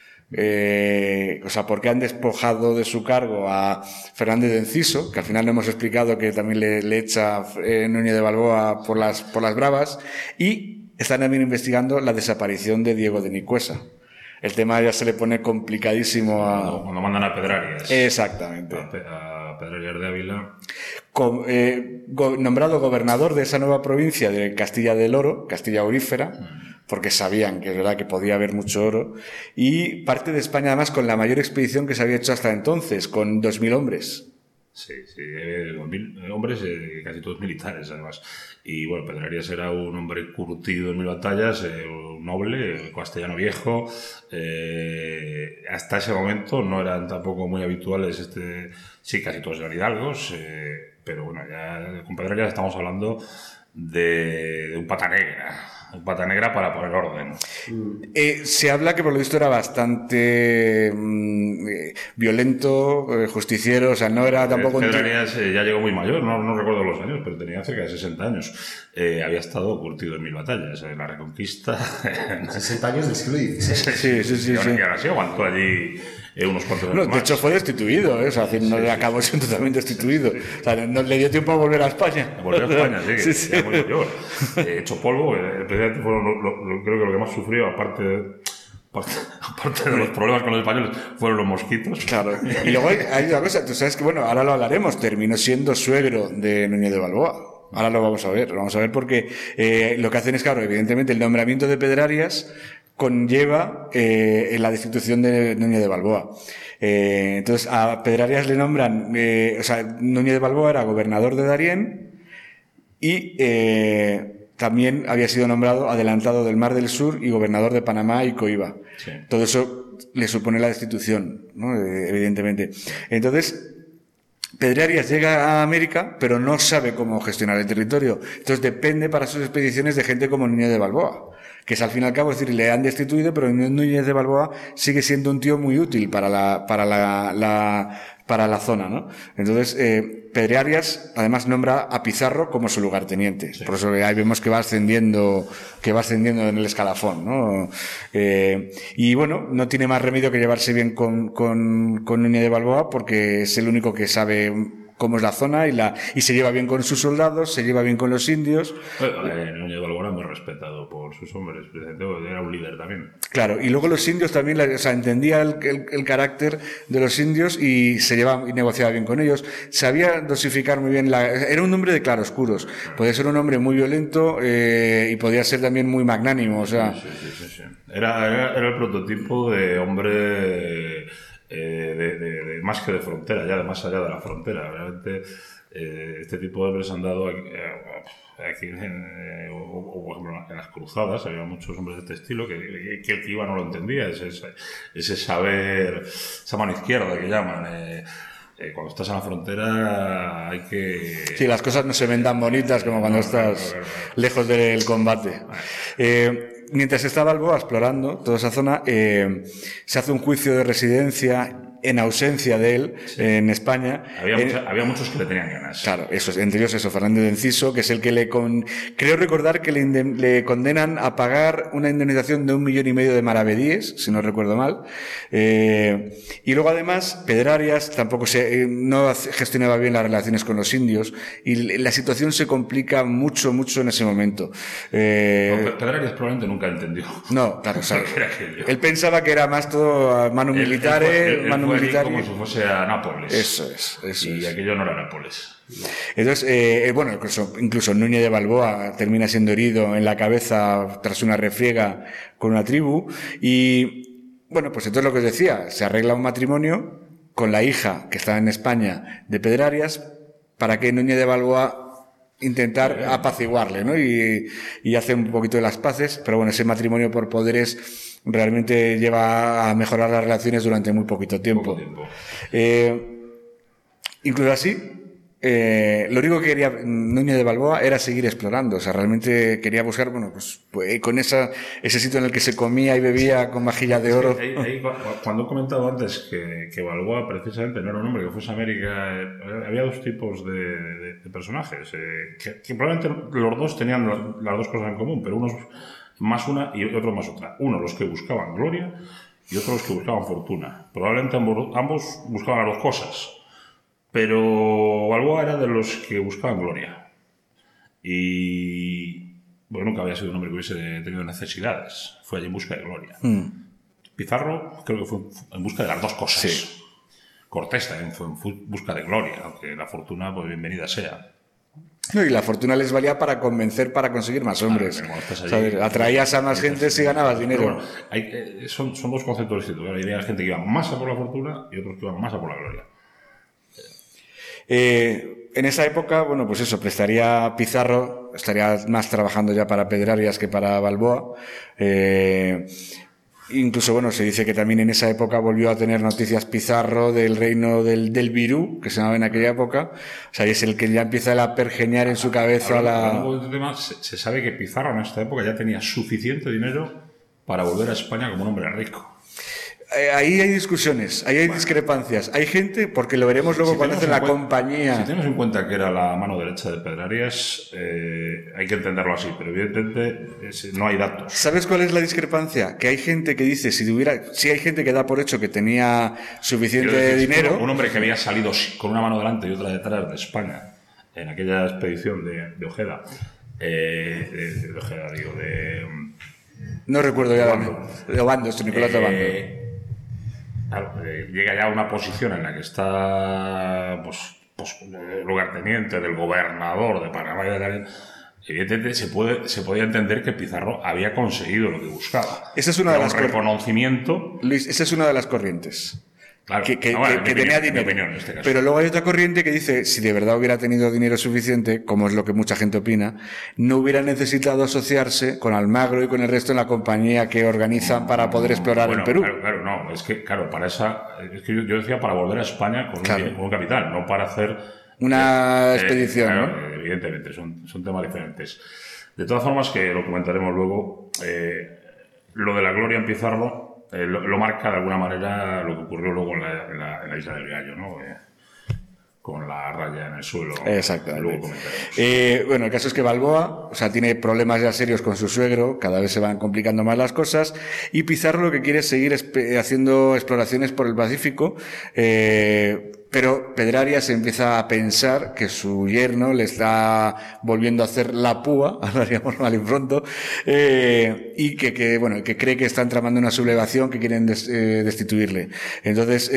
¿Por qué han despojado de su cargo a Fernández de Enciso, que al final no hemos explicado que también le echa Núñez de Balboa por las bravas, y están también investigando la desaparición de Diego de Nicuesa. El tema ya se le pone complicadísimo cuando mandan a Pedrarias. Exactamente. A Pedrarias de Ávila. Nombrado gobernador de esa nueva provincia de Castilla del Oro, Castilla Aurífera, porque sabían que es verdad que podía haber mucho oro, y parte de España además con la mayor expedición que se había hecho hasta entonces, con 2.000 hombres. Sí, 2.000 hombres, casi todos militares además. Y bueno, Pedrarias era un hombre curtido en 1000 batallas, un noble, castellano viejo. Hasta ese momento no eran tampoco muy habituales, sí, casi todos eran hidalgos, pero bueno, ya con Pedrarias estamos hablando de un pata negra. Pata negra para poner orden. Se habla que por lo visto era bastante violento, justiciero, o sea, no era tampoco... Pedrarias ya llegó muy mayor, no recuerdo los años, pero tenía cerca de 60 años. Había estado curtido en 1000 batallas, en la Reconquista... 60 años del siglo XVI. Sí. Y ahora sí aguantó allí unos cuantos años más. De hecho fue destituido, o sea, no acabó siendo totalmente destituido. O sea, no le dio tiempo a volver a España. Volvió a España, sí, que era muy mayor. Hecho polvo, el presidente creo que lo que más sufrió, aparte de los problemas con los españoles, fueron los mosquitos. Claro. Y luego hay una cosa, tú sabes que, ahora lo hablaremos, terminó siendo suegro de Núñez de Balboa. Ahora lo vamos a ver porque lo que hacen es, claro, evidentemente el nombramiento de Pedrarias conlleva la destitución de Núñez de Balboa. Entonces a Pedrarias le nombran, Núñez de Balboa era gobernador de Darién y también había sido nombrado adelantado del Mar del Sur y gobernador de Panamá y Coiba. Sí. Todo eso le supone la destitución, ¿no? Evidentemente. Entonces, Pedrarias llega a América, pero no sabe cómo gestionar el territorio. Entonces depende para sus expediciones de gente como Núñez de Balboa, que es al fin y al cabo, es decir, le han destituido, pero Núñez de Balboa sigue siendo un tío muy útil para la zona, ¿no? Entonces, Pedrarias además nombra a Pizarro como su lugarteniente. Sí. Por eso ahí vemos que va ascendiendo en el escalafón, ¿no? Y bueno, no tiene más remedio que llevarse bien con Núñez de Balboa, porque es el único que sabe cómo es la zona y se lleva bien con sus soldados, se lleva bien con los indios. Núñez de Balboa era muy respetado por sus hombres, era un líder también. Claro, y luego los indios también, entendía el carácter de los indios y se llevaba y negociaba bien con ellos. Sabía dosificar muy bien era un hombre de claroscuros. Podía ser un hombre muy violento y podía ser también muy magnánimo, o sea. Sí. Era el prototipo de hombre de más que de frontera, ya de más allá de la frontera. Realmente este tipo de hombres han dado aquí por ejemplo, en las cruzadas había muchos hombres de este estilo que el que iba no lo entendía, ese saber, esa mano izquierda que llaman. Cuando estás en la frontera hay que... Sí, las cosas no se ven tan bonitas como cuando estás lejos del combate. Mientras está Balboa explorando toda esa zona, se hace un juicio de residencia en ausencia de él, en España. Había muchos que le tenían ganas. Claro, entre ellos Fernández de Enciso, que es el que creo recordar que le condenan a pagar una indemnización de 1,5 millones de maravedíes, si no recuerdo mal. Y luego además, Pedrarias tampoco no gestionaba bien las relaciones con los indios, y la situación se complica mucho en ese momento. Pedrarias probablemente nunca entendió. No, claro, él pensaba que era más todo manos militares, como si fuese a Nápoles. Eso es. Aquello no era Nápoles. Entonces, bueno, incluso Núñez de Balboa termina siendo herido en la cabeza tras una refriega con una tribu. Y bueno, pues entonces lo que os decía, se arregla un matrimonio con la hija que está en España de Pedrarias para que Núñez de Balboa intentar apaciguarle, ¿no? Y hace un poquito de las paces, pero bueno, ese matrimonio por poderes realmente lleva a mejorar las relaciones durante muy poquito tiempo. Incluso así, lo único que quería Núñez de Balboa era seguir explorando, o sea, realmente quería buscar, bueno, pues con ese sitio en el que se comía y bebía con vajilla de oro. Ahí, cuando he comentado antes que Balboa precisamente no era un hombre que fuese a América, había dos tipos de personajes, que probablemente los dos tenían las dos cosas en común, pero unos más una y otros más otra. Uno, los que buscaban gloria, y otros los que buscaban fortuna. Probablemente ambos buscaban las dos cosas. Pero Balboa era de los que buscaban gloria. Y bueno, nunca había sido un hombre que hubiese tenido necesidades. Fue allí en busca de gloria. Pizarro creo que fue en busca de las dos cosas. Sí. Cortés también fue en busca de gloria, aunque la fortuna, pues bienvenida sea. No, y la fortuna les valía para conseguir más hombres. Claro, atraías a más gente si ganabas dinero. Bueno, son dos conceptos distintos. Hay gente que iba más a por la fortuna y otros que iban más a por la gloria. En esa época, bueno, pues eso, Pizarro estaría más trabajando ya para Pedrarias que para Balboa. Incluso, bueno, se dice que también en esa época volvió a tener noticias Pizarro del reino del Virú, que se llamaba en aquella época. O sea, es el que ya empieza a pergeñar en su cabeza hablando de este tema, se sabe que Pizarro en esta época ya tenía suficiente dinero para volver a España como un hombre rico. Ahí hay discusiones, ahí hay discrepancias. Hay gente, porque lo veremos luego cuando hacen la compañía. Si tenemos en cuenta que era la mano derecha de Pedrarias, hay que entenderlo así, pero evidentemente no hay datos. ¿Sabes cuál es la discrepancia? Que hay gente que dice, si hay gente que da por hecho que tenía suficiente dinero. Un hombre que había salido con una mano delante y otra detrás de España en aquella expedición de Ojeda. De Ojeda, digo, no recuerdo ya. De Obando, Nicolás de Obando. Claro, llega ya a una posición en la que está pues lugarteniente del gobernador de Panamá y de Caribe. Evidentemente se podía entender que Pizarro había conseguido lo que buscaba. Esa es una de las reconocimiento. Luis, esa es una de las corrientes. Claro, que tenía dinero. Opinión, en este caso. Pero luego hay otra corriente que dice, si de verdad hubiera tenido dinero suficiente, como es lo que mucha gente opina, no hubiera necesitado asociarse con Almagro y con el resto de la compañía que organizan para poder explorar el Perú. Claro, no, es que para yo decía para volver a España con un capital, no para hacer una expedición, claro, ¿no? Evidentemente, son temas diferentes. De todas formas, que lo comentaremos luego, lo de la gloria en Pizarro lo marca de alguna manera lo que ocurrió luego en la Isla del Gallo, ¿no? Con la raya en el suelo. Exactamente. Luego comentaremos. Bueno, el caso es que Balboa, tiene problemas ya serios con su suegro, cada vez se van complicando más las cosas, y Pizarro lo que quiere es seguir haciendo exploraciones por el Pacífico, pero Pedrarias empieza a pensar que su yerno le está volviendo a hacer la púa, hablaríamos mal y pronto, y que cree que están tramando una sublevación que quieren destituirle. Entonces,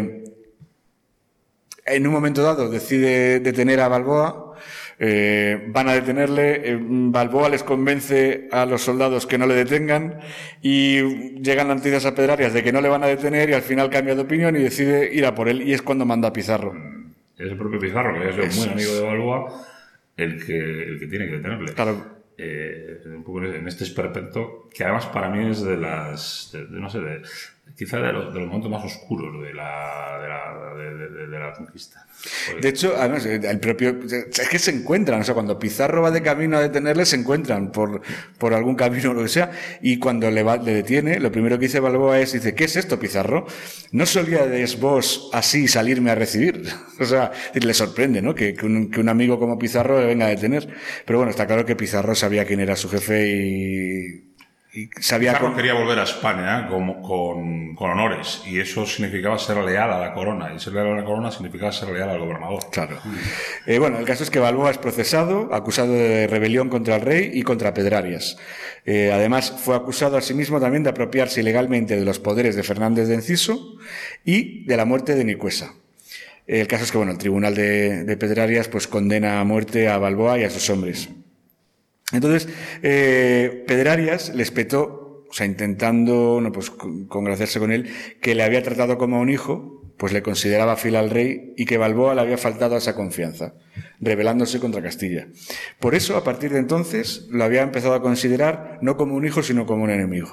en un momento dado decide detener a Balboa, van a detenerle, Balboa les convence a los soldados que no le detengan y llegan noticias a Pedrarias de que no le van a detener y al final cambia de opinión y decide ir a por él, y es cuando manda a Pizarro. Es el propio Pizarro, que es muy amigo de Balboa, el que tiene que detenerle. Claro. Un poco en este esperpento, que además para mí es de quizá de los momentos más oscuros de la conquista. De hecho, además, el propio, es que se encuentran, o sea, cuando Pizarro va de camino a detenerle, se encuentran por algún camino o lo que sea, y cuando le detiene, lo primero que dice Balboa dice, ¿qué es esto, Pizarro? ¿No solíais vos así salirme a recibir? O sea, le sorprende, ¿no? Que un amigo como Pizarro le venga a detener. Pero bueno, está claro que Pizarro sabía quién era su jefe y sabía Pizarro quería volver a España con honores, y eso significaba ser leal a la corona, y ser leal a la corona significaba ser leal al gobernador. Claro. Bueno, el caso es que Balboa es procesado, acusado de rebelión contra el rey y contra Pedrarias. Además, fue acusado a sí mismo también de apropiarse ilegalmente de los poderes de Fernández de Enciso y de la muerte de Nicuesa. El caso es que, bueno, el tribunal de Pedrarias pues condena a muerte a Balboa y a sus hombres. Entonces, Pedrarias le espetó, o sea, intentando pues congraciarse con él, que le había tratado como a un hijo, pues le consideraba fiel al rey y que Balboa le había faltado a esa confianza, rebelándose contra Castilla. Por eso, a partir de entonces, lo había empezado a considerar no como un hijo, sino como un enemigo.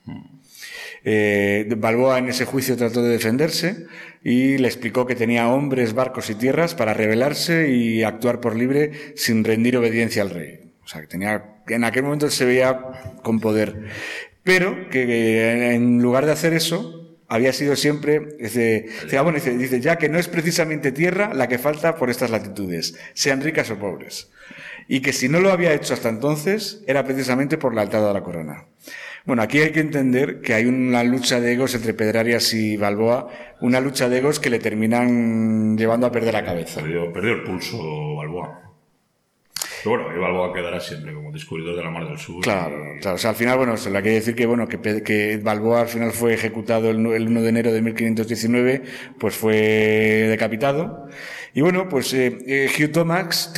Balboa en ese juicio trató de defenderse y le explicó que tenía hombres, barcos y tierras para rebelarse y actuar por libre sin rendir obediencia al rey. O sea, que en aquel momento se veía con poder. Pero que en lugar de hacer eso, había sido siempre, dice, ya que no es precisamente tierra la que falta por estas latitudes, sean ricas o pobres. Y que si no lo había hecho hasta entonces, era precisamente por la lealtad a la corona. Bueno, aquí hay que entender que hay una lucha de egos entre Pedrarias y Balboa, una lucha de egos que le terminan llevando a perder la cabeza. Perdió el pulso Balboa. Pero bueno, Balboa quedará siempre como descubridor de la Mar del Sur. Claro. O sea, al final, bueno, se le hay que decir que Balboa al final fue ejecutado el 1 de enero de 1519, pues fue decapitado. Y bueno, pues Hugh Thomas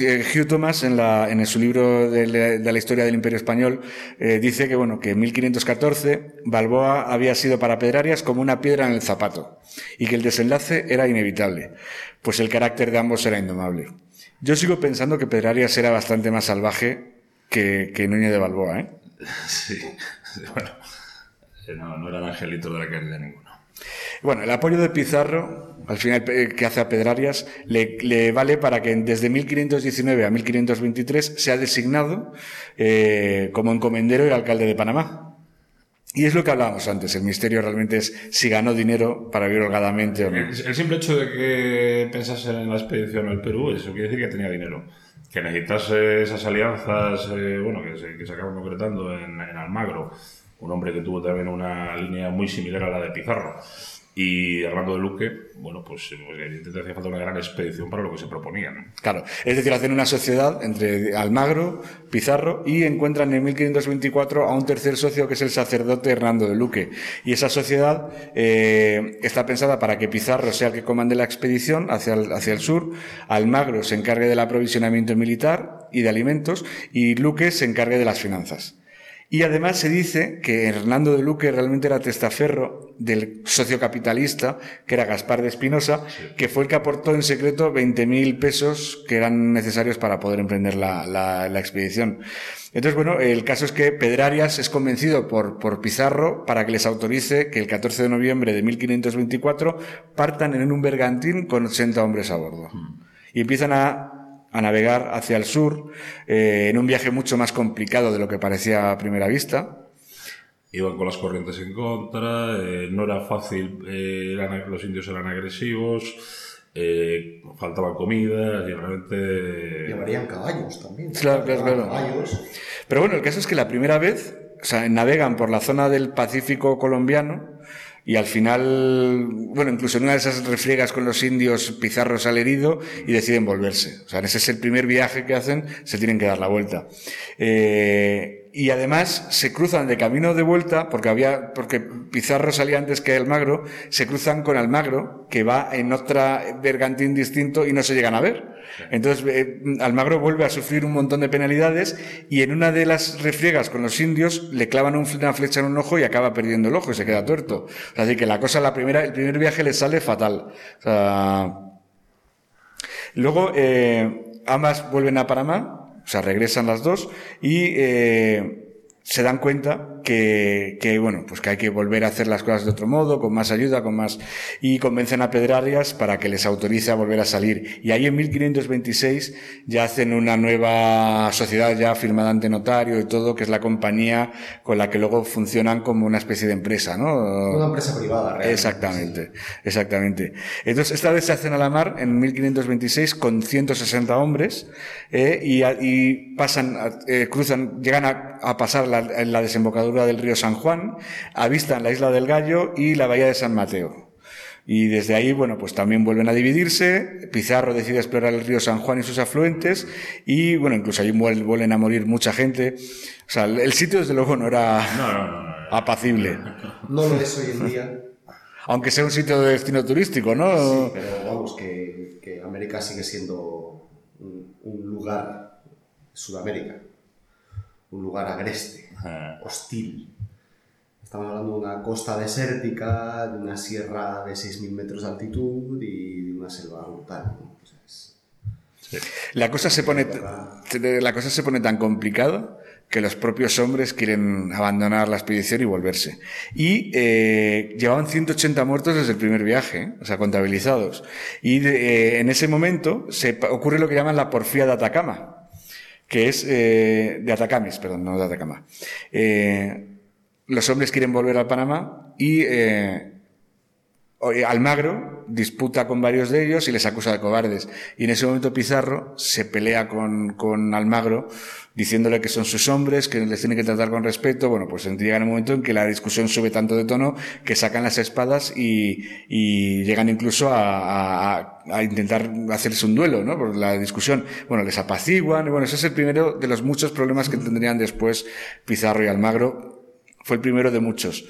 en su libro de la historia del Imperio Español dice que bueno, que en 1514 Balboa había sido para Pedrarias como una piedra en el zapato y que el desenlace era inevitable, pues el carácter de ambos era indomable. Yo sigo pensando que Pedrarias era bastante más salvaje que Núñez de Balboa, ¿eh? Sí, bueno, no eran angelitos de la caridad ninguno. Bueno, el apoyo de Pizarro, al final, que hace a Pedrarias, le vale para que desde 1519 a 1523 sea designado como encomendero y alcalde de Panamá. Y es lo que hablábamos antes, el misterio realmente es si ganó dinero para vivir holgadamente o no. El simple hecho de que pensase en la expedición al Perú, eso quiere decir que tenía dinero. Que necesitase esas alianzas, que se acaban concretando en Almagro, un hombre que tuvo también una línea muy similar a la de Pizarro. Y Hernando de Luque, pues evidentemente hacía falta una gran expedición para lo que se proponía, ¿no? Claro, es decir, hacen una sociedad entre Almagro, Pizarro, y encuentran en 1524 a un tercer socio que es el sacerdote Hernando de Luque. Y esa sociedad está pensada para que Pizarro sea el que comande la expedición hacia el sur, Almagro se encargue del aprovisionamiento militar y de alimentos, y Luque se encargue de las finanzas. Y además se dice que Hernando de Luque realmente era testaferro del socio capitalista, que era Gaspar de Espinosa, que fue el que aportó en secreto 20.000 pesos que eran necesarios para poder emprender la expedición. Entonces, bueno, el caso es que Pedrarias es convencido por Pizarro para que les autorice que el 14 de noviembre de 1524 partan en un bergantín con 80 hombres a bordo. Y empiezan a navegar hacia el sur, en un viaje mucho más complicado de lo que parecía a primera vista. Iban con las corrientes en contra, no era fácil, los indios eran agresivos, faltaba comida y realmente... Llevarían caballos también. Claro. Caballos. Pero bueno, el caso es que la primera vez, navegan por la zona del Pacífico colombiano. Y al final, incluso en una de esas refriegas con los indios, Pizarro sale herido y deciden volverse. O sea, ese es el primer viaje que hacen, se tienen que dar la vuelta. Y además se cruzan de camino de vuelta, porque Pizarro salía antes que Almagro, se cruzan con Almagro, que va en otra bergantín distinto y no se llegan a ver. Entonces, Almagro vuelve a sufrir un montón de penalidades y en una de las refriegas con los indios le clavan una flecha en un ojo y acaba perdiendo el ojo y se queda tuerto. O sea, así que la cosa, el primer viaje le sale fatal. O sea, luego, ambas vuelven a Panamá, o sea, regresan las dos y se dan cuenta bueno, pues que hay que volver a hacer las cosas de otro modo, con más ayuda, y convencen a Pedrarias para que les autorice a volver a salir. Y ahí en 1526 ya hacen una nueva sociedad ya firmada ante notario y todo, que es la compañía con la que luego funcionan como una especie de empresa, ¿no? Una empresa privada, realmente. Exactamente. Entonces, esta vez se hacen a la mar en 1526 con 160 hombres, y pasan, llegan a pasar la desembocadura del río San Juan, avistan la isla del Gallo y la bahía de San Mateo. Y desde ahí, bueno, pues también vuelven a dividirse. Pizarro decide explorar el río San Juan y sus afluentes, y bueno, incluso allí vuelven a morir mucha gente. O sea, el sitio desde luego no era apacible. No lo es hoy en día. Aunque sea un sitio de destino turístico, ¿no? Sí, pero vamos, que América sigue siendo un lugar, Sudamérica, un lugar agreste, hostil. Estamos hablando de una costa desértica, de una sierra de 6.000 metros de altitud y de una selva brutal, ¿no? O sea, sí. La cosa se pone tan complicada que los propios hombres quieren abandonar la expedición y volverse. Y llevaban 180 muertos desde el primer viaje, o sea, contabilizados. Y en ese momento ocurre lo que llaman la porfía de Atacama, que es de Atacames, perdón, no de Atacama. Los hombres quieren volver a Panamá y Almagro disputa con varios de ellos y les acusa de cobardes. Y en ese momento Pizarro se pelea con Almagro, diciéndole que son sus hombres, que les tiene que tratar con respeto. Bueno, pues llega un momento en que la discusión sube tanto de tono que sacan las espadas y llegan incluso a intentar hacerse un duelo, ¿no? Por la discusión. Bueno, les apaciguan. Y bueno, ese es el primero de los muchos problemas que tendrían después Pizarro y Almagro. Fue el primero de muchos.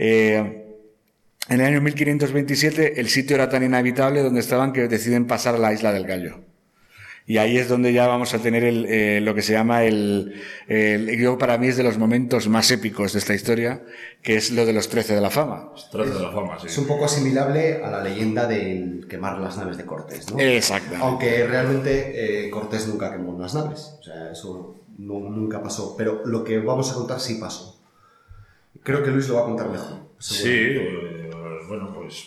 En el año 1527 el sitio era tan inhabitable donde estaban que deciden pasar a la isla del Gallo. Y ahí es donde ya vamos a tener lo que se llama yo para mí es de los momentos más épicos de esta historia, que es lo de los 13 de la fama. Los 13 de la fama, sí. Es un poco asimilable a la leyenda del quemar las naves de Cortés, ¿no? Exacto. Aunque realmente Cortés nunca quemó las naves. O sea, eso nunca pasó. Pero lo que vamos a contar sí pasó. Creo que Luis lo va a contar mejor. Sí, bueno, pues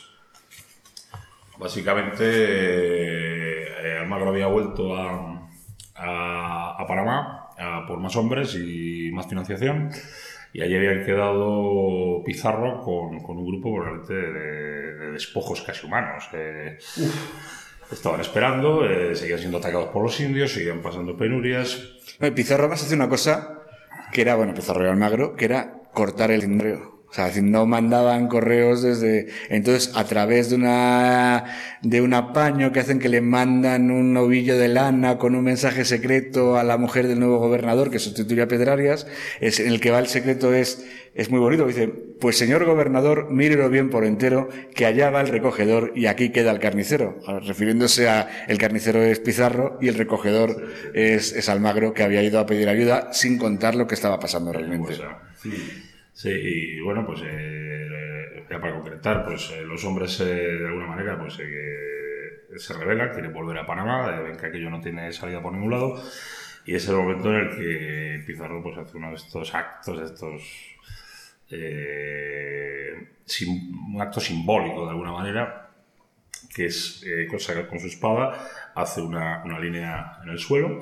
básicamente Almagro había vuelto a Panamá por más hombres y más financiación, y allí habían quedado Pizarro con un grupo probablemente de despojos casi humanos. Estaban esperando, seguían siendo atacados por los indios, seguían pasando penurias. Pizarro además hace una cosa que era, bueno, Pizarro y Almagro, que era cortar el correo. O sea, no mandaban correos desde... Entonces, a través de un apaño que hacen que le mandan un ovillo de lana con un mensaje secreto a la mujer del nuevo gobernador que sustituye a Pedrarias, en el que va el secreto es muy bonito. Dice, pues señor gobernador, mírelo bien por entero, que allá va el recogedor y aquí queda el carnicero. Refiriéndose a el carnicero es Pizarro y el recogedor es Almagro, que había ido a pedir ayuda sin contar lo que estaba pasando realmente. Sí, y bueno, pues ya para concretar, pues los hombres de alguna manera pues se rebelan, quieren volver a Panamá, ven que aquello no tiene salida por ningún lado, y es el momento en el que Pizarro pues hace uno de estos actos, un acto simbólico de alguna manera, que es con su espada hace una línea en el suelo.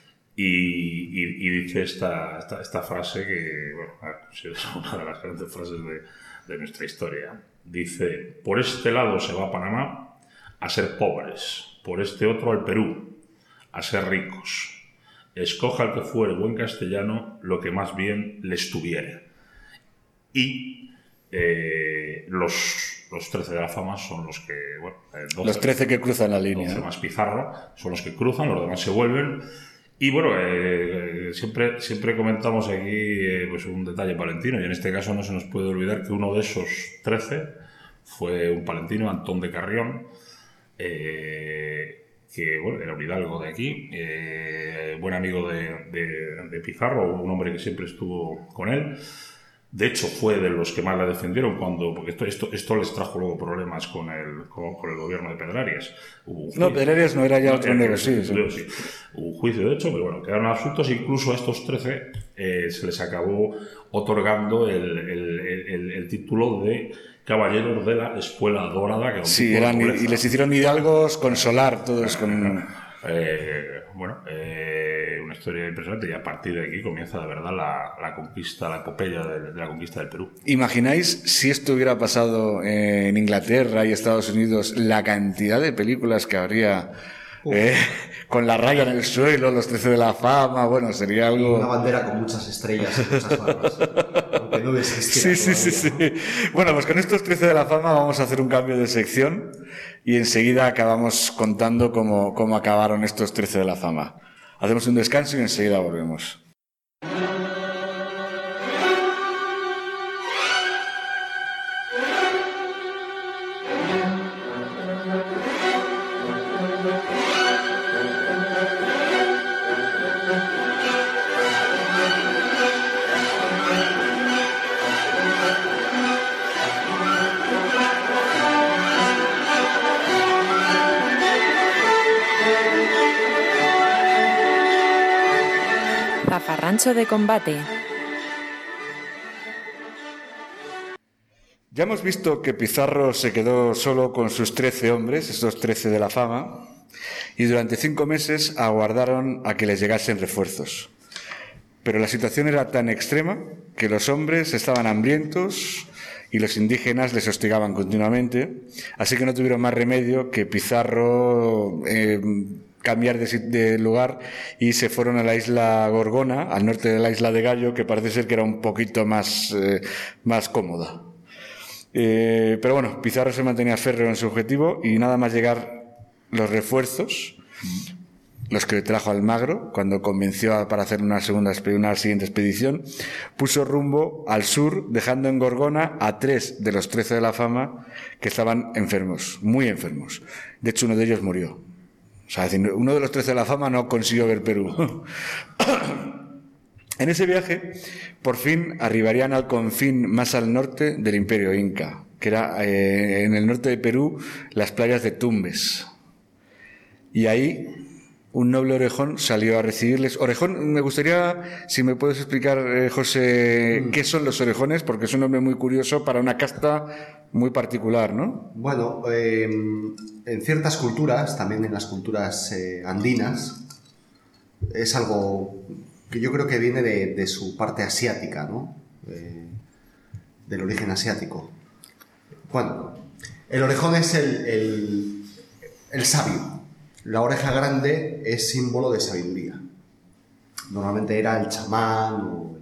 Y dice esta frase que, bueno, es una de las grandes frases de nuestra historia. Dice, por este lado se va a Panamá a ser pobres, por este otro al Perú a ser ricos. Escoja el que fuere buen castellano lo que más bien le estuviere. Y los 13 de la fama son los que... Bueno, los 13 que cruzan la línea. 12 más Pizarro son los que cruzan, los demás se vuelven. Y bueno, siempre comentamos aquí pues un detalle palentino, y en este caso no se nos puede olvidar que uno de esos 13 fue un palentino, Antón de Carrión, que bueno, era un hidalgo de aquí, buen amigo de Pizarro, un hombre que siempre estuvo con él, De hecho, fue de los que más la defendieron porque esto les trajo luego problemas con el gobierno de Pedrarias. No, Pedrarias no era ya otro negro, sí. Hubo un juicio, de hecho, pero bueno, quedaron absueltos. Incluso a estos 13 se les acabó otorgando el título de caballeros de la Espuela Dorada. Que sí, y les hicieron hidalgos con solar, todos con... una historia impresionante, y a partir de aquí comienza de verdad la conquista, la epopeya de la conquista del Perú. ¿Imagináis si esto hubiera pasado en Inglaterra y Estados Unidos, la cantidad de películas que habría con la raya en el suelo, los 13 de la fama? Bueno, sería algo... Una bandera con muchas estrellas y muchas barras, aunque no existiera sí. Bueno, pues con estos 13 de la fama vamos a hacer un cambio de sección y enseguida acabamos contando cómo acabaron estos 13 de la fama. Hacemos un descanso y enseguida volvemos. Zafarrancho de combate. Ya hemos visto que Pizarro se quedó solo con sus 13 hombres, estos 13 de la fama, y durante 5 meses aguardaron a que les llegasen refuerzos. Pero la situación era tan extrema que los hombres estaban hambrientos y los indígenas les hostigaban continuamente, así que no tuvieron más remedio que Pizarro cambiar de lugar y se fueron a la isla Gorgona, al norte de la isla de Gallo, que parece ser que era un poquito más cómoda. Pero bueno, Pizarro se mantenía férreo en su objetivo y nada más llegar los refuerzos, los que trajo Almagro, cuando convenció para hacer una siguiente expedición, puso rumbo al sur, dejando en Gorgona a 3 de los 13 de la fama que estaban enfermos, muy enfermos. De hecho, uno de ellos murió. O sea, uno de los 13 de la fama no consiguió ver Perú. En ese viaje, por fin arribarían al confín más al norte del Imperio Inca, que era en el norte de Perú, las playas de Tumbes. Y ahí un noble orejón salió a recibirles. Orejón, me gustaría, si me puedes explicar, José, qué son los orejones, porque es un nombre muy curioso para una casta muy particular, ¿no? Bueno, en ciertas culturas, también en las culturas andinas, es algo que yo creo que viene de su parte asiática, ¿no? Del origen asiático. Bueno, el orejón es el sabio. La oreja grande es símbolo de sabiduría. Normalmente era el chamán o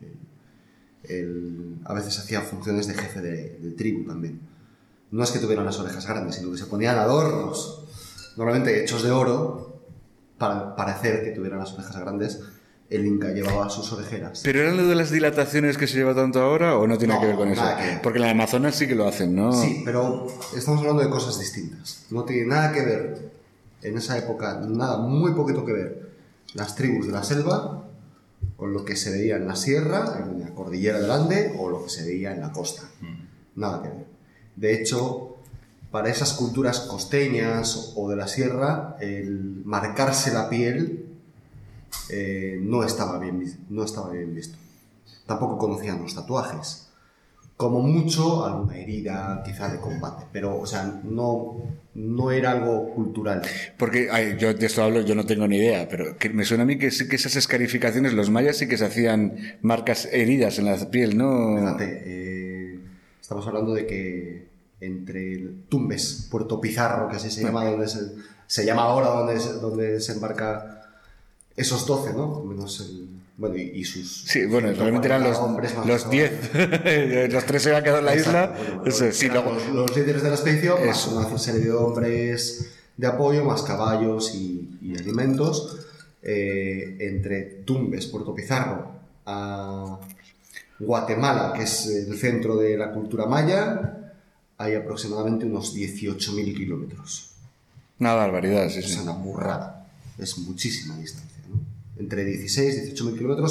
a veces hacía funciones de jefe de tribu también. No es que tuvieran las orejas grandes, sino que se ponían adornos, normalmente hechos de oro, para parecer que tuvieran las orejas grandes. El Inca llevaba sus orejeras. ¿Pero eran lo de las dilataciones que se lleva tanto ahora o no tiene que ver con eso? Porque en la Amazonas sí que lo hacen, ¿no? Sí, pero estamos hablando de cosas distintas. No tiene nada que ver, en esa época, muy poquito que ver, las tribus de la selva con lo que se veía en la sierra, en la cordillera del Ande, o lo que se veía en la costa. Nada que ver. De hecho, para esas culturas costeñas o de la sierra, el marcarse la piel no estaba bien visto. Tampoco conocían los tatuajes. Como mucho, alguna herida, quizá de combate. Pero, o sea, no era algo cultural. Porque, yo de esto hablo, yo no tengo ni idea, pero que me suena a mí que sí que esas escarificaciones, los mayas sí que se hacían marcas, heridas en la piel, ¿no? Fíjate, estamos hablando de que entre Tumbes, Puerto Pizarro, que así se llama, donde se llama ahora donde se embarca esos 12, ¿no? Menos bueno, y sus... Sí, bueno, realmente eran los 10. Los 3 se habían quedado en la isla. Bueno, sí, los líderes de la expedición, más una serie de hombres de apoyo, más caballos y alimentos. Entre Tumbes, Puerto Pizarro, a Guatemala, que es el centro de la cultura maya, hay aproximadamente unos 18.000 kilómetros. Una barbaridad, sí. Es una burrada. Es muchísima distancia, ¿no? Entre 16 y 18.000 kilómetros,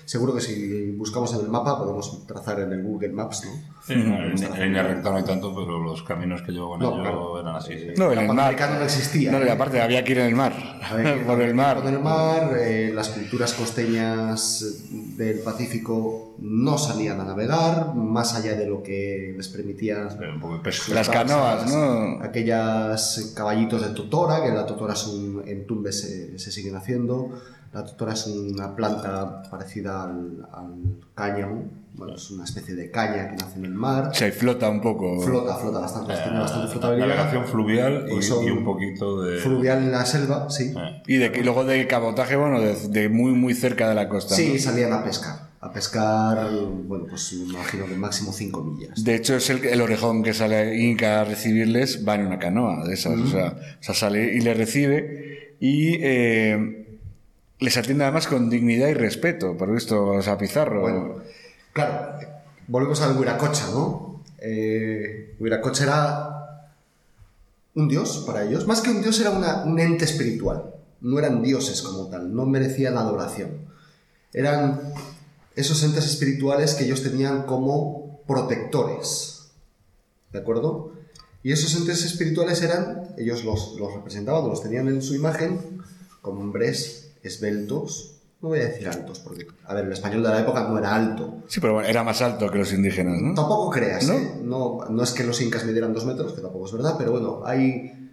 Seguro que si buscamos en el mapa podemos trazar en el Google Maps, ¿no? Sí, en línea recta no hay tanto, pero los caminos que llevo con ello eran así. Sí. No, en el mar. No existía. No, y aparte había que ir en el mar. Por el mar. Por el mar, las culturas costeñas del Pacífico no salían a navegar, más allá de lo que les permitía Un poco de pesca. Las canoas, ¿no? Aquellas caballitos de totora, que la totora es en Tumbes se siguen haciendo. La totora es una planta parecida al cáñamo, bueno, es una especie de caña que nace en el mar. O sea, y flota un poco. Flota bastante, tiene bastante flotabilidad. Navegación fluvial Pues y un poquito de... Fluvial en la selva, sí. Y luego de cabotaje, bueno, de muy cerca de la costa. Sí, ¿no? salían a pescar. Bueno, pues me imagino que máximo 5 millas. De hecho, es el orejón que sale Inca a recibirles, va en una canoa de esas. O sea, sale y le recibe y les atiende además con dignidad y respeto, por visto, o sea, Pizarro. Bueno, claro, volvemos al Huiracocha, ¿no? Huiracocha era un dios para ellos. Más que un dios, era un ente espiritual. No eran dioses como tal, no merecían adoración. Eran esos entes espirituales que ellos tenían como protectores, ¿de acuerdo? Y esos entes espirituales ellos los representaban, los tenían en su imagen como hombres esbeltos, no voy a decir altos, porque, a ver, el español de la época no era alto. Sí, pero bueno, era más alto que los indígenas, ¿no? Tampoco creas, ¿No? ¿eh? No es que los incas midieran 2 metros, que tampoco es verdad, pero bueno, hay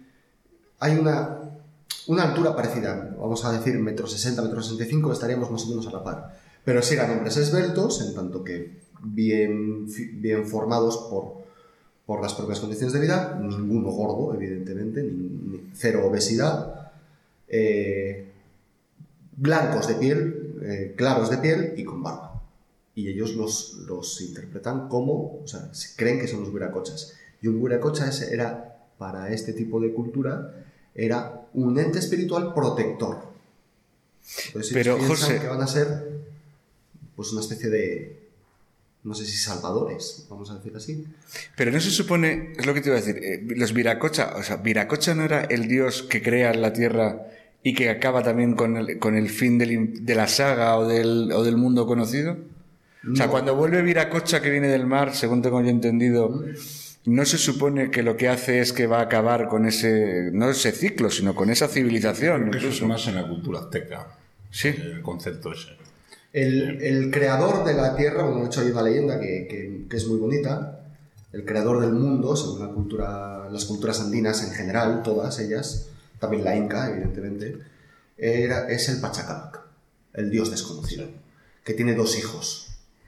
una altura parecida, vamos a decir 1,60 m, 1,65 m, estaríamos más o menos a la par. Pero sí eran hombres esbeltos, en tanto que bien formados por las propias condiciones de vida, ninguno gordo, evidentemente, cero obesidad, blancos de piel, claros de piel y con barba. Y ellos los interpretan como, o sea, creen que son los huiracochas. Y un huiracocha era, para este tipo de cultura, era un ente espiritual protector. Entonces, pero, ellos piensan José, que van a ser pues una especie de, no sé si salvadores, vamos a decir así. Pero no se supone, es lo que te iba a decir, los Viracocha, o sea, Viracocha no era el dios que crea la tierra y que acaba también con el fin de la saga o del mundo conocido. No. O sea, cuando vuelve Viracocha, que viene del mar, según tengo yo entendido, no se supone que lo que hace es que va a acabar con no ese ciclo, sino con esa civilización. Creo que eso es más en la cultura azteca. Sí. El concepto ese. El creador de la tierra, bueno, de hecho hay una leyenda que es muy bonita. El creador del mundo, según las culturas andinas en general, todas ellas, también la inca, evidentemente, es el Pachacamac, el dios desconocido, que tiene 2 hijos,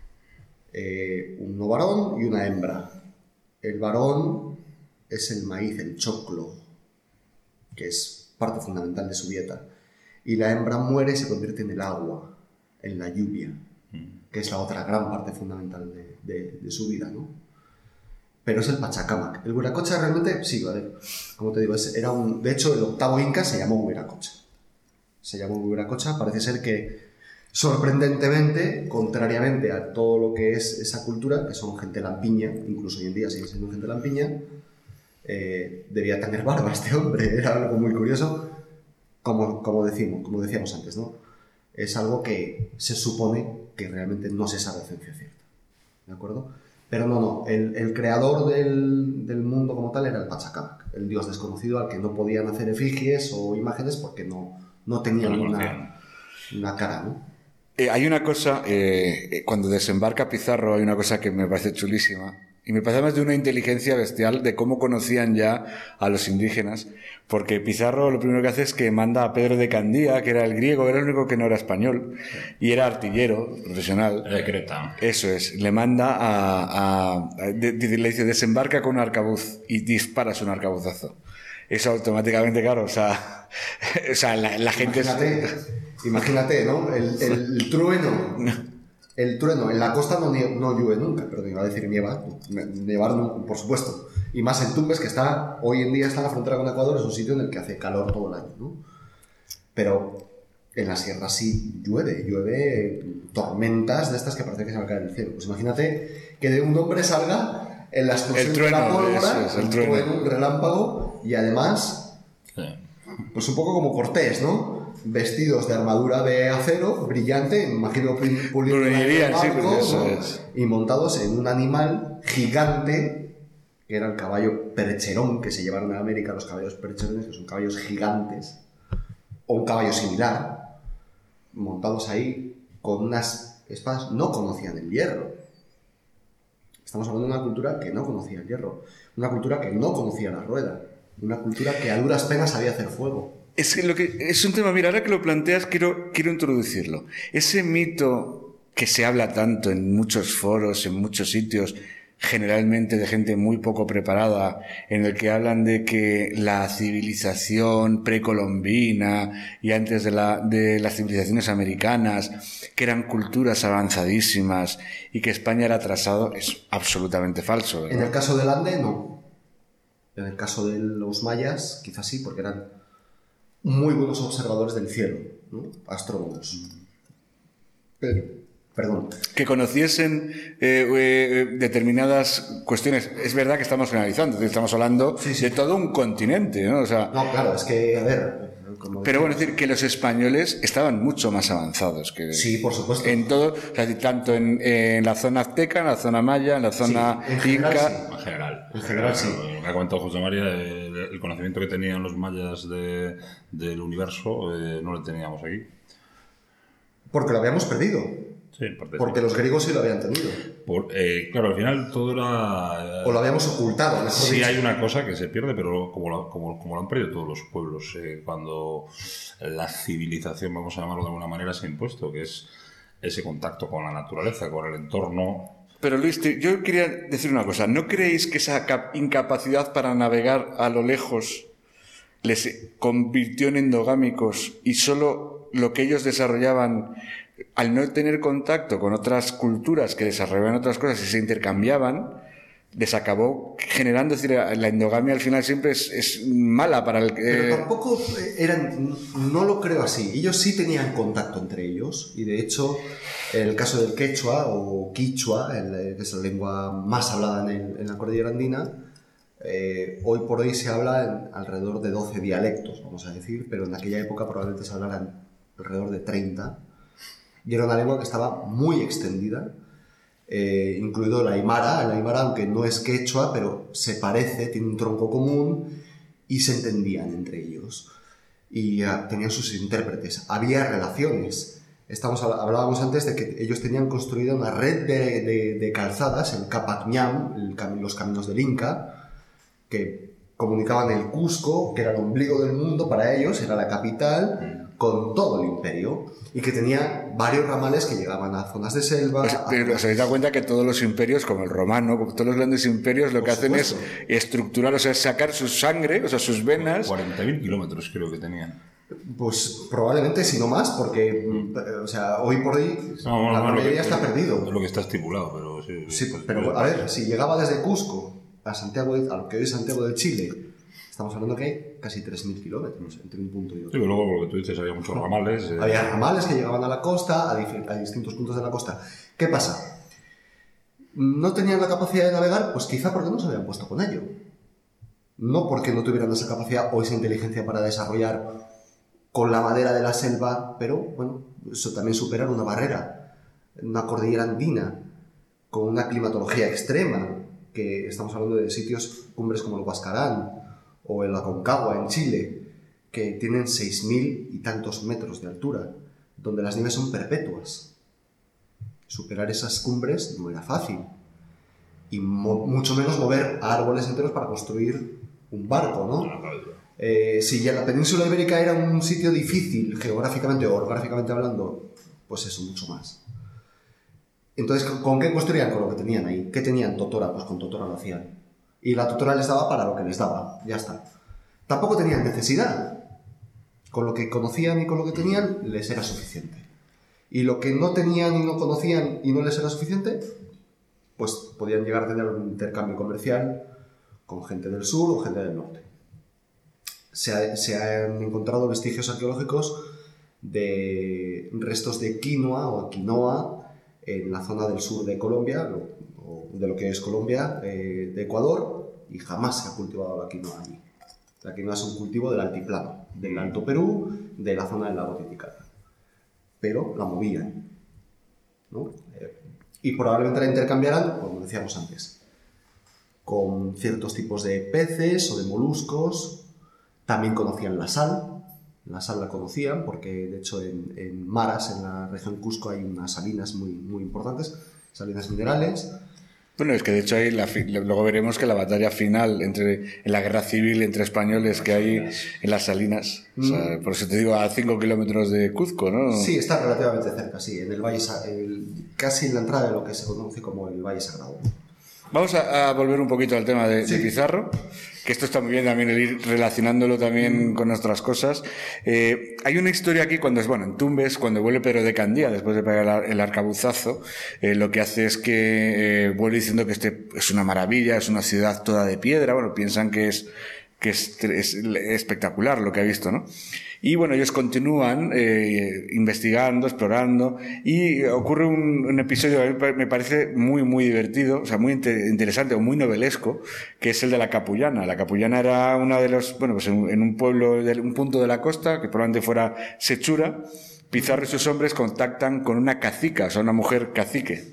uno varón y una hembra. El varón es el maíz, el choclo, que es parte fundamental de su dieta, y la hembra muere y se convierte en el agua, en la lluvia, que es la otra gran parte fundamental de su vida, ¿no? Pero es el Pachacamac. El Huiracocha realmente, sí, vale, como te digo, de hecho, el 8º Inca se llamó Huiracocha. Se llamó Huiracocha, parece ser que, sorprendentemente, contrariamente a todo lo que es esa cultura, que son gente lampiña, incluso hoy en día sigue siendo gente lampiña, debía tener barba este hombre, era algo muy curioso, como decíamos antes, ¿no? Es algo que se supone que realmente no se sabe a ciencia cierta, ¿de acuerdo? Pero no, el creador del mundo como tal era el Pachacamac, el dios desconocido al que no podían hacer efigies o imágenes porque no tenían una cara, ¿no? Hay una cosa, cuando desembarca Pizarro hay una cosa que me parece chulísima, y me parece más de una inteligencia bestial de cómo conocían ya a los indígenas, porque Pizarro lo primero que hace es que manda a Pedro de Candía, que era el griego, era el único que no era español, y era artillero profesional. De Creta. Eso es, le manda le dice, desembarca con un arcabuz, y disparas un arcabuzazo. Eso automáticamente, claro, o sea la gente... Imagínate, ¿no? El trueno. El trueno. En la costa no llueve nunca, pero te iba a decir nevar no, por supuesto. Y más en Tumbes, que hoy en día está en la frontera con Ecuador, es un sitio en el que hace calor todo el año, ¿no? Pero en la sierra sí llueve tormentas de estas que parece que se van a caer del cielo. Pues imagínate que de un hombre salga en la explosión de la pólvora, el trueno, un relámpago, y además, pues un poco como Cortés, ¿no? vestidos de armadura de acero brillante, imagino pulido sí, pues eso es. Y montados en un animal gigante, que era el caballo percherón, que se llevaron en América los caballos percherones, que son caballos gigantes, o un caballo similar, montados ahí con unas espadas. No conocían el hierro. Estamos hablando de una cultura que no conocía el hierro, una cultura que no conocía la rueda, una cultura que a duras penas sabía hacer fuego. Es que es un tema, mira, ahora que lo planteas, quiero introducirlo. Ese mito que se habla tanto en muchos foros, en muchos sitios, generalmente de gente muy poco preparada, en el que hablan de que la civilización precolombina y antes de las civilizaciones americanas, que eran culturas avanzadísimas y que España era atrasado, es absolutamente falso, ¿verdad? En el caso del Ande, no. En el caso de los mayas, quizás sí, porque eran muy buenos observadores del cielo, ¿no? Astrónomos. Perdón. Que conociesen determinadas cuestiones. Es verdad que estamos generalizando, estamos hablando de todo un continente, ¿no? O sea, no, claro, es que, a ver... Pero bueno, es decir, que los españoles estaban mucho más avanzados que... Sí, por supuesto. En todo, o sea, tanto en la zona azteca, en la zona maya, en la zona inca... En general, sí. Me ha comentado José María, el conocimiento que tenían los mayas del universo no lo teníamos aquí. Porque lo habíamos perdido. Sí, porque los griegos sí lo habían tenido. Claro, al final todo era... O lo habíamos ocultado, mejor sí, dicho. Hay una cosa que se pierde, pero como lo han perdido todos los pueblos, cuando la civilización, vamos a llamarlo de alguna manera, se ha impuesto, que es ese contacto con la naturaleza, con el entorno. Pero Luis, yo quería decir una cosa. ¿No creéis que esa incapacidad para navegar a lo lejos les convirtió en endogámicos y solo lo que ellos desarrollaban, al no tener contacto con otras culturas que desarrollaban otras cosas y se intercambiaban, les acabó generando? Es decir, la endogamia al final siempre es mala para el... Pero tampoco eran... No lo creo así. Ellos sí tenían contacto entre ellos, y de hecho, en el caso del quechua o quichua, que es la lengua más hablada en la cordillera andina, hoy por hoy se habla alrededor de 12 dialectos, vamos a decir, pero en aquella época probablemente se hablaran alrededor de 30, y era una lengua que estaba muy extendida, incluido el aymara. El aymara, aunque no es quechua, pero se parece, tiene un tronco común, y se entendían entre ellos, y tenían sus intérpretes, había relaciones. Hablábamos antes de que ellos tenían construida una red de calzadas, el Capac Ñam, los caminos del Inca, que comunicaban el Cusco, que era el ombligo del mundo para ellos, era la capital, con todo el imperio, y que tenía varios ramales que llegaban a zonas de selva. Pero os habéis dado cuenta que todos los imperios, como el romano, como todos los grandes imperios, lo que hacen es estructurar, o sea, sacar su sangre, o sea, sus venas. 40.000 kilómetros creo que tenían. Pues probablemente, si no más, porque o sea, hoy por hoy la mayoría está perdido. No es lo que está estipulado, pero sí. Sí, pero a ver, si llegaba desde Cusco a lo que hoy es Santiago de Chile, estamos hablando que hay casi 3.000 kilómetros entre un punto y otro. Sí, pero luego lo que tú dices, había muchos ramales. Había ramales que llegaban a la costa, a distintos puntos de la costa. ¿Qué pasa? ¿No tenían la capacidad de navegar? Pues quizá porque no se habían puesto con ello. No porque no tuvieran esa capacidad o esa inteligencia para desarrollar con la madera de la selva, pero bueno, eso también superar una barrera, una cordillera andina, con una climatología extrema, que estamos hablando de sitios, cumbres como el Huascarán o el Aconcagua en Chile, que tienen 6.000 y tantos metros de altura, donde las nieves son perpetuas. Superar esas cumbres no era fácil, y mucho menos mover árboles enteros para construir un barco, ¿no? Si ya la península ibérica era un sitio difícil geográficamente o orográficamente hablando, pues eso, mucho más. Entonces, ¿con qué construían? Con lo que tenían ahí. ¿Qué tenían? Totora, pues con totora lo hacían. Y la totora les daba para lo que les daba, ya está. Tampoco tenían necesidad. Con lo que conocían y con lo que tenían, les era suficiente. Y lo que no tenían y no conocían y no les era suficiente, pues podían llegar a tener un intercambio comercial con gente del sur o gente del norte. Se han encontrado vestigios arqueológicos de restos de quinoa o quinoa en la zona del sur de Colombia, o de lo que es Colombia, de Ecuador, y jamás se ha cultivado la quinoa allí. La quinoa es un cultivo del altiplano, del Alto Perú, de la zona del lago Titicaca. Pero la movían, ¿no? Y probablemente la intercambiaran, como decíamos antes, con ciertos tipos de peces o de moluscos. También conocían la sal la conocían porque de hecho en Maras, en la región Cusco, hay unas salinas muy importantes, salinas minerales. Bueno, es que de hecho luego veremos que la batalla final en la guerra civil entre españoles que hay en las Salinas, o sea, por eso te digo, a 5 kilómetros de Cuzco, ¿no? Sí, está relativamente cerca, sí, en el Valle, casi en la entrada de lo que se conoce como el Valle Sagrado. Vamos a volver un poquito al tema de Pizarro, que esto está muy bien también el ir relacionándolo también con otras cosas. Hay una historia aquí en Tumbes, cuando vuelve Pedro de Candía, después de pegar el arcabuzazo, lo que hace es que vuelve diciendo que este es una maravilla, es una ciudad toda de piedra. Bueno, piensan que es espectacular lo que ha visto, ¿no? Y bueno, ellos continúan investigando, explorando, y ocurre un episodio que me parece muy divertido, o sea, muy interesante o muy novelesco, que es el de la Capullana. La Capullana era una de los, pues en un pueblo, un punto de la costa, que probablemente fuera Sechura. Pizarro y sus hombres contactan con una cacica, o sea, una mujer cacique,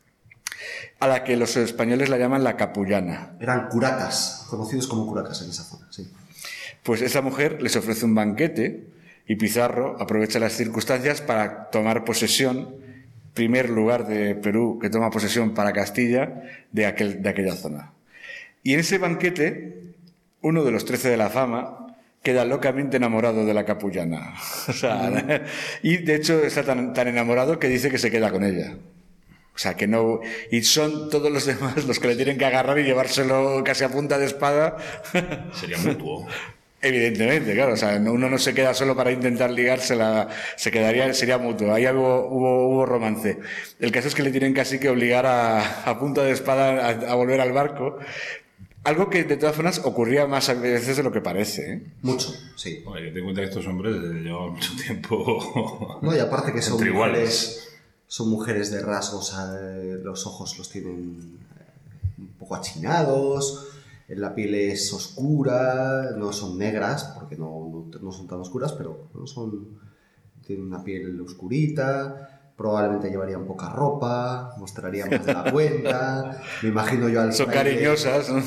a la que los españoles la llaman la Capullana. Eran curacas, conocidos como curacas en esa zona, sí. Pues esa mujer les ofrece un banquete y Pizarro aprovecha las circunstancias para tomar posesión, primer lugar de Perú que toma posesión para Castilla de aquella zona. Y en ese banquete, uno de los 13 de la fama queda locamente enamorado de la Capullana. O sea, y de hecho está tan enamorado que dice que se queda con ella. O sea, que no... Y son todos los demás los que le tienen que agarrar y llevárselo casi a punta de espada. Sería mutuo. Evidentemente, claro. O sea, uno no se queda solo para intentar ligársela, sería mutuo. Ahí hubo romance. El caso es que le tienen casi que obligar a punta de espada a volver al barco. Algo que de todas formas ocurría más a veces de lo que parece, ¿eh? Mucho, sí. Oye, que te cuenta que estos hombres llevan mucho tiempo. No, y aparte que son iguales. Son mujeres de rasgos, los ojos los tienen un poco achinados, la piel es oscura, no son negras, porque no son tan oscuras, pero tienen una piel oscurita, probablemente llevarían poca ropa, mostrarían más de la cuenta, me imagino yo al Son fraile, cariñosas, ¿no?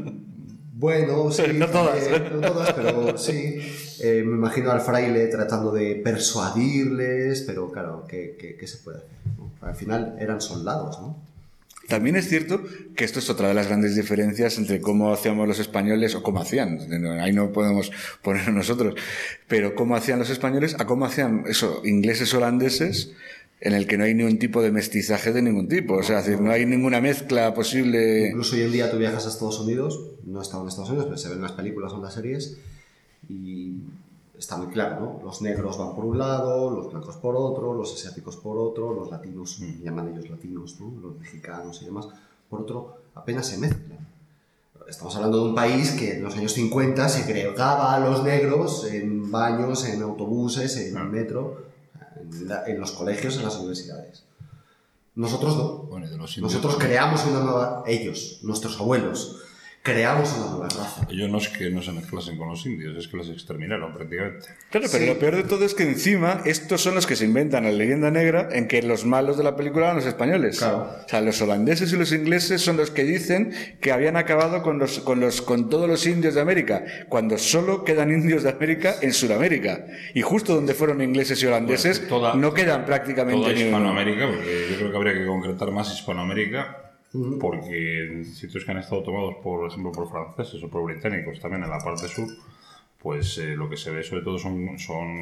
Bueno, sí. No todas. No todas, pero sí. Me imagino al fraile tratando de persuadirles, pero claro, ¿qué se puede hacer, ¿no? Al final eran soldados, ¿no? También es cierto que esto es otra de las grandes diferencias entre cómo hacíamos los españoles, o cómo hacían, ahí no podemos poner nosotros, pero cómo hacían los españoles a cómo hacían ingleses, holandeses, en el que no hay ningún tipo de mestizaje de ningún tipo, o sea, es decir, no hay ninguna mezcla posible. Incluso hoy en día tú viajas a Estados Unidos, no he estado en Estados Unidos, pero se ven en las películas o en las series, y está muy claro, ¿no? Los negros van por un lado, los blancos por otro, los asiáticos por otro, los latinos, llaman ellos latinos, ¿no? Los mexicanos y demás, por otro, apenas se mezclan. Estamos hablando de un país que en los años 50 segregaba a los negros en baños, en autobuses, en el metro, en los colegios, en las universidades. Nosotros no. Bueno, nosotros creamos una nueva... Ellos, nuestros abuelos, creamos una nueva raza. Ellos no es que no se mezclasen con los indios, es que los exterminaron prácticamente. Claro, pero sí. Lo peor de todo es que encima estos son los que se inventan la leyenda negra en que los malos de la película eran los españoles. Claro. O sea, los holandeses y los ingleses son los que dicen que habían acabado con todos los indios de América, cuando solo quedan indios de América en Sudamérica. Y justo donde fueron ingleses y holandeses, no quedan prácticamente toda ni Hispanoamérica, porque yo creo que habría que concretar más Hispanoamérica. Porque en sitios que han estado tomados, por ejemplo, por franceses o por británicos, también en la parte sur, pues lo que se ve sobre todo son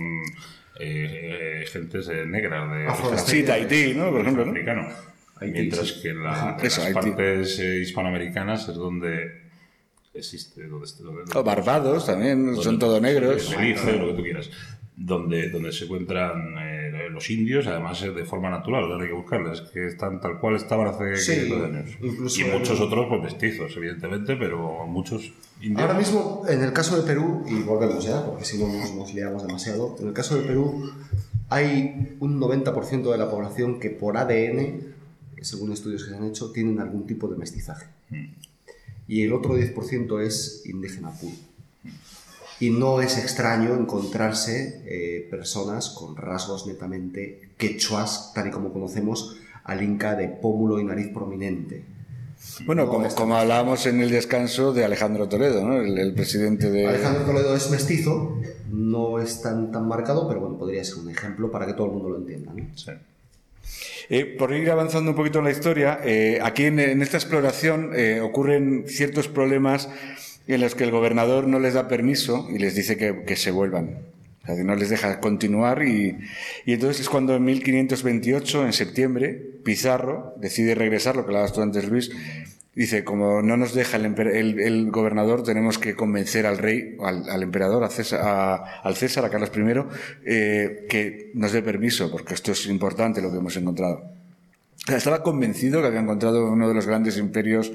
gentes negras de Tahití, ¿no? Por ejemplo, africano. Mientras que en las partes hispanoamericanas es donde existe Barbados también, son todo negros. Belice, lo que tú quieras. Donde se encuentran los indios, además de forma natural, ahora hay que buscarles, que están tal cual estaban hace 500 años. Y muchos otros pues mestizos, evidentemente, pero muchos indios. Ahora mismo, en el caso de Perú, y volvemos ya, porque si no nos liamos demasiado, en el caso de Perú hay un 90% de la población que por ADN, según estudios que se han hecho, tienen algún tipo de mestizaje. Y el otro 10% es indígena puro. Y no es extraño encontrarse personas con rasgos netamente quechuas, tal y como conocemos al inca de pómulo y nariz prominente. Bueno, No, como hablábamos en el descanso de Alejandro Toledo, ¿no? El presidente de... Alejandro Toledo es mestizo, no es tan marcado, pero bueno, podría ser un ejemplo para que todo el mundo lo entienda, ¿no? Sí. Por ir avanzando un poquito en la historia, aquí en esta exploración ocurren ciertos problemas en los que el gobernador no les da permiso y les dice que se vuelvan. O sea, que no les deja continuar y entonces es cuando en 1528, en septiembre, Pizarro decide regresar, lo que hablabas tú antes, Luis. Dice, como no nos deja el gobernador, tenemos que convencer al rey, al emperador, al César, a Carlos I, que nos dé permiso, porque esto es importante lo que hemos encontrado. Estaba convencido que había encontrado uno de los grandes imperios,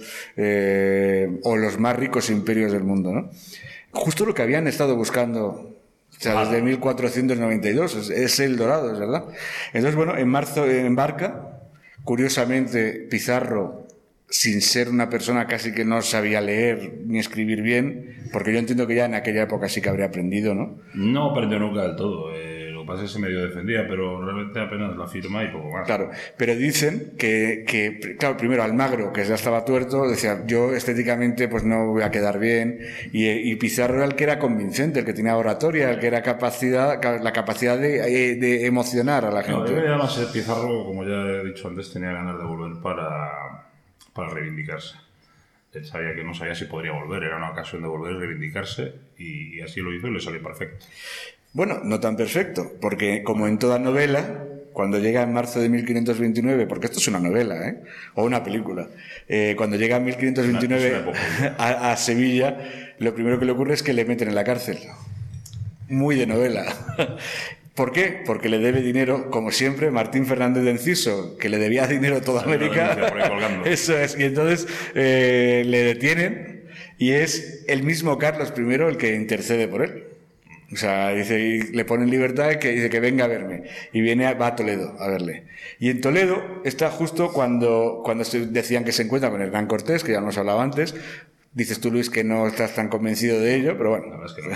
o los más ricos imperios del mundo, ¿no? Justo lo que habían estado buscando, o sea, desde 1492, es el Dorado, es verdad. Entonces, bueno, en marzo embarca, curiosamente, Pizarro, sin ser una persona casi que no sabía leer ni escribir bien, porque yo entiendo que ya en aquella época sí que habría aprendido, ¿no? No aprendió nunca del todo. Lo que pasa es que se medio defendía, pero realmente apenas la firma y poco más. Claro, pero dicen que claro, primero Almagro, que ya estaba tuerto, decía, yo estéticamente pues no voy a quedar bien, y Pizarro era el que era convincente, el que tenía oratoria, el que era la capacidad de emocionar a la gente. No, además Pizarro, como ya he dicho antes, tenía ganas de volver para reivindicarse. Él sabía que no sabía si podría volver, era una ocasión de volver a reivindicarse y así lo hizo y le salió perfecto. Bueno, no tan perfecto, porque como en toda novela, cuando llega en marzo de 1529, porque esto es una novela, o una película, cuando llega en 1529 a Sevilla, lo primero que le ocurre es que le meten en la cárcel. Muy de novela. ¿Por qué? Porque le debe dinero, como siempre, Martín Fernández de Enciso, que le debía dinero a toda América. Eso es. Y entonces le detienen y es el mismo Carlos I el que intercede por él. O sea, dice, y le pone en libertad, que dice que venga a verme. Y va a Toledo a verle. Y en Toledo está justo cuando decían que se encuentra con Hernán Cortés, que ya hemos hablado antes. Dices tú, Luis, que no estás tan convencido de ello, pero bueno. La verdad es que no.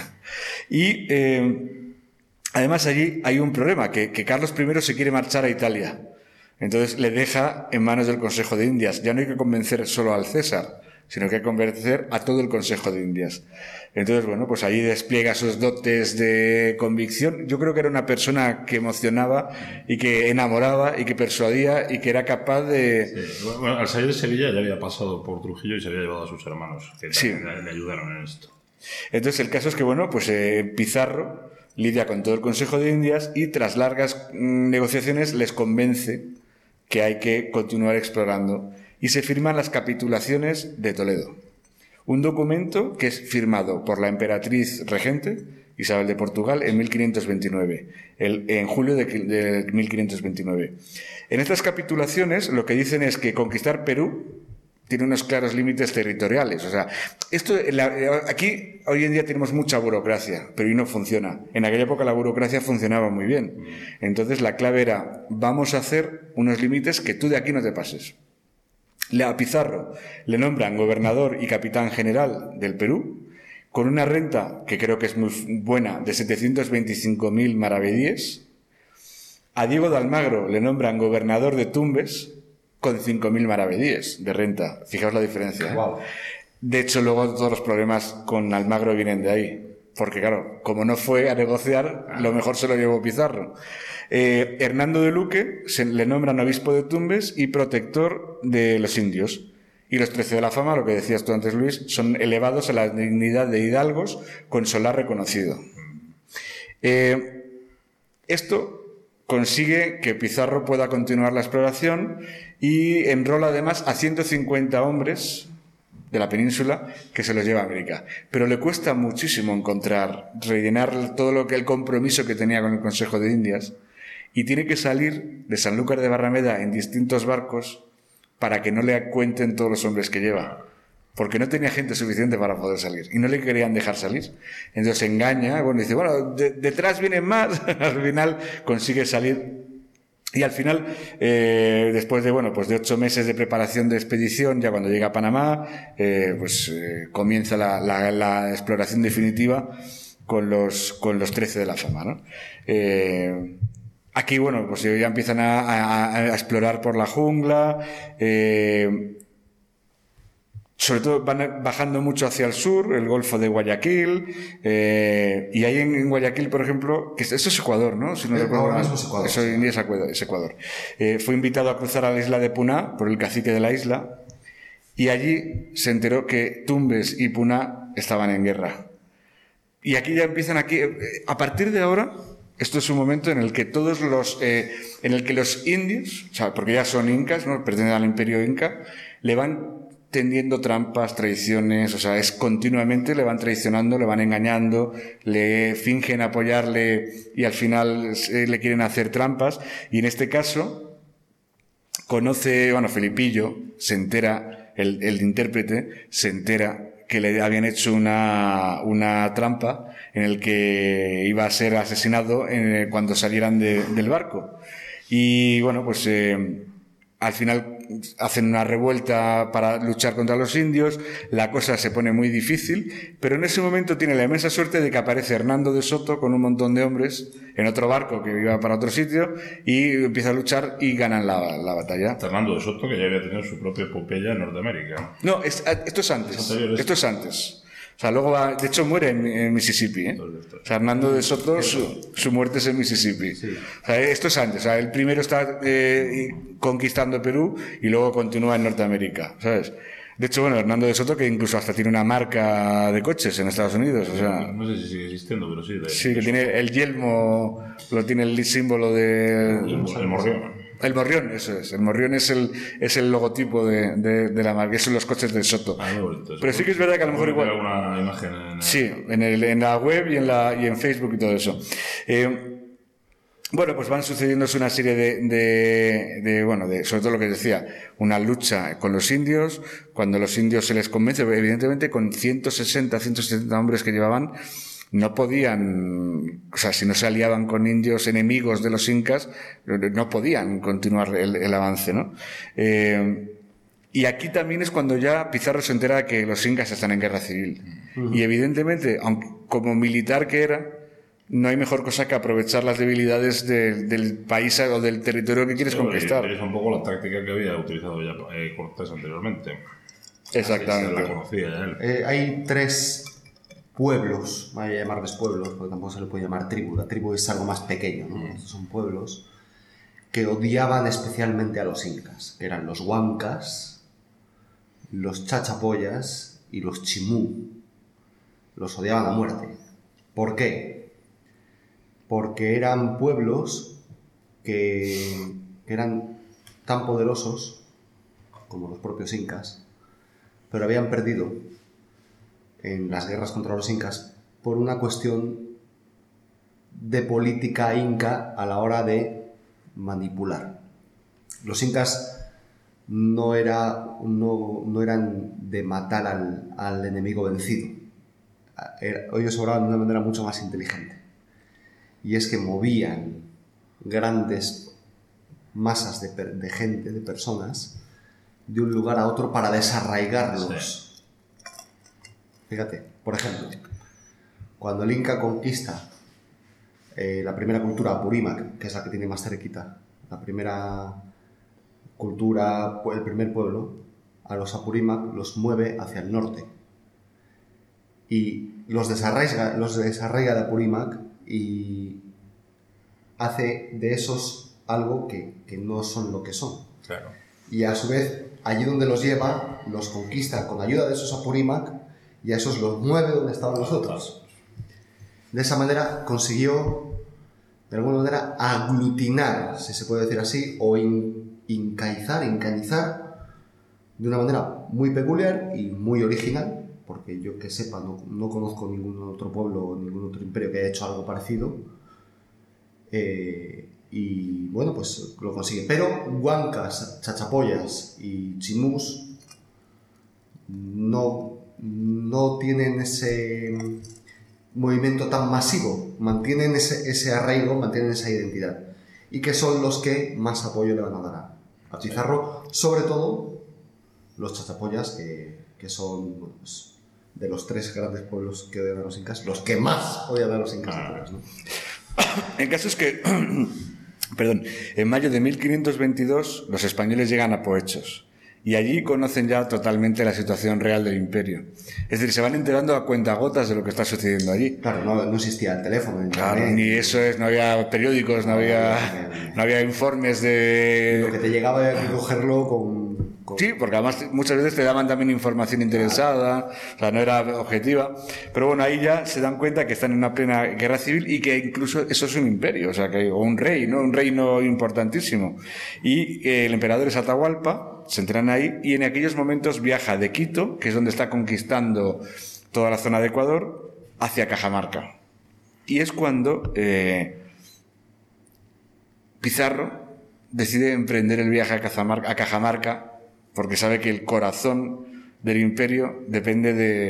Y además allí hay un problema, que Carlos I se quiere marchar a Italia. Entonces le deja en manos del Consejo de Indias. Ya no hay que convencer solo al César, sino que hay que convencer a todo el Consejo de Indias. Entonces, bueno, pues allí despliega sus dotes de convicción. Yo creo que era una persona que emocionaba y que enamoraba y que persuadía y que era capaz de... Sí. Bueno, al salir de Sevilla ya había pasado por Trujillo y se había llevado a sus hermanos, que le ayudaron en esto. Entonces el caso es que, bueno, pues Pizarro lidia con todo el Consejo de Indias y tras largas negociaciones les convence que hay que continuar explorando y se firman las capitulaciones de Toledo. Un documento que es firmado por la emperatriz regente Isabel de Portugal en 1529, en julio de 1529. En estas capitulaciones lo que dicen es que conquistar Perú tiene unos claros límites territoriales. O sea, aquí hoy en día tenemos mucha burocracia, pero no funciona. En aquella época la burocracia funcionaba muy bien. Entonces la clave era, vamos a hacer unos límites que tú de aquí no te pases. A Pizarro le nombran gobernador y capitán general del Perú, con una renta que creo que es muy buena, de 725.000 maravedíes. A Diego de Almagro le nombran gobernador de Tumbes, con 5.000 maravedíes de renta. Fijaos la diferencia. Wow. De hecho, luego todos los problemas con Almagro vienen de ahí. Porque, claro, como no fue a negociar, lo mejor se lo llevó Pizarro. Hernando de Luque le nombran obispo de Tumbes y protector de los indios. Y los 13 de la fama, lo que decías tú antes, Luis, son elevados a la dignidad de hidalgos con solar reconocido. Esto consigue que Pizarro pueda continuar la exploración y enrola además a 150 hombres de la península que se los lleva a América. Pero le cuesta muchísimo rellenar todo el compromiso que tenía con el Consejo de Indias y tiene que salir de Sanlúcar de Barrameda en distintos barcos para que no le cuenten todos los hombres que lleva, porque no tenía gente suficiente para poder salir y no le querían dejar salir. Entonces se engaña, dice, detrás vienen más. Al final consigue salir y al final, después de 8 meses de preparación de expedición, ya cuando llega a Panamá, comienza la exploración definitiva los 13 de la fama, ¿no? Aquí, bueno, pues ya empiezan a explorar por la jungla, sobre todo van bajando mucho hacia el sur, el Golfo de Guayaquil, y ahí en Guayaquil, por ejemplo, que eso es Ecuador, ¿no? Si no recuerdo mal. Eso hoy en día es Ecuador. Fue invitado a cruzar a la isla de Puná por el cacique de la isla, y allí se enteró que Tumbes y Puná estaban en guerra. Y aquí ya empiezan a partir de ahora, esto es un momento en el que en el que los indios, o sea, porque ya son incas, ¿no? Pertenecen al imperio inca, le van tendiendo trampas, traiciones, o sea, continuamente le van traicionando, le van engañando, le fingen apoyarle y al final le quieren hacer trampas. Y en este caso Felipillo se entera, el intérprete se entera que le habían hecho una trampa en el que iba a ser asesinado cuando salieran del barco. Y bueno, pues al final hacen una revuelta para luchar contra los indios, la cosa se pone muy difícil, pero en ese momento tiene la inmensa suerte de que aparece Hernando de Soto con un montón de hombres en otro barco que iba para otro sitio y empieza a luchar y ganan la batalla. Hernando de Soto, que ya había tenido su propia epopeya en Norteamérica. No, esto es antes. O sea, luego de hecho muere en Mississippi, ¿eh? O sea, Hernando de Soto, su muerte es en Mississippi. Sí. O sea, esto es antes. O sea, el primero está conquistando Perú y luego continúa en Norteamérica, ¿sabes? De hecho, bueno, Hernando de Soto, que incluso hasta tiene una marca de coches en Estados Unidos, o sea... No sé si sigue existiendo, pero sí. Sí, que tiene el yelmo, tiene el símbolo de... El morrión. El morrión, eso es. El morrión es el logotipo de la marca. Esos son los coches de Soto. Pero sí que es verdad que a lo mejor igual... Una imagen sí, en la web y en Facebook y todo eso. Bueno, pues van sucediéndose una serie de sobre todo lo que decía, una lucha con los indios. Cuando los indios se les convence, evidentemente con 170 hombres que llevaban, no podían, o sea, si no se aliaban con indios enemigos de los incas, no podían continuar el avance, ¿no? Y aquí también es cuando ya Pizarro se entera de que los incas están en guerra civil. Uh-huh. Y evidentemente, aunque como militar que era, no hay mejor cosa que aprovechar las debilidades del país o del territorio que quieres conquistar. Es un poco la táctica que había utilizado ya Cortés anteriormente. Exactamente. La conocía ya él. Hay 3 pueblos, voy a llamarles pueblos, porque tampoco se le puede llamar tribu. La tribu es algo más pequeño, ¿no? Estos son pueblos que odiaban especialmente a los incas, que eran los huancas, los chachapoyas y los chimú. Los odiaban a muerte. ¿Por qué? Porque eran pueblos que eran tan poderosos como los propios incas, pero habían perdido en las guerras contra los incas por una cuestión de política inca a la hora de manipular. Los incas no eran de matar al enemigo vencido. Ellos obraban de una manera mucho más inteligente. Y es que movían grandes masas de gente, de personas, de un lugar a otro para desarraigarlos. Sí. Fíjate, por ejemplo, cuando el Inca conquista la primera cultura, Apurímac, que es la que tiene más cerquita, la primera cultura, el primer pueblo, a los Apurímac los mueve hacia el norte y los desarraiga de Apurímac y hace de esos algo que no son lo que son. Claro. Y a su vez, allí donde los lleva, los conquista con ayuda de esos Apurímac y a esos los mueve donde estaban los otros. De esa manera consiguió, de alguna manera, aglutinar, si se puede decir así, o incanizar de una manera muy peculiar y muy original, porque yo que sepa no conozco ningún otro pueblo o ningún otro imperio que haya hecho algo parecido. Y bueno, pues lo consigue. Pero huancas, chachapoyas y chimús no tienen ese movimiento tan masivo, mantienen ese arraigo, mantienen esa identidad, y que son los que más apoyo le van a dar a Pizarro, sobre todo los chachapoyas, que son, bueno, pues, de los 3 grandes pueblos que odian a los incas, los que más odian a los incas. ¿No? El caso es que, perdón, en mayo de 1522 los españoles llegan a Poechos y allí conocen ya totalmente la situación real del imperio. Es decir, se van enterando a cuentagotas de lo que está sucediendo allí. Claro, no existía el teléfono. Claro, ni eso es, no había periódicos, no había informes de... Lo que te llegaba había que cogerlo con... Sí, porque además muchas veces te daban también información interesada, o sea, no era objetiva. Pero bueno, ahí ya se dan cuenta que están en una plena guerra civil y que incluso eso es un imperio, o sea, o un rey, ¿no? Un reino importantísimo. Y el emperador es Atahualpa, se enteran ahí, y en aquellos momentos viaja de Quito, que es donde está conquistando toda la zona de Ecuador, hacia Cajamarca. Y es cuando Pizarro decide emprender el viaje a Cajamarca, porque sabe que el corazón del imperio depende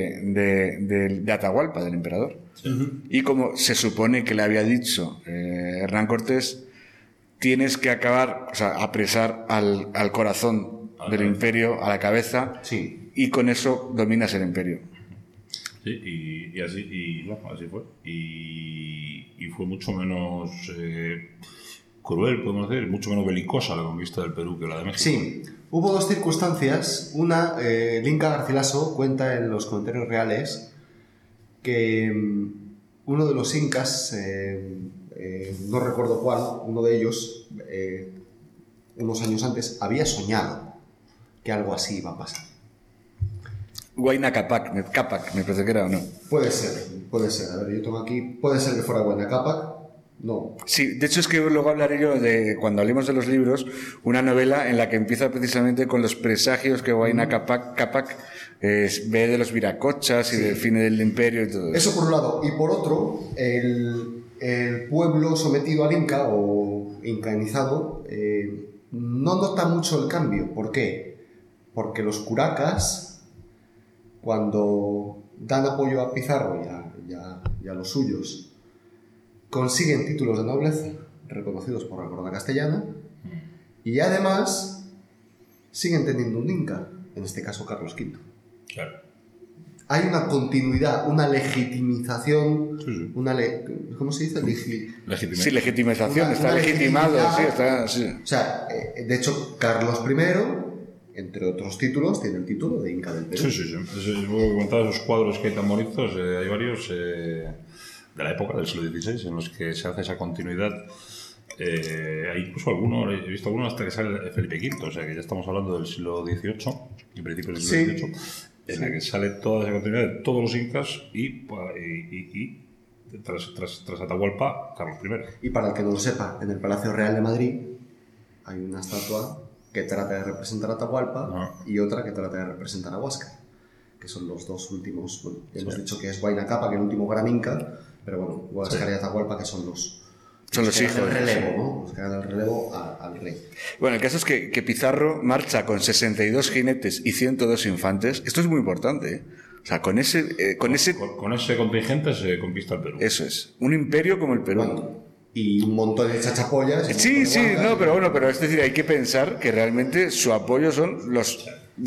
de Atahualpa, del emperador. Uh-huh. Y como se supone que le había dicho Hernán Cortés, tienes que acabar, o sea, apresar al corazón del imperio, a la cabeza, sí. Y con eso dominas el imperio. Sí, y así fue. Y fue mucho menos cruel, podemos decir, mucho menos belicosa la conquista del Perú que la de México. Sí. Hubo 2 circunstancias. Una, el Inca Garcilaso cuenta en los comentarios reales que uno de los incas, no recuerdo cuál, uno de ellos, unos años antes, había soñado que algo así iba a pasar. Huayna Cápac, me parece que era, ¿o no? Puede ser. A ver, yo tengo aquí, puede ser que fuera Huayna Cápac. No. Sí, de hecho es que luego hablaré yo de, cuando hablemos de los libros, una novela en la que empieza precisamente con los presagios que Huayna Cápac ve de los viracochas y del fin del imperio y todo eso. Eso por un lado. Y por otro, el pueblo sometido al Inca o incainizado no nota mucho el cambio. ¿Por qué? Porque los curacas, cuando dan apoyo a Pizarro y a los suyos, consiguen títulos de nobleza reconocidos por la corona castellana y además siguen teniendo un inca, en este caso Carlos V. Claro. Hay una continuidad, una legitimización, sí. ¿Cómo se dice? Sí, legitimización, está legitimado. Sí. O sea, de hecho, Carlos I, entre otros títulos, tiene el título de Inca del Perú. Sí. Luego comentaba esos cuadros que hay tan bonitos, hay varios... de la época del siglo XVI, en los que se hace esa continuidad. Hay incluso he visto algunos hasta que sale Felipe V, o sea que ya estamos hablando del siglo XVIII, en principio del siglo XVIII, en la que sale toda esa continuidad de todos los incas y tras Atahualpa, Carlos I. Y para el que no lo sepa, en el Palacio Real de Madrid hay una estatua que trata de representar a Atahualpa y otra que trata de representar a Huáscar, que son los 2 últimos. Bueno, hemos dicho que es Huayna Cápac, el último gran inca, pero bueno, Huáscar y Atahualpa, que son los hijos del relevo, ¿no? Los que dan el relevo al rey. Bueno, el caso es que Pizarro marcha con 62 jinetes y 102 infantes. Esto es muy importante, ¿eh? O sea, con ese contingente se conquista el Perú. Eso es. Un imperio como el Perú. Bueno, y un montón de chachapollas. Pero es decir, hay que pensar que realmente su apoyo son los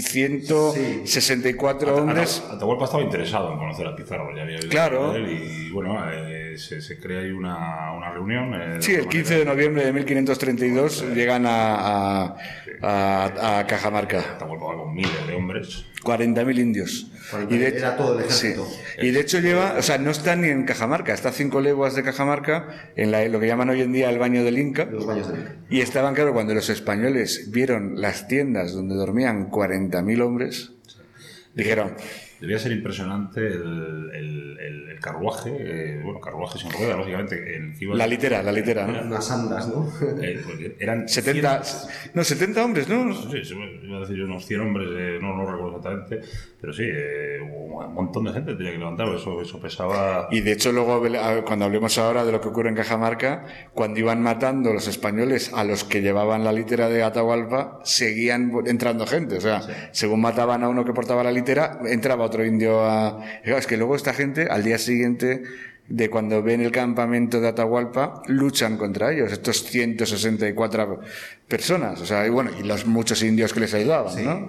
164 hombres. Atahualpa estaba interesado en conocer a Pizarro, ya había oído claro. de él y bueno, se crea ahí una reunión. Sí, el 15 de noviembre de 1532 llegan a Cajamarca. Atahualpa va con miles de hombres. 40.000 indios. Era todo el ejército. Sí. Y de hecho no está ni en Cajamarca, está a 5 leguas de Cajamarca, en lo que llaman hoy en día el Baño del Inca. Los baños del Inca. Y estaban, claro, cuando los españoles vieron las tiendas donde dormían 40.000 hombres, dijeron... Debía ser impresionante el carruaje, carruaje sin ruedas, lógicamente. La litera, ¿no? Unas andas, ¿no? Eran 70 hombres, ¿no? Sí, iba a decir unos 100 hombres, no recuerdo exactamente, pero sí, un montón de gente tenía que levantar, eso pesaba... Y de hecho luego, cuando hablemos ahora de lo que ocurre en Cajamarca, cuando iban matando los españoles a los que llevaban la litera de Atahualpa, seguían entrando gente, o sea, según mataban a uno que portaba la litera, entraba otro indio es que luego esta gente al día siguiente de cuando ven el campamento de Atahualpa luchan contra ellos, estos 164 personas, o sea, y los muchos indios que les ayudaban, sí. ¿no?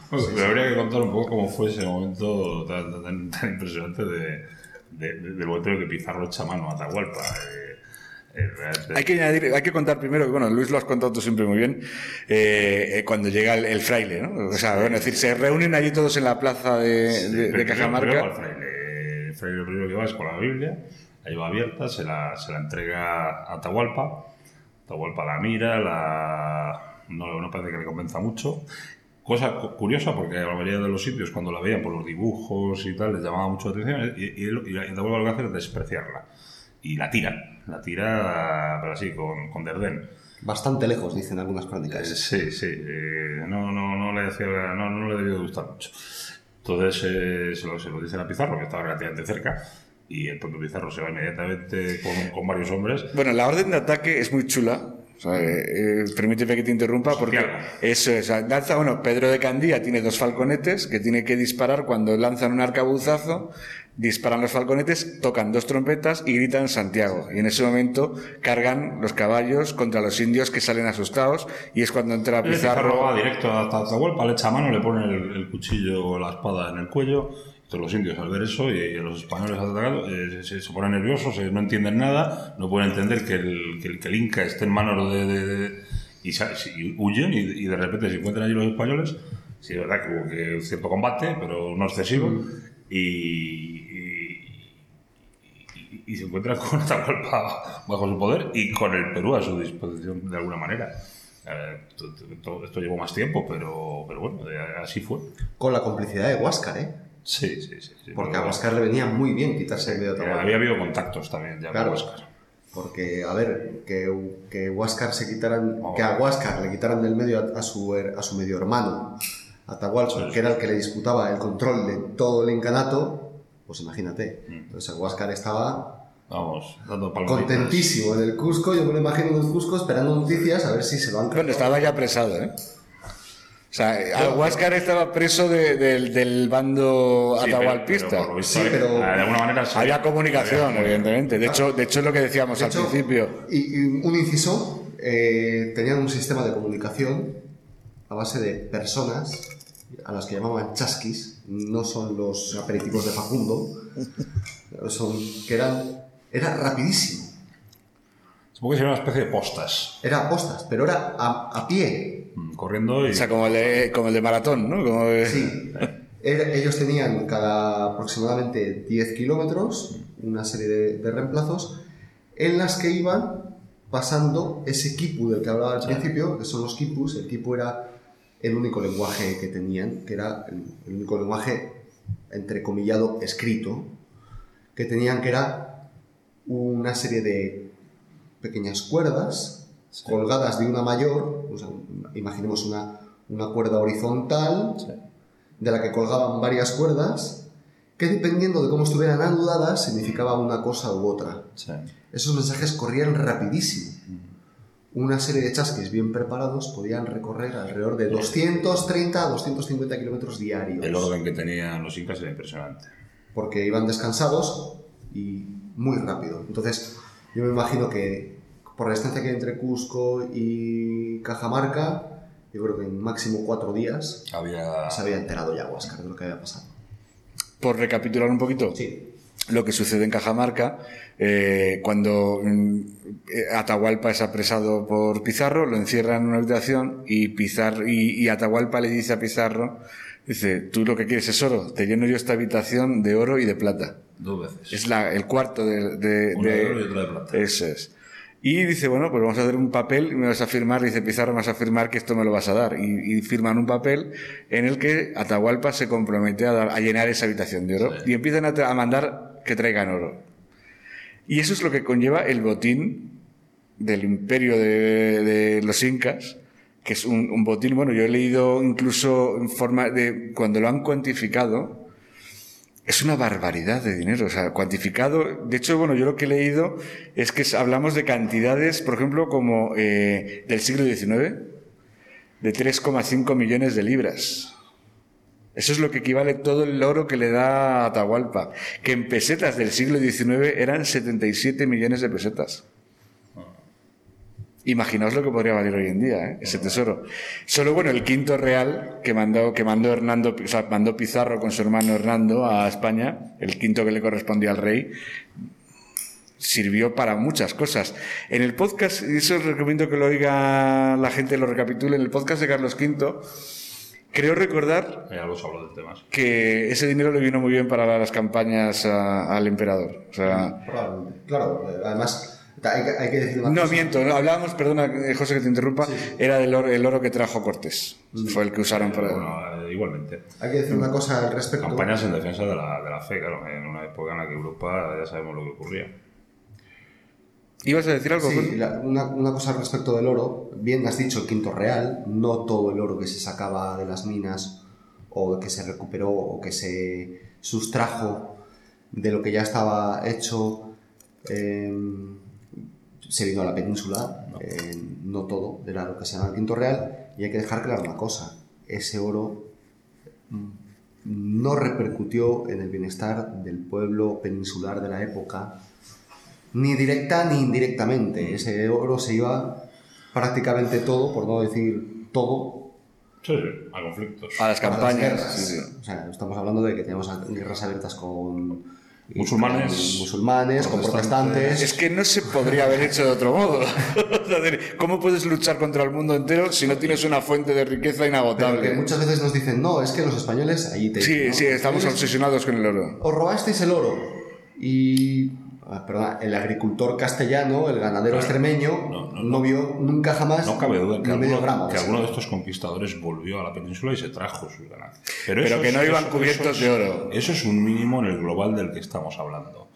Pero habría que contar un poco cómo fue ese momento tan impresionante del momento en el que Pizarro echa mano a Atahualpa. Hay que contar primero que, bueno, Luis lo has contado tú siempre muy bien, cuando llega el fraile, ¿no? O sea, bueno, es decir, se reúnen allí todos en la plaza de Cajamarca. El fraile lo primero que va es con la Biblia, la lleva abierta, se la entrega a Atahualpa. Atahualpa la mira, no parece que le convenza mucho. Cosa curiosa, porque a la mayoría de los sitios, cuando la veían por los dibujos y tal, les llamaba mucho la atención, y Atahualpa lo que hace es despreciarla. Y la tira, pero así, con desdén. Bastante lejos, dicen algunas crónicas. Sí. No le debió de gustar mucho. Entonces se lo dicen a Pizarro, que estaba relativamente cerca, y el propio Pizarro se va inmediatamente con varios hombres. Bueno, la orden de ataque es muy chula. O sea, permíteme que te interrumpa porque eso es, Pedro de Candía tiene 2 falconetes que tiene que disparar. Cuando lanzan un arcabuzazo, disparan los falconetes, tocan 2 trompetas y gritan Santiago, y en ese momento cargan los caballos contra los indios, que salen asustados, y es cuando entra Pizarro. Va directo hasta Atahualpa, le echa mano, le pone el cuchillo o la espada en el cuello. Todos los indios, al ver eso, y los españoles atacados, se ponen nerviosos, no entienden nada, no pueden entender que el Inca esté en manos y huyen, y de repente se encuentran allí los españoles. Sí, es verdad que hubo un cierto combate, pero no excesivo, y se encuentran con Atahualpa bajo su poder y con el Perú a su disposición de alguna manera. Esto llevó más tiempo, pero bueno, así fue. Con la complicidad de Huáscar, ¿eh? Sí. Porque a Huáscar le venía muy bien quitarse el medio de Atahualpa. Había habido contactos también ya con Huáscar. Porque, a ver, que Huáscar que a Huáscar le quitaran del medio a su medio hermano, Atahualpa, que era el que le disputaba el control de todo el incanato, pues imagínate. Entonces Huáscar estaba dando palmaditas. Contentísimo en el Cusco. Yo me lo imagino en el Cusco esperando noticias a ver si se lo han... Bueno, estaba ya apresado, ¿eh? O sea, Huáscar estaba preso del bando atahualpista. Pero de alguna manera había comunicación, evidentemente. De hecho, es lo que decíamos al principio. Y un inciso, tenían un sistema de comunicación a base de personas a las que llamaban chasquis. No son los aperitivos de Facundo, era rapidísimo. Supongo que sería una especie de postas. Era postas, pero era a pie. Corriendo y... O sea, como el de maratón, ¿no? Sí. Ellos tenían cada aproximadamente 10 kilómetros una serie de reemplazos en las que iban pasando ese quipu del que hablaba al principio, que son los quipus. El quipu era el único lenguaje que tenían, que era el único lenguaje entrecomillado escrito que tenían, que era una serie de pequeñas cuerdas colgadas de una mayor, o sea, imaginemos una cuerda horizontal de la que colgaban varias cuerdas que, dependiendo de cómo estuvieran anudadas, significaba una cosa u otra. Esos mensajes corrían rapidísimo. Una serie de chasquis bien preparados podían recorrer alrededor de 230 a 250 kilómetros diarios. El orden que tenían los incas era impresionante. Porque iban descansados y muy rápido. Entonces, yo me imagino que por la distancia que hay entre Cusco y Cajamarca, yo creo que en máximo 4 días se había enterado ya Huáscar de lo que había pasado. Por recapitular un poquito, sí, lo que sucede en Cajamarca, cuando Atahualpa es apresado por Pizarro, lo encierran en una habitación y Atahualpa le dice a Pizarro, dice, tú lo que quieres es oro, te lleno yo esta habitación de oro y de plata. 2 veces. Es el cuarto una de oro y otra de plata. Eso es. Y dice, bueno, pues vamos a hacer un papel y me vas a firmar, dice Pizarro, me vas a firmar que esto me lo vas a dar. Y firman un papel en el que Atahualpa se compromete a llenar esa habitación de oro. Sí. Y empiezan a mandar que traigan oro. Y eso es lo que conlleva el botín del imperio de los incas, que es un botín, bueno, yo he leído incluso en forma de, cuando lo han cuantificado, es una barbaridad de dinero, o sea, cuantificado. De hecho, bueno, yo lo que he leído es que hablamos de cantidades, por ejemplo, como del siglo XIX, de 3,5 millones de libras. Eso es lo que equivale todo el oro que le da a Atahualpa, que en pesetas del siglo XIX eran 77 millones de pesetas. Imaginaos lo que podría valer hoy en día, ese tesoro. Solo, bueno, el quinto real que mandó Hernando, o sea, mandó Pizarro con su hermano Hernando a España, el quinto que le correspondía al rey, sirvió para muchas cosas. En el podcast, y eso os recomiendo que lo oiga la gente, lo recapitule, en el podcast de Carlos V, creo recordar Ya los hablo del tema. que ese dinero le vino muy bien para las campañas al emperador. O sea, Probablemente. Claro, además hay que decir una no cosa. miento, no, hablábamos, perdona José que te interrumpa, Sí. era del oro, el oro que trajo Cortés. Fue el que usaron para... Bueno, igualmente. Hay que decir una cosa al respecto. Campañas en defensa de la fe, claro, en una época en la que Europa ya sabemos lo que ocurría. ¿Ibas a decir algo? Sí, José? una cosa al respecto del oro. Bien has dicho el quinto real, no todo el oro que se sacaba de las minas o que se recuperó o que se sustrajo de lo que ya estaba hecho se vino a la península, no todo era lo que se llama el quinto real, y hay que dejar claro una cosa: ese oro no repercutió en el bienestar del pueblo peninsular de la época, ni directa ni indirectamente. Ese oro se iba prácticamente todo, por no decir todo, Sí, a conflictos. A las para campañas. guerras. Sí, sí. O sea, estamos hablando de que tenemos guerras abiertas con Musulmanes, con protestantes. Es que no se podría haber hecho de otro modo. ¿Cómo puedes luchar contra el mundo entero si no tienes una fuente de riqueza Pero inagotable? que muchas veces nos dicen, no, es que los españoles allí te Sí, dicen, ¿no? sí, estamos Los españoles obsesionados con el oro. os robasteis el oro. Y perdona, el agricultor castellano, el ganadero extremeño, no vio nunca jamás No cabe duda que, ni medio gramo. alguno de estos conquistadores volvió a la península y se trajo sus ganancias. Pero eso que es- no iban eso- cubiertos eso de es- oro. Eso es un mínimo en el global del que estamos hablando.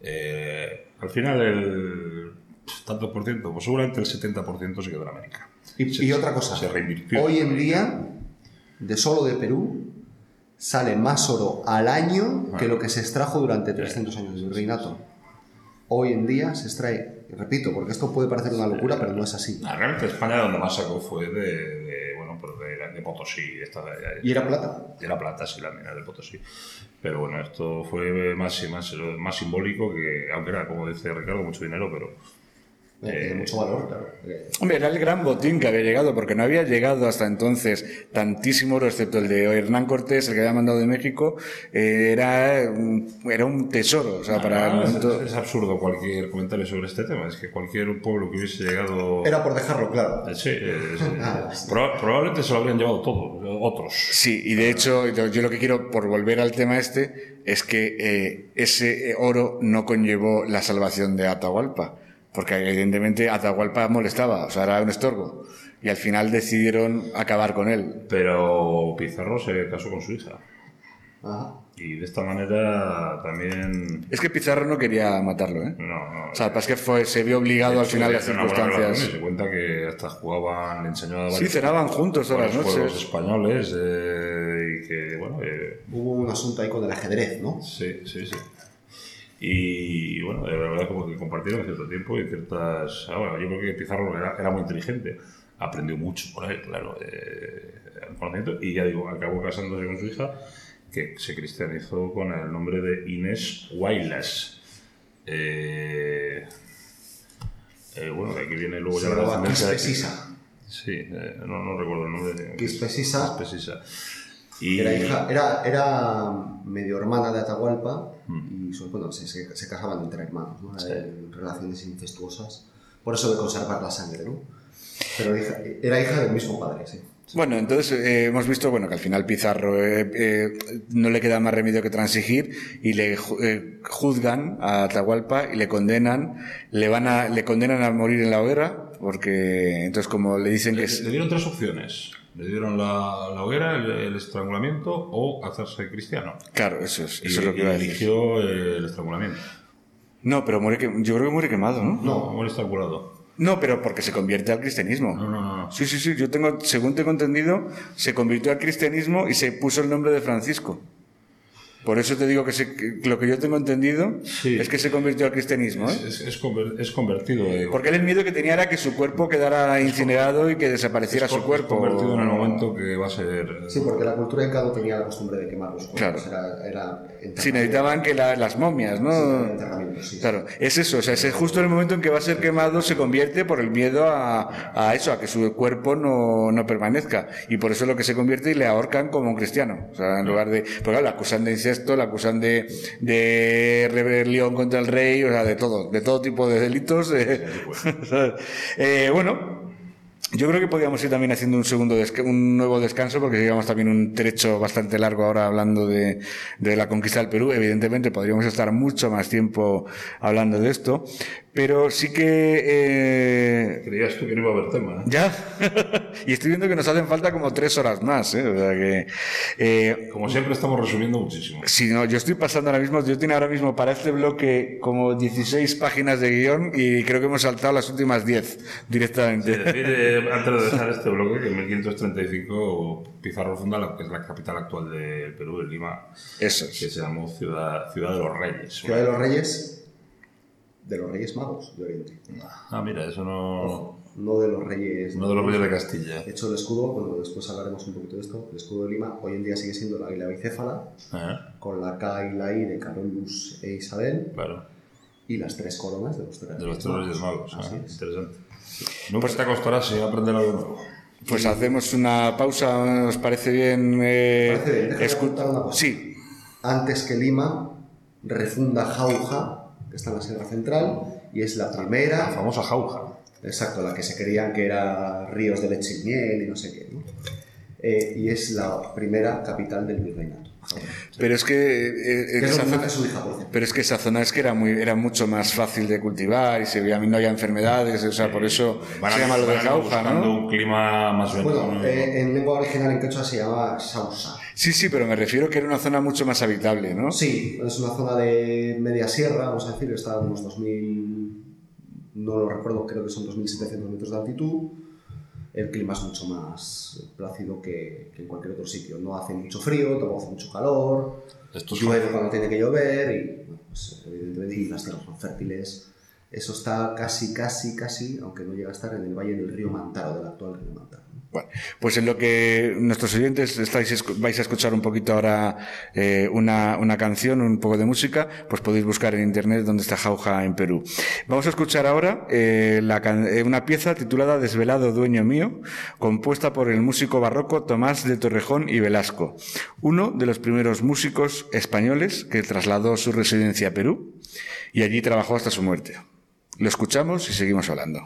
Al final, el tanto por ciento, pues seguramente el 70% se quedó en América. Y otra cosa, Se reinvirtió. hoy en día, de solo de Perú, sale más oro al año que lo que se extrajo durante 300 años de virreinato. Hoy en día se extrae, y repito, porque esto puede parecer una locura, pero no es así. Realmente España donde más sacó fue de Potosí. ¿Y era plata? Era plata, sí, la mina de Potosí. Pero bueno, esto fue más simbólico que, aunque era, como dice Ricardo, mucho dinero, pero... Tiene mucho valor, claro. Hombre, era el gran botín que había llegado, porque no había llegado hasta entonces tantísimo oro, excepto el de Hernán Cortés, el que había mandado de México, era un tesoro. O sea, para el momento... Es absurdo cualquier comentario sobre este tema. Es que cualquier pueblo que hubiese llegado... Era por dejarlo claro. Sí, probablemente se lo habrían llevado todos, otros. Sí, y de hecho, yo lo que quiero, por volver al tema este, es que ese oro no conllevó la salvación de Atahualpa, porque evidentemente Atahualpa molestaba, o sea, era un estorbo, y al final decidieron acabar con él. Pero Pizarro se casó con su hija. Ajá. Y de esta manera también... Es que Pizarro no quería matarlo, ¿eh? No. O sea, pasa que se vio obligado al final de las circunstancias. Se cuenta que hasta jugaban, le enseñaba Sí, cenaban juntos todas las pueblos noches. españoles y que, bueno... Hubo un asunto ahí con el ajedrez, ¿no? Sí. Y bueno, la verdad como que compartieron cierto tiempo y ciertas... bueno, yo creo que Pizarro era muy inteligente. Aprendió mucho por él, claro, conocimiento. Y ya digo, acabó casándose con su hija, que se cristianizó con el nombre de Inés Huaylas. Bueno, de aquí viene luego ya la descendencia de... Quispesisa. Sí, no recuerdo el nombre. Quispesisa. Y... Era medio hermana de Atahualpa y bueno, se casaban entre hermanos, ¿no? Relaciones incestuosas. Por eso de conservar la sangre, ¿no? Pero era hija del mismo padre, sí. Bueno, entonces hemos visto que al final Pizarro no le queda más remedio que transigir y le juzgan a Atahualpa y le condenan a morir en la hoguera, porque entonces como le dicen que... Le dieron tres opciones. Le dieron la hoguera, el estrangulamiento o hacerse cristiano. Claro, eso es lo que iba a decir. Eligió el estrangulamiento. No, pero yo creo que muere quemado, ¿no? No, muere estrangulado. No, pero porque se convierte al cristianismo. No. Sí, según tengo entendido, se convirtió al cristianismo y se puso el nombre de Francisco. Por eso te digo que lo que yo tengo entendido es que se convirtió al cristianismo. Es convertido. Porque él el miedo que tenía era que su cuerpo quedara incinerado y que desapareciera su cuerpo. Es convertido en el momento que va a ser... Sí, porque la cultura inca no tenía la costumbre de quemar los cuerpos. Claro. Era sí, necesitaban que las momias, ¿no? Sí, claro, es eso, o sea, es justo el momento en que va a ser quemado, se convierte por el miedo a eso, a que su cuerpo no permanezca. Y por eso es lo que se convierte y le ahorcan como un cristiano. O sea, en lugar de... Porque claro, la acusan de incesto, la acusan de rebelión contra el rey, o sea, de todo tipo de delitos. Bueno, yo creo que podríamos ir también haciendo un nuevo descanso, porque llevamos también un trecho bastante largo ahora hablando de la conquista del Perú. Evidentemente podríamos estar mucho más tiempo hablando de esto, pero sí que... Creías tú que no iba a haber tema, ¿eh? Ya, y estoy viendo que nos hacen falta como 3 horas más, ¿eh? O sea que... como siempre estamos resumiendo muchísimo. Sí, no, yo estoy pasando yo tengo ahora mismo para este bloque como 16 páginas de guión y creo que hemos saltado las últimas 10 directamente. Sí, decir, antes de dejar este bloque, que en 1535 Pizarro funda lo que es la capital actual del Perú, de Lima. Eso es. Que se llamó Ciudad de los Reyes. Ciudad de los Reyes... De los Reyes Magos de Oriente. Ah, mira, eso no... No de los Reyes... No de los Reyes de Castilla. De hecho, el escudo, bueno, después hablaremos un poquito de esto, el escudo de Lima hoy en día sigue siendo la águila bicéfala, con la K y la I de Carolus e Isabel, claro, y las 3 coronas de los 3 Reyes Magos. Así es. Interesante. Nunca te acostarás sin aprender algo nuevo. Pues hacemos una pausa, ¿os parece bien? Parece bien, déjame contar una cosa. Sí. Antes que Lima, refunda Jauja, que está en la Sierra Central, y es la primera... La famosa Jauja. Exacto, la que se creían que era ríos de leche y miel y no sé qué, ¿no? Y es la primera capital del virreinato. Pero es que esa zona es que era mucho más fácil de cultivar y no había enfermedades, o sea, por eso se llama lo de Jauja, ¿no? Un clima más bueno, en lengua original en quechua se llama Sausa. Sí, pero me refiero que era una zona mucho más habitable, ¿no? Sí, es una zona de media sierra, vamos a decir, está a unos 2000, no lo recuerdo, creo que son 2.700 metros de altitud. El clima es mucho más plácido que en cualquier otro sitio. No hace mucho frío, tampoco hace mucho calor, llueve cuando tiene que llover y, bueno, pues, evidentemente, y las tierras son fértiles. Eso está casi, aunque no llega a estar en el valle del río Mantaro, del actual río Mantaro. Bueno, pues en lo que nuestros oyentes vais a escuchar un poquito ahora una canción, un poco de música, pues podéis buscar en internet dónde está Jauja en Perú. Vamos a escuchar ahora una pieza titulada Desvelado Dueño Mío, compuesta por el músico barroco Tomás de Torrejón y Velasco, uno de los primeros músicos españoles que trasladó su residencia a Perú y allí trabajó hasta su muerte. Lo escuchamos y seguimos hablando.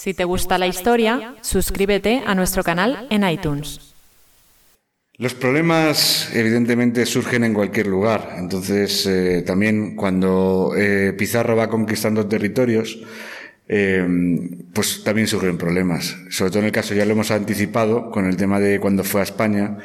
Si te gusta la historia, suscríbete a nuestro canal en iTunes. Los problemas evidentemente surgen en cualquier lugar, entonces también cuando Pizarro va conquistando territorios, pues también surgen problemas, sobre todo en el caso, ya lo hemos anticipado con el tema de cuando fue a España.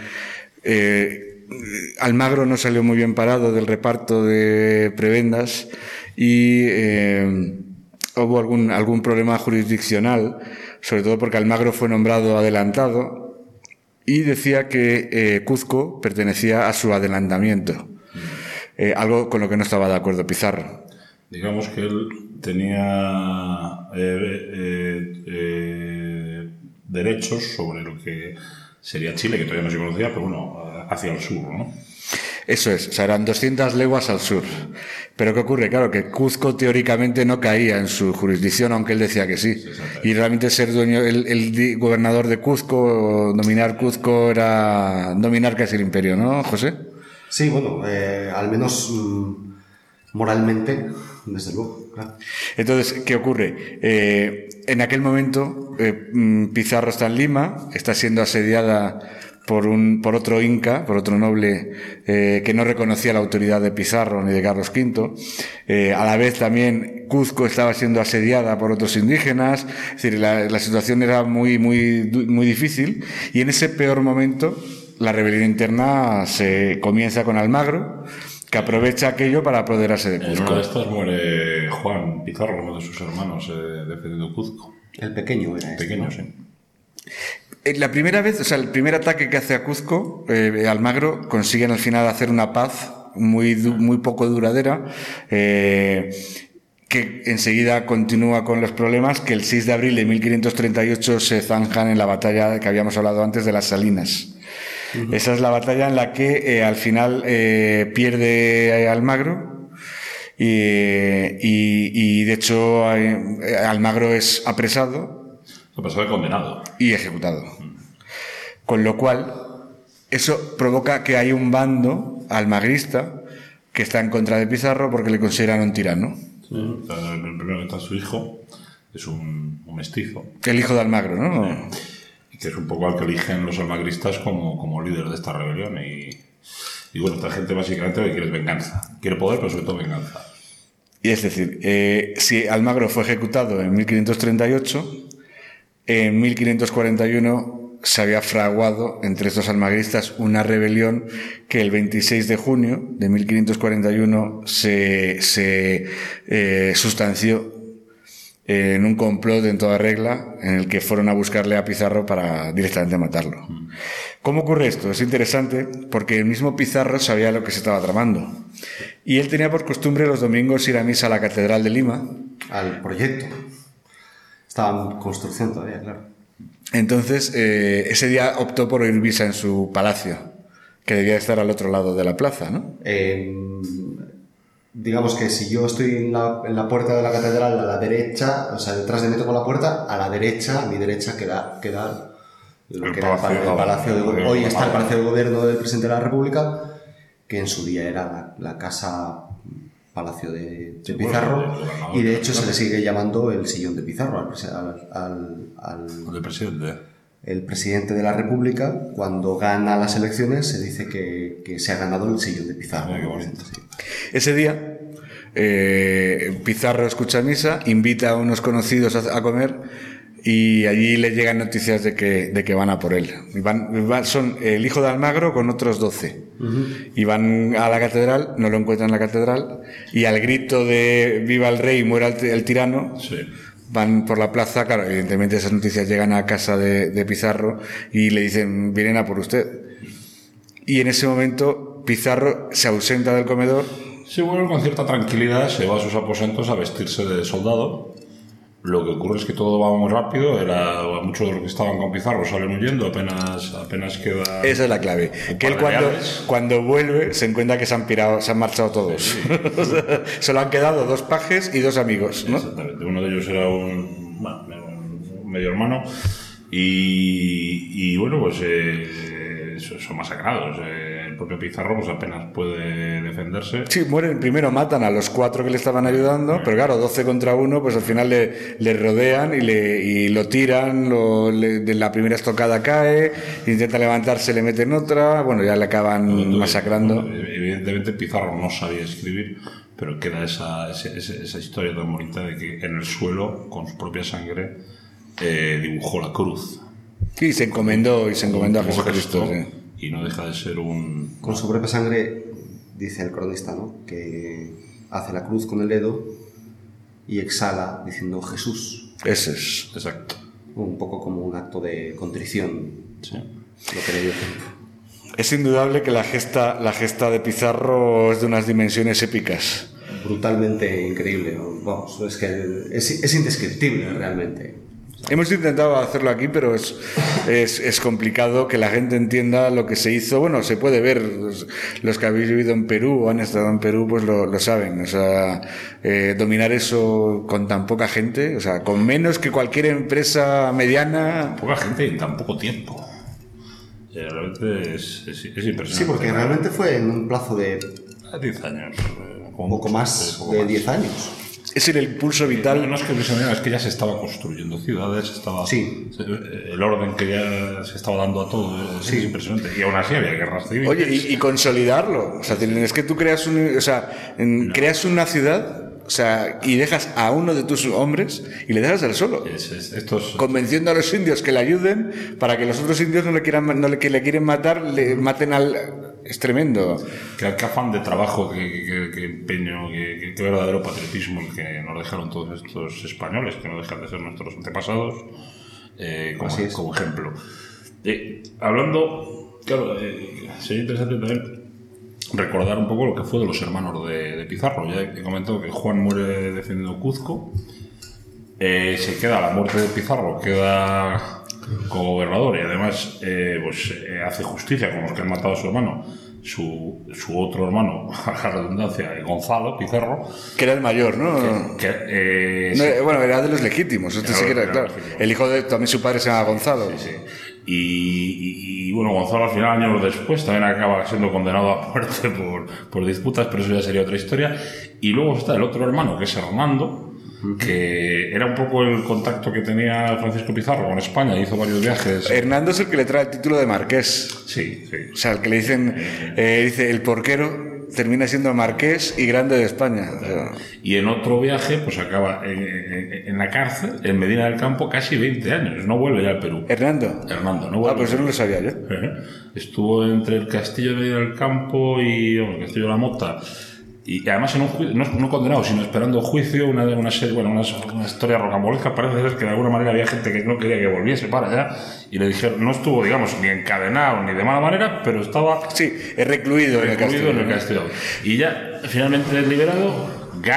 Almagro no salió muy bien parado del reparto de prebendas y hubo algún problema jurisdiccional, sobre todo porque Almagro fue nombrado adelantado y decía que Cuzco pertenecía a su adelantamiento, algo con lo que no estaba de acuerdo Pizarro. Digamos que él tenía derechos sobre lo que sería Chile, que todavía no se conocía, pero bueno, hacia el sur, ¿no? Eso es, o sea, eran 200 leguas al sur. Pero ¿qué ocurre? Claro, que Cuzco teóricamente no caía en su jurisdicción, aunque él decía que sí. Y realmente ser dueño, el gobernador de Cuzco, dominar Cuzco era dominar casi el imperio, ¿no, José? Sí, bueno, al menos moralmente, desde luego, claro. Entonces, ¿qué ocurre? En aquel momento, Pizarro está en Lima, está siendo asediada por otro inca, por otro noble que no reconocía la autoridad de Pizarro ni de Carlos V. A la vez también Cuzco estaba siendo asediada por otros indígenas. Es decir, la situación era muy difícil, y en ese peor momento la rebelión interna se comienza con Almagro, que aprovecha aquello para apoderarse de Cuzco. En una de estas muere Juan Pizarro, uno de sus hermanos, defendiendo Cuzco. El pequeño era este, Pequeño, ¿no? sí. La primera vez, o sea, el primer ataque que hace a Cuzco, Almagro consiguen al final hacer una paz muy poco duradera, que enseguida continúa con los problemas, que el 6 de abril de 1538 se zanjan en la batalla que habíamos hablado antes de las Salinas. Uh-huh. Esa es la batalla en la que al final pierde Almagro y de hecho Almagro es apresado. Condenado. Y ejecutado. Con lo cual, eso provoca que hay un bando almagrista que está en contra de Pizarro porque le consideran un tirano. Sí, el primero que está su hijo, es un mestizo. El hijo de Almagro, ¿no? Sí. Que es un poco al que eligen los almagristas como líder de esta rebelión. Y bueno, esta gente básicamente lo que quiere es venganza. Quiere poder, pero sobre todo venganza. Y es decir, si Almagro fue ejecutado en 1538... En 1541 se había fraguado entre estos almagristas una rebelión que el 26 de junio de 1541 se sustanció en un complot en toda regla en el que fueron a buscarle a Pizarro para directamente matarlo. ¿Cómo ocurre esto? Es interesante porque el mismo Pizarro sabía lo que se estaba tramando. Y él tenía por costumbre los domingos ir a misa a la Catedral de Lima. Al proyecto. Estaba en construcción todavía, claro. Entonces, ese día optó por ir misa en su palacio, que debía estar al otro lado de la plaza, ¿no? Digamos que si yo estoy en la puerta de la catedral a la derecha, o sea, detrás de mí toco la puerta, a la derecha, a mi derecha queda lo que era el palacio de gobierno. Hoy está el Palacio de Gobierno del Presidente de la República, que en su día era la casa Palacio de Pizarro, y de hecho se le sigue llamando el sillón de Pizarro al presidente. El presidente de la República, cuando gana las elecciones, se dice que se ha ganado el sillón de Pizarro. Qué bonito. Sí. Ese día Pizarro escucha misa, invita a unos conocidos a comer, y allí le llegan noticias de que van a por él. Son el hijo de Almagro con otros 12. Uh-huh. Y van a la catedral, no lo encuentran en la catedral, y al grito de «Viva el rey, muera el tirano», sí, van por la plaza. Claro, evidentemente esas noticias llegan a casa de Pizarro y le dicen «Vienen a por usted». Y en ese momento Pizarro se ausenta del comedor. Sí, bueno, con cierta tranquilidad se va a sus aposentos a vestirse de soldado. Lo que ocurre es que todo va muy rápido. Muchos de los que estaban con Pizarro salen huyendo, apenas queda... Esa es la clave. Que él cuando vuelve se encuentra que se han marchado todos. Sí. O sea, solo han quedado 2 pajes y 2 amigos, ¿no? Exactamente. Uno de ellos era un medio hermano y bueno, pues son masacrados. propio Pizarro pues apenas puede defenderse. Sí, mueren, primero matan a los 4 que le estaban ayudando, pero claro, 12 contra 1, pues al final le rodean y lo tiran, de la primera estocada cae, intenta levantarse, le meten otra, bueno, ya le acaban masacrando. Evidentemente Pizarro no sabía escribir, pero queda esa historia tan bonita de que en el suelo, con su propia sangre, dibujó la cruz. Sí, se encomendó a Jesucristo. Sí. Y no deja de ser un... Con su propia sangre, dice el cronista, ¿no?, que hace la cruz con el dedo y exhala diciendo Jesús. Ese es. Exacto. Un poco como un acto de contrición. Sí. Lo que le dio tiempo. Es indudable que la gesta de Pizarro es de unas dimensiones épicas. Brutalmente increíble. Vamos, es que es indescriptible realmente. Hemos intentado hacerlo aquí, pero es complicado que la gente entienda lo que se hizo. Bueno, se puede ver, los que habéis vivido en Perú o han estado en Perú, pues lo saben. O sea, dominar eso con tan poca gente, o sea, con menos que cualquier empresa mediana. Poca gente y en tan poco tiempo. Realmente es impresionante. Sí, porque realmente fue en un plazo de 10 años. Un poco más de 10 años. Es el impulso vital. No es que es que ya se estaba construyendo ciudades, sí. El orden que ya se estaba dando a todo es impresionante. Y aún así había guerras civiles. Oye, y consolidarlo. O sea, es que tú creas creas una ciudad. O sea, y dejas a uno de tus hombres y le dejas al solo. Convenciendo a los indios que le ayuden para que los otros indios que le quieren matar, le maten al... Es tremendo. Qué afán de trabajo, qué empeño, qué verdadero patriotismo el que nos dejaron todos estos españoles, que no dejan de ser nuestros antepasados, como ejemplo. Hablando, claro, sería interesante también recordar un poco lo que fue de los hermanos de Pizarro. Ya he comentado que Juan muere defendiendo Cuzco, se queda la muerte de Pizarro, queda como gobernador y además hace justicia con los que han matado a su hermano, su otro hermano, a la redundancia, Gonzalo Pizarro, que era el mayor, ¿no? Bueno, era de los legítimos, claro. El hijo de también, su padre se llama Gonzalo. Sí. Y bueno, Gonzalo al final, años después, también acaba siendo condenado a muerte por disputas, pero eso ya sería otra historia. Y luego está el otro hermano, que es Hernando, que era un poco el contacto que tenía Francisco Pizarro con España, hizo varios viajes. Hernando es el que le trae el título de marqués. Sí. O sea, el que le dicen, dice, el porquero termina siendo marqués y grande de España. O sea. Y en otro viaje, pues acaba en la cárcel, en Medina del Campo, casi 20 años. No vuelve ya al Perú. ¿Hernando? No vuelve. Pues eso no lo sabía yo. Estuvo entre el castillo de Medina del Campo y el castillo de la Mota. Y además en un juicio, no condenado, sino esperando juicio, una historia rocambolesca. Parece ser que de alguna manera había gente que no quería que volviese para allá y le dijeron, no estuvo, digamos, ni encadenado ni de mala manera, pero estaba recluido en el castillo. Y ya finalmente es liberado,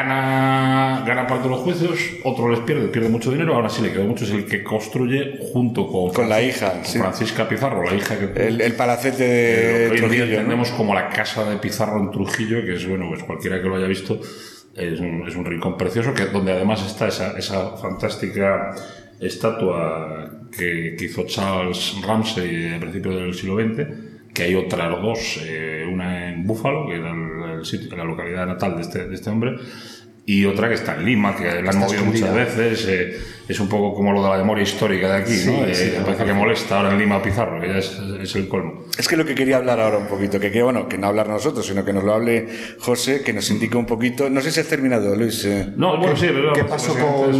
gana parte de los juicios, otro les pierde mucho dinero, ahora sí le quedó mucho, es el que construye junto con la hija, Francisca Pizarro, la hija que el palacete de Trujillo, entendemos como la casa de Pizarro en Trujillo, que es, bueno, pues cualquiera que lo haya visto, es un rincón precioso, donde además está esa fantástica estatua que hizo Charles Ramsay a principios del siglo XX, que hay otras dos, una en Búfalo, que era el sitio, la localidad natal de este hombre, y otra que está en Lima, que la han movido muchas veces. Es un poco como lo de la memoria histórica de aquí, ¿no? Me parece que molesta ahora en Lima a Pizarro, que ya es el colmo. Es que lo que quería hablar ahora un poquito, que no hablar nosotros, sino que nos lo hable José, que nos indique un poquito. No sé si has terminado, Luis. No, bueno, sí, pero ¿qué pasó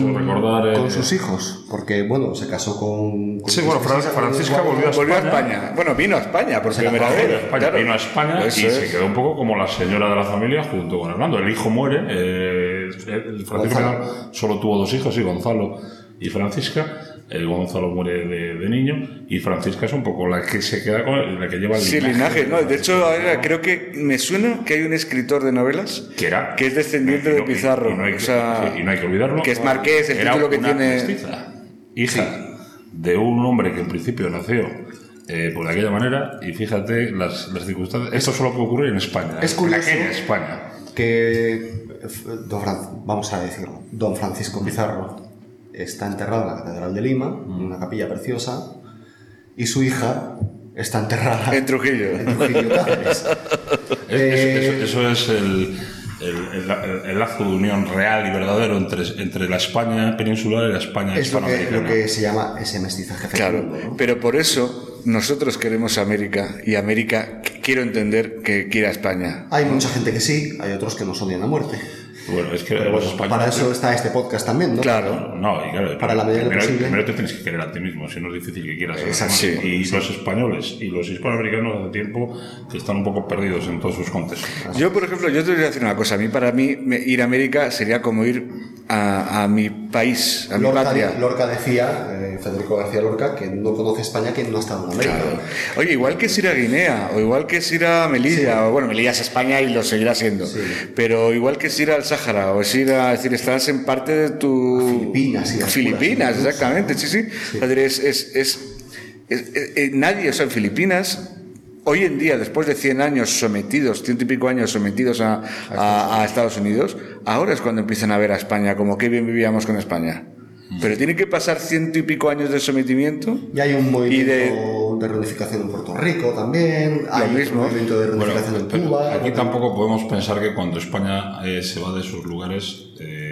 con sus hijos? Porque, bueno, se casó con Francisca volvió a España. Bueno, vino a España por primera vez. Vino a España y se quedó un poco como la señora de la familia junto con Hernando. El hijo muere. Francisco solo tuvo 2 hijos, Gonzalo y Francisca. Gonzalo muere de niño y Francisca es un poco la que se queda con la que lleva el linaje. No, de hecho, creo que me suena que hay un escritor de novelas que es descendiente de Pizarro. Y no hay que olvidarlo. Que es marqués, el título que tiene. Mestiza, hija de un hombre que en principio nació por aquella manera, y fíjate las circunstancias. Esto solo puede ocurrir en España. Es curioso en España. Que don Francisco Pizarro está enterrado en la Catedral de Lima, en una capilla preciosa, y su hija está enterrada En Trujillo. en Trujillo, Cáceres. Eso es el lazo de unión real y verdadero entre la España peninsular y la España Es lo hispanoamericana. que se llama ese mestizaje Claro, fecundo, ¿no? pero por eso nosotros queremos América y América quiero entender que quiere a España. Hay mucha gente que sí, hay otros que nos odian a muerte. Bueno, es que Pero los bueno, españoles... para eso está este podcast también, ¿no? Claro. No, y claro, Para la medida de lo posible. primero te tienes que querer a ti mismo, si no es difícil que quieras a los Exacto. demás. Sí, Y los españoles y los hispanoamericanos hace tiempo que están un poco perdidos en todos sus contextos. Yo, por ejemplo, yo te voy a decir una cosa. Para mí, ir a América sería como ir a mi país, a mi patria. Lorca decía, Federico García Lorca, que no conoce España quien no ha estado en América. Claro. Oye, igual que es ir a Guinea, o igual que es ir a Melilla, Sí. o bueno, Melilla es España y lo seguirá siendo, Sí. pero igual que es ir al Sáhara, o es ir a, es decir, estás en parte de tu... A Filipinas, y a Filipinas, Cuba, exactamente, sí. Es decir, nadie, o sea, en Filipinas... Hoy en día, después de 100 años sometidos, 100 y pico años sometidos a Estados Unidos, ahora es cuando empiezan a ver a España como qué bien vivíamos con España. Pero tiene que pasar 100 y pico años de sometimiento. Y hay un movimiento Y de reunificación en Puerto Rico también, hay mismo. un movimiento de reunificación en Pero Cuba. aquí tampoco podemos pensar que cuando España se va de esos lugares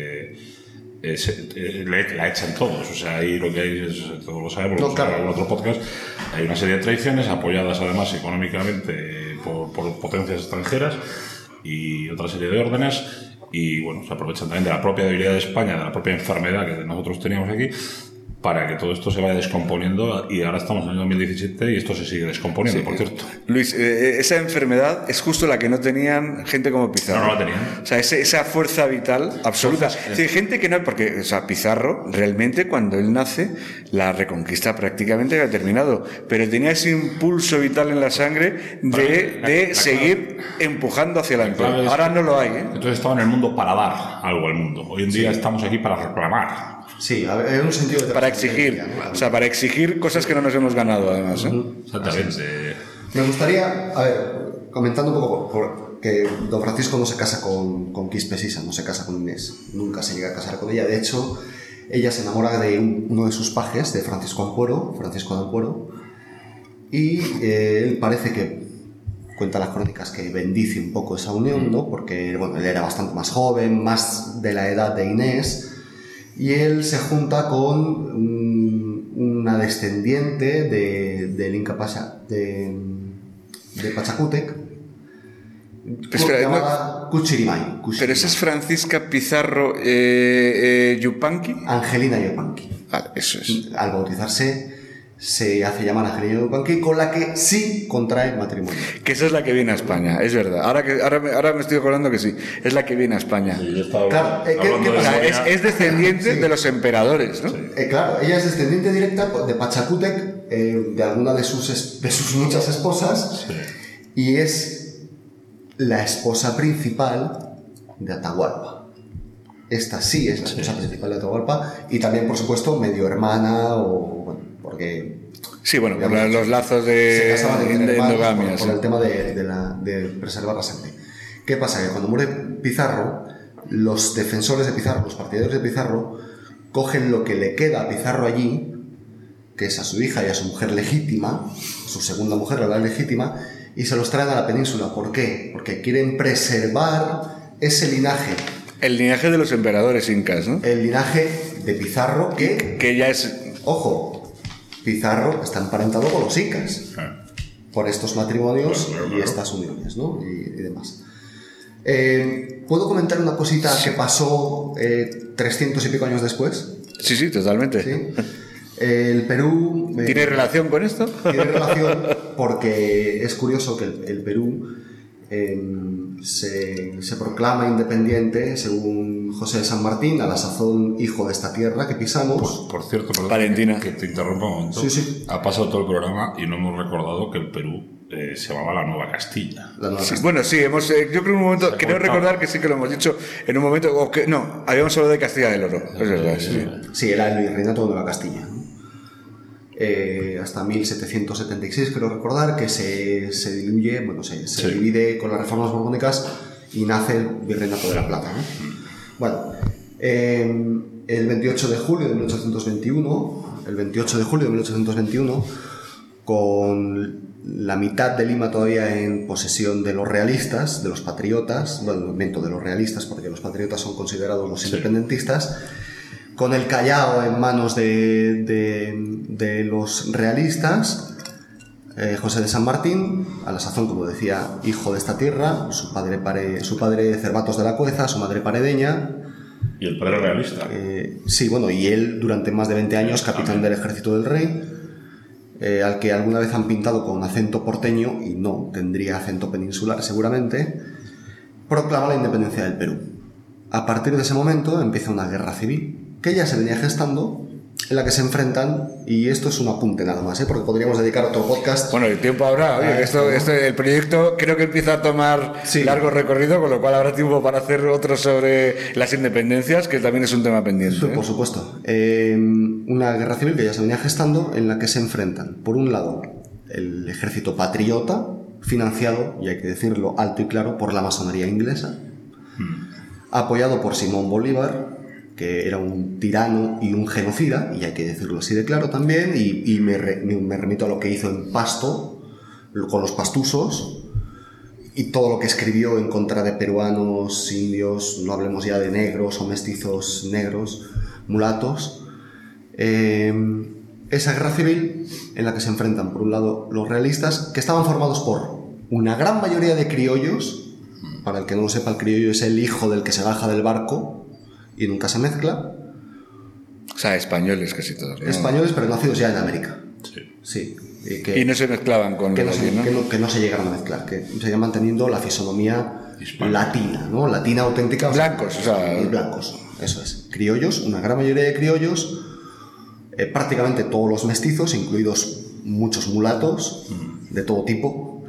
la echan todos. O sea, ahí lo que hay es, todos lo sabemos, No, claro. en otro podcast, hay una serie de tradiciones apoyadas además económicamente por potencias extranjeras y otra serie de órdenes. Y bueno, se aprovechan también de la propia debilidad de España, de la propia enfermedad que nosotros teníamos aquí, para que todo esto se vaya descomponiendo. Y ahora estamos en el 2017 y esto se sigue descomponiendo, por cierto. Luis, esa enfermedad es justo la que no tenían gente como Pizarro. No la tenían. O sea, esa fuerza vital absoluta. Sí, gente que no, porque, o sea, Pizarro realmente cuando él nace, la reconquista prácticamente había terminado, pero tenía ese impulso vital en la sangre de seguir empujando hacia adelante. clave es Ahora no lo hay, ¿eh? Entonces estaba en el mundo para dar algo al mundo. Hoy en día estamos aquí para reclamar. Sí, hay un sentido de Para exigir, trascendencia, ¿no? o sea, para exigir cosas que no nos hemos ganado, además, ¿eh? Exactamente. Me gustaría, a ver, comentando un poco, porque don Francisco no se casa con Quispe Sisa, no se casa con Inés, nunca se llega a casar con ella. De hecho, ella se enamora de uno de sus pajes, de Francisco de Ampuero, y él parece que cuenta las crónicas que bendice un poco esa unión, ¿no? Porque bueno, él era bastante más joven, más de la edad de Inés, y él se junta con una descendiente del Inca Pacha, de Pachacútec, Espera, llamada Cuchirimay. Pero esa es Francisca Pizarro Yupanqui. Angelina Yupanqui. Vale, eso es. Al bautizarse se hace llamar Angelina Yupanqui, con la que sí contrae matrimonio. Que esa es la que viene a España, es verdad. Ahora me estoy acordando que sí, es la que viene a España. Claro, ¿qué O pasa? sea, es descendiente de los emperadores, ¿no? Claro, ella es descendiente directa de Pachacútec, de alguna de sus muchas esposas, y es la esposa principal de Atahualpa. Esta sí es la esposa principal de Atahualpa, y también, por supuesto, medio hermana, o bueno, porque Sí, bueno, por digamos, los lazos se de casaban entre hermanos endogamia. por el tema de preservar la sangre. ¿Qué pasa? Que cuando muere Pizarro, los defensores de Pizarro, los partidarios de Pizarro, cogen lo que le queda a Pizarro allí, que es a su hija y a su mujer legítima, su segunda mujer, la legítima, y se los traen a la península. ¿Por qué? Porque quieren preservar ese linaje, El linaje de los emperadores incas, ¿no? el linaje de Pizarro, Que ya es... ojo, Pizarro está emparentado con los incas por estos matrimonios y estas uniones, ¿no? y demás. ¿Puedo comentar una cosita que pasó 300 y pico años después? Sí, totalmente. ¿Sí? El Perú... ¿Tiene relación con esto? Tiene relación porque es curioso que el Perú se proclama independiente, según José de San Martín, a la sazón hijo de esta tierra que pisamos. Por cierto, perdón, Valentina. que te interrumpa un momento. Sí. Ha pasado todo el programa y no hemos recordado que el Perú se llamaba la Nueva Castilla. La Nueva Sí, Castilla. bueno, sí, yo creo en un momento, Se ha creo cortado. recordar que sí que lo hemos dicho en un momento, o que no, habíamos hablado de Castilla del Oro, es verdad, sí. Sí, era el virreinato de Nueva Castilla, ¿no? Hasta 1776, creo recordar, que se diluye, bueno, se divide con las reformas borbónicas y nace el virreinato de la Plata, ¿no? Bueno, el 28 de julio de 1821, con la mitad de Lima todavía en posesión de los realistas, de los patriotas, bueno, el movimiento de los realistas, porque los patriotas son considerados los independentistas, con el Callao en manos de los realistas, José de San Martín, a la sazón, como decía, hijo de esta tierra, su padre Cervatos de la Cueza, su madre paredeña. ¿Y el padre realista? Sí, bueno, y él durante más de 20 años capitán del ejército del rey, al que alguna vez han pintado con acento porteño, y no, tendría acento peninsular seguramente, proclama la independencia del Perú. A partir de ese momento empieza una guerra civil, que ya se venía gestando, en la que se enfrentan, y esto es un apunte nada más, porque podríamos dedicar otro podcast. Bueno, el tiempo habrá. Oye, el proyecto creo que empieza a tomar largo recorrido, con lo cual habrá tiempo para hacer otro sobre las independencias, que también es un tema pendiente. Sí, por supuesto. Una guerra civil que ya se venía gestando, en la que se enfrentan, por un lado, el ejército patriota, financiado, y hay que decirlo alto y claro, por la masonería inglesa, apoyado por Simón Bolívar, que era un tirano y un genocida, y hay que decirlo así de claro también, y me remito a lo que hizo en Pasto, con los pastusos, y todo lo que escribió en contra de peruanos, indios, no hablemos ya de negros o mestizos negros, mulatos. Esa guerra civil en la que se enfrentan, por un lado, los realistas, que estaban formados por una gran mayoría de criollos. Para el que no lo sepa, el criollo es el hijo del que se baja del barco y nunca se mezcla. O sea, españoles casi todos, ¿no? Españoles, pero nacidos ya en América. Sí. Y no se mezclaban con que los que no se llegaron a mezclar, que seguían manteniendo la fisonomía latina, ¿no? Latina auténtica. Blancos, o sea... Blancos, eso es. Criollos, una gran mayoría de criollos, prácticamente todos los mestizos, incluidos muchos mulatos de todo tipo,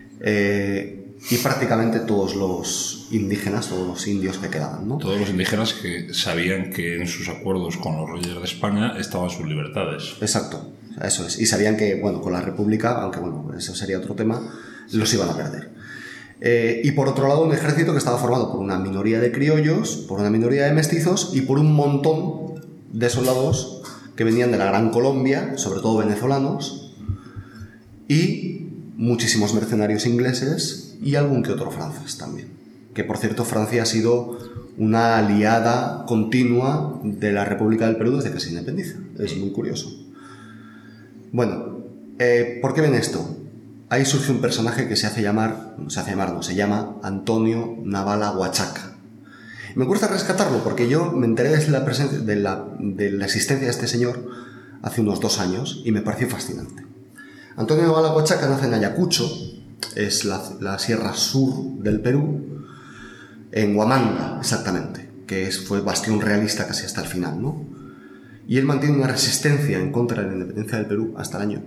y prácticamente todos los indígenas, todos los indios que quedaban, ¿no? Todos los indígenas que sabían que en sus acuerdos con los reyes de España estaban sus libertades. Exacto, eso es. Y sabían que, bueno, con la República, aunque bueno, eso sería otro tema, los iban a perder. Y por otro lado, un ejército que estaba formado por una minoría de criollos, por una minoría de mestizos y por un montón de soldados que venían de la Gran Colombia, sobre todo venezolanos, y muchísimos mercenarios ingleses y algún que otro francés también. Que por cierto, Francia ha sido una aliada continua de la República del Perú desde que se independiza. Es muy curioso. Bueno, ¿por qué ven esto? Ahí surge un personaje que se llama Antonio Navala Huachaca. Me gusta rescatarlo porque yo me enteré de la existencia de este señor hace unos 2 años y me pareció fascinante. Antonio Navala Huachaca nace en Ayacucho, es la sierra sur del Perú, en Huamanga, exactamente, que fue bastión realista casi hasta el final, ¿no? Y él mantiene una resistencia en contra de la independencia del Perú hasta el año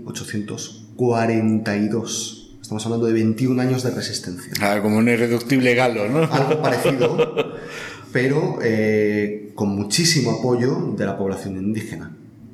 1842. Estamos hablando de 21 años de resistencia. Como un irreductible galo, ¿no? Algo parecido, pero con muchísimo apoyo de la población indígena.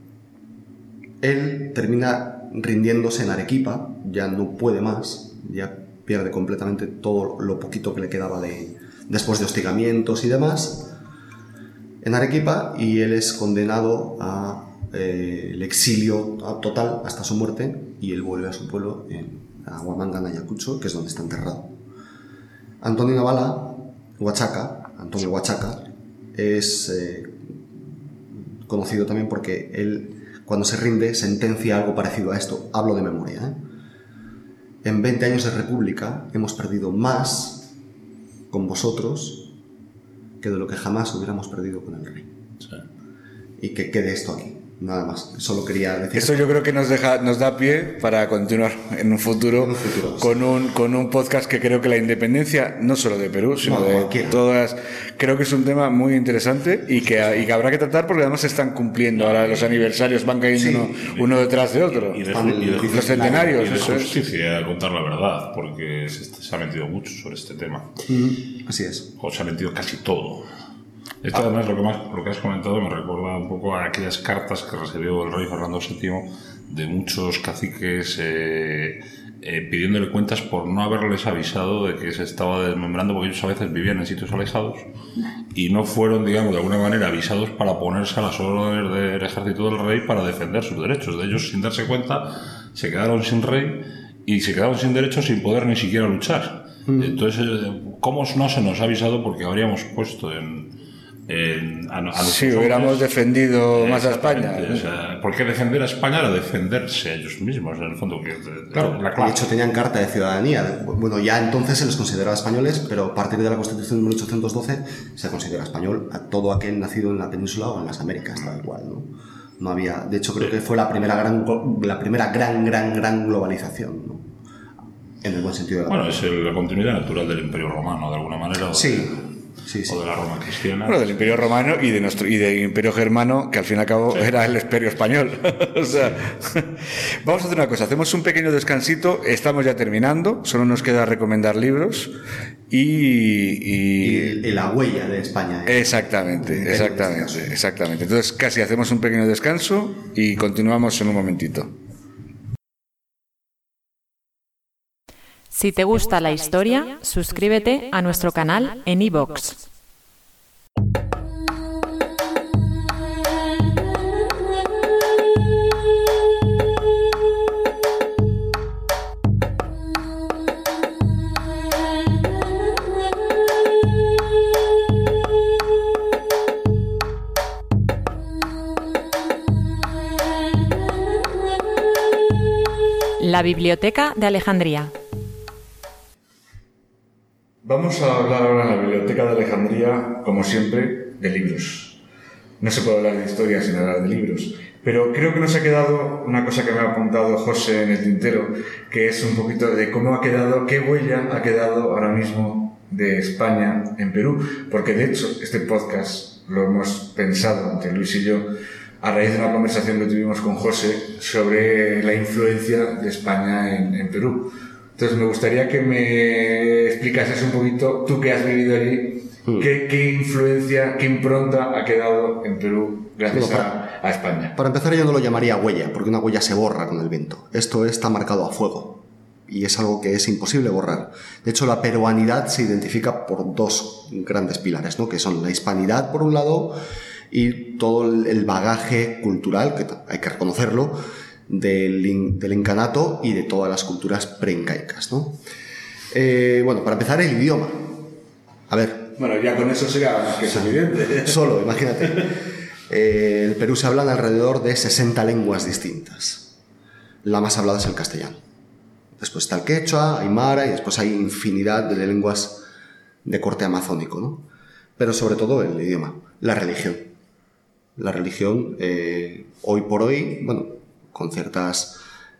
Él termina rindiéndose en Arequipa, ya no puede más, ya pierde completamente todo lo poquito que le quedaba después de hostigamientos y demás, en Arequipa, y él es condenado a el exilio total hasta su muerte, y él vuelve a su pueblo, a Huamanga, en Ayacucho, que es donde está enterrado. Antonio Navala Huachaca, Antonio Huachaca, es conocido también porque él, cuando se rinde, sentencia algo parecido a esto. Hablo de memoria, En 20 años de república hemos perdido más con vosotros que de lo que jamás hubiéramos perdido con el rey. Sí. Y que quede esto aquí, nada más. Solo quería decir... Eso yo creo que nos da pie para continuar en un futuro, con un podcast que creo que la independencia, no solo de Perú, sino de todas... Creo que es un tema muy interesante y que habrá que tratar, porque además se están cumpliendo. Ahora los aniversarios van cayendo uno detrás de otro. Y de los centenarios. Y de justicia, contar la verdad, porque se ha mentido mucho sobre este tema. Así es. O se ha mentido casi todo. Esto además lo que has comentado me recuerda un poco a aquellas cartas que recibió el rey Fernando VII de muchos caciques pidiéndole cuentas por no haberles avisado de que se estaba desmembrando, porque ellos a veces vivían en sitios alejados y no fueron, digamos, de alguna manera avisados para ponerse a las órdenes del ejército del rey para defender sus derechos. De ellos, sin darse cuenta, se quedaron sin rey y se quedaron sin derechos sin poder ni siquiera luchar. Entonces, ¿cómo no se nos ha avisado? Porque habríamos puesto si hubiéramos defendido más a España. O sea, ¿por qué defender a España era defenderse a ellos mismos? En el fondo, claro, de hecho tenían carta de ciudadanía. Bueno, ya entonces se les consideraba españoles, pero a partir de la Constitución de 1812 se considera español a todo aquel nacido en la península o en las Américas, da igual, ¿no? No había, de hecho creo que fue la primera gran globalización, ¿no? En el buen sentido de la palabra. Es la continuidad natural del Imperio Romano, de alguna manera. Sí. O de la Roma cristiana. Bueno, del Imperio Romano y del Imperio Germano, que al fin y al cabo era el Imperio Español. O sea, vamos a hacer una cosa, hacemos un pequeño descansito, estamos ya terminando, solo nos queda recomendar libros y la huella de España. Exactamente. Entonces casi hacemos un pequeño descanso y continuamos en un momentito. Si te gusta la historia, suscríbete a nuestro canal en iVoox. La Biblioteca de Alejandría. Vamos a hablar ahora en la Biblioteca de Alejandría, como siempre, de libros. No se puede hablar de historia sin hablar de libros, pero creo que nos ha quedado una cosa que me ha apuntado José en el tintero, que es un poquito de cómo ha quedado, qué huella ha quedado ahora mismo de España en Perú, porque de hecho este podcast lo hemos pensado entre Luis y yo a raíz de una conversación que tuvimos con José sobre la influencia de España en Perú. Entonces me gustaría que me explicases un poquito, tú que has vivido allí, qué influencia, qué impronta ha quedado en Perú gracias a España. Para empezar, yo no lo llamaría huella, porque una huella se borra con el viento. Esto está marcado a fuego y es algo que es imposible borrar. De hecho, la peruanidad se identifica por dos grandes pilares, ¿no? Que son la hispanidad, por un lado, y todo el bagaje cultural, que hay que reconocerlo, del incanato y de todas las culturas preincaicas, ¿no? Bueno, para empezar, el idioma. A ver. Bueno, ya con eso sería más que es evidente. Solo, imagínate. En el Perú se hablan alrededor de 60 lenguas distintas. La más hablada es el castellano. Después está el quechua, aymara y después hay infinidad de lenguas de corte amazónico, ¿no? Pero sobre todo el idioma. La religión. La religión, hoy por hoy, bueno, con ciertas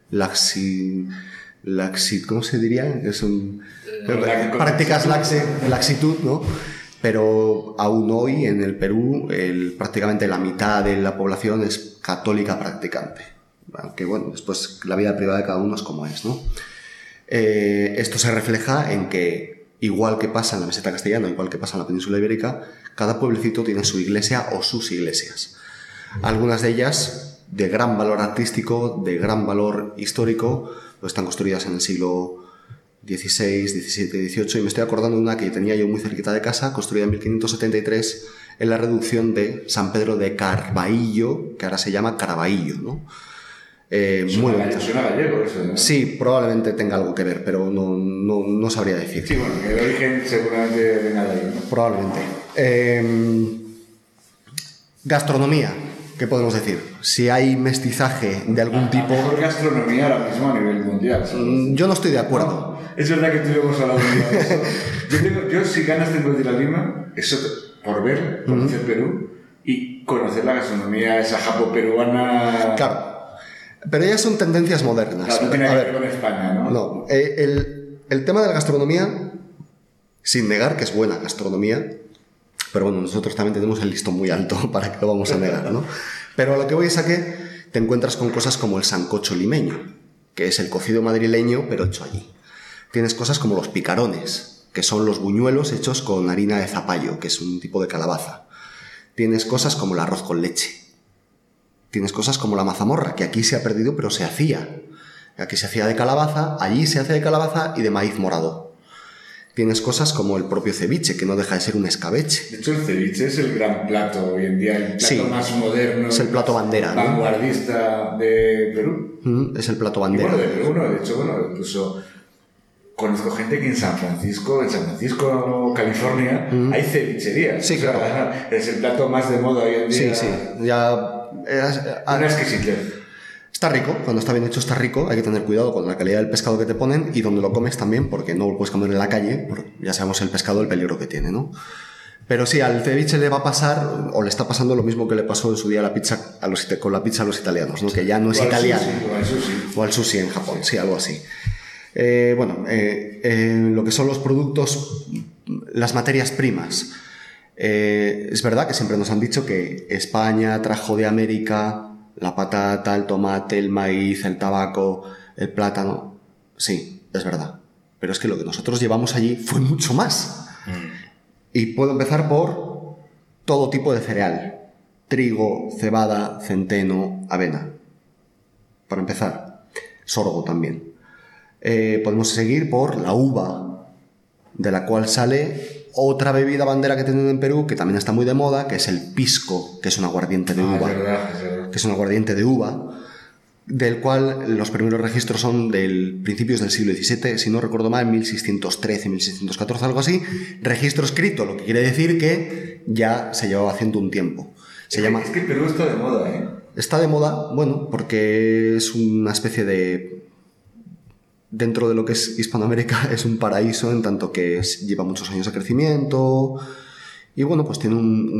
¿cómo se diría? Prácticas laxitud, ¿no? Pero aún hoy en el Perú prácticamente la mitad de la población es católica practicante. Aunque bueno, después la vida privada de cada uno es como es, ¿no? Esto se refleja en que, igual que pasa en la meseta castellana, igual que pasa en la península ibérica, cada pueblecito tiene su iglesia o sus iglesias. Algunas de ellas de gran valor artístico, de gran valor histórico, pues están construidas en el siglo XVI, XVII, XVIII, y me estoy acordando de una que tenía yo muy cerquita de casa, construida en 1573 en la reducción de San Pedro de Carballo, que ahora se llama Caraballo, ¿no? Suena gallego eso, ¿no? Sí, probablemente tenga algo que ver, pero no sabría decir. Sí, bueno, el origen seguramente venga de ahí, ¿no? Probablemente. Gastronomía. ¿Qué podemos decir? Si hay mestizaje de algún tipo... La mejor gastronomía ahora mismo a nivel mundial, ¿sabes? Yo no estoy de acuerdo. Es verdad que tú y yo hemos hablado de eso. Yo si ganas tengo de ir a Lima, eso por ver, conocer Perú y conocer la gastronomía esa japo-peruana... Claro. Pero ellas son tendencias modernas. Claro, no tiene que ver con España, ¿no? No. El tema de la gastronomía, sin negar que es buena gastronomía... Pero bueno, nosotros también tenemos el listón muy alto, para que lo vamos a negar, ¿no? Pero a lo que voy es a que te encuentras con cosas como el sancocho limeño, que es el cocido madrileño, pero hecho allí. Tienes cosas como los picarones, que son los buñuelos hechos con harina de zapallo, que es un tipo de calabaza. Tienes cosas como el arroz con leche. Tienes cosas como la mazamorra, que aquí se ha perdido, pero se hacía. Aquí se hacía de calabaza, allí se hace de calabaza y de maíz morado. Tienes cosas como el propio ceviche, que no deja de ser un escabeche. De hecho, el ceviche es el gran plato hoy en día, el plato más moderno. Es el plato bandera, ¿no? Vanguardista de Perú. Es el plato bandera. Y bueno, de Perú, ¿no? De hecho, bueno, incluso conozco gente que en San Francisco, California, hay cevicherías. Sí, claro. Es el plato más de moda hoy en día. Sí. Ya... Una exquisitez. Está rico, cuando está bien hecho está rico, hay que tener cuidado con la calidad del pescado que te ponen y donde lo comes también, porque no lo puedes comer en la calle, porque ya sabemos el pescado, el peligro que tiene, ¿no? Pero sí, al ceviche le va a pasar, o le está pasando lo mismo que le pasó en su día a la pizza con la pizza a los italianos, ¿no? Que ya no es italiano. O al sushi en Japón, sí, algo así. Lo que son los productos, las materias primas. Es verdad que siempre nos han dicho que España trajo de América la patata, el tomate, el maíz, el tabaco, el plátano. Sí, es verdad. Pero es que lo que nosotros llevamos allí fue mucho más. Y puedo empezar por todo tipo de cereal. Trigo, cebada, centeno, avena. Para empezar. Sorgo también. Podemos seguir por la uva, de la cual sale otra bebida bandera que tienen en Perú, que también está muy de moda, que es el pisco, que es un aguardiente de uva. Es verdad. Que es un aguardiente de uva, del cual los primeros registros son del principios del siglo XVII, si no recuerdo mal, 1613, 1614, algo así. Registro escrito, lo que quiere decir que ya se llevaba haciendo un tiempo. Es que Perú está de moda, ¿eh? Está de moda, bueno, porque es una especie de... Dentro de lo que es Hispanoamérica es un paraíso en tanto que lleva muchos años de crecimiento y bueno, pues tiene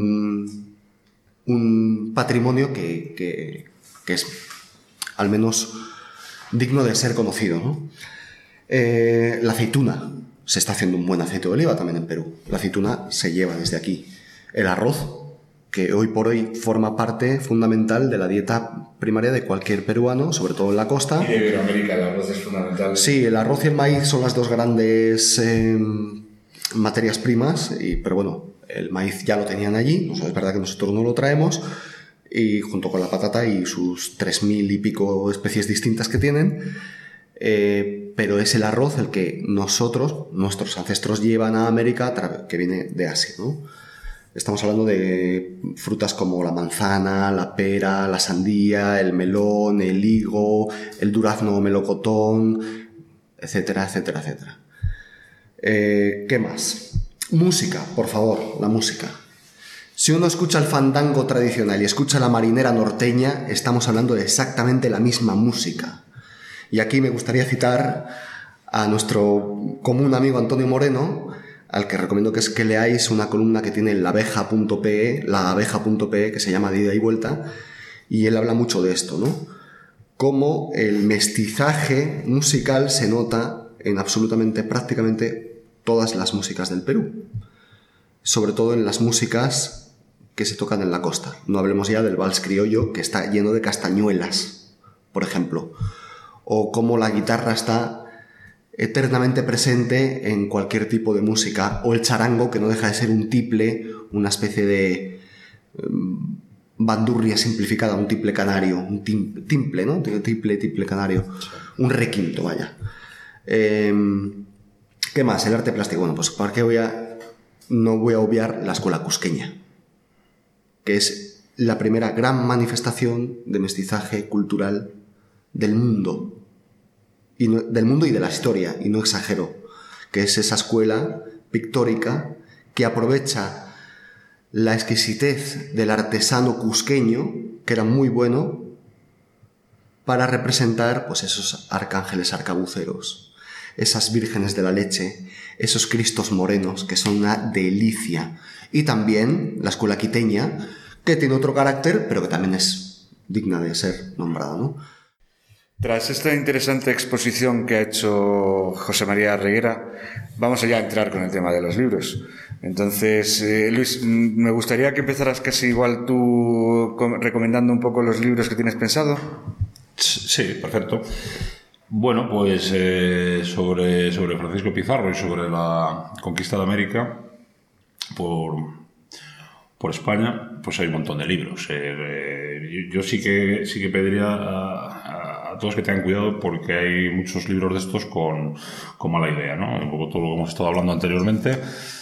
un patrimonio que es al menos digno de ser conocido, ¿no? La aceituna. Se está haciendo un buen aceite de oliva también en Perú. La aceituna se lleva desde aquí. El arroz, que hoy por hoy forma parte fundamental de la dieta primaria de cualquier peruano, sobre todo en la costa. Y de Iberoamérica el arroz es fundamental. Sí, el arroz y el maíz son las dos grandes materias primas, pero bueno, el maíz ya lo tenían allí, es verdad que nosotros no lo traemos, y junto con la patata y sus 3.000 y pico especies distintas que tienen, pero es el arroz el que nuestros ancestros llevan a América, que viene de Asia, ¿no? Estamos hablando de frutas como la manzana, la pera, la sandía, el melón, el higo, el durazno o melocotón, etcétera, etcétera, etcétera. ¿Qué más? Música, por favor, la música. Si uno escucha el fandango tradicional y escucha la marinera norteña, estamos hablando de exactamente la misma música. Y aquí me gustaría citar a nuestro común amigo Antonio Moreno, al que recomiendo que leáis una columna que tiene en laabeja.pe, que se llama De ida y vuelta, y él habla mucho de esto, ¿no? Cómo el mestizaje musical se nota en absolutamente, prácticamente todas las músicas del Perú, sobre todo en las músicas que se tocan en la costa. No hablemos ya del vals criollo, que está lleno de castañuelas, por ejemplo, o cómo la guitarra está eternamente presente en cualquier tipo de música, o el charango, que no deja de ser un tiple, una especie de bandurria simplificada, un tiple canario, un timple, ¿no? Tiple canario, un requinto, vaya. ¿Qué más? El arte plástico. Bueno, pues ¿para qué no voy a obviar la escuela cusqueña, que es la primera gran manifestación de mestizaje cultural del mundo, y de la historia, y no exagero, que es esa escuela pictórica que aprovecha la exquisitez del artesano cusqueño, que era muy bueno, para representar pues esos arcángeles arcabuceros, esas vírgenes de la leche, esos cristos morenos, que son una delicia. Y también la escuela quiteña, que tiene otro carácter, pero que también es digna de ser nombrada, ¿no? Tras esta interesante exposición que ha hecho José María Reguera, vamos ya a entrar con el tema de los libros. Entonces, Luis, me gustaría que empezaras casi igual tú recomendando un poco los libros que tienes pensado. Sí, perfecto. Bueno, pues sobre Francisco Pizarro y sobre la conquista de América por por España, pues hay un montón de libros. Yo sí que pediría a todos que tengan cuidado, porque hay muchos libros de estos con mala idea, ¿no? Un poco todo lo que hemos estado hablando anteriormente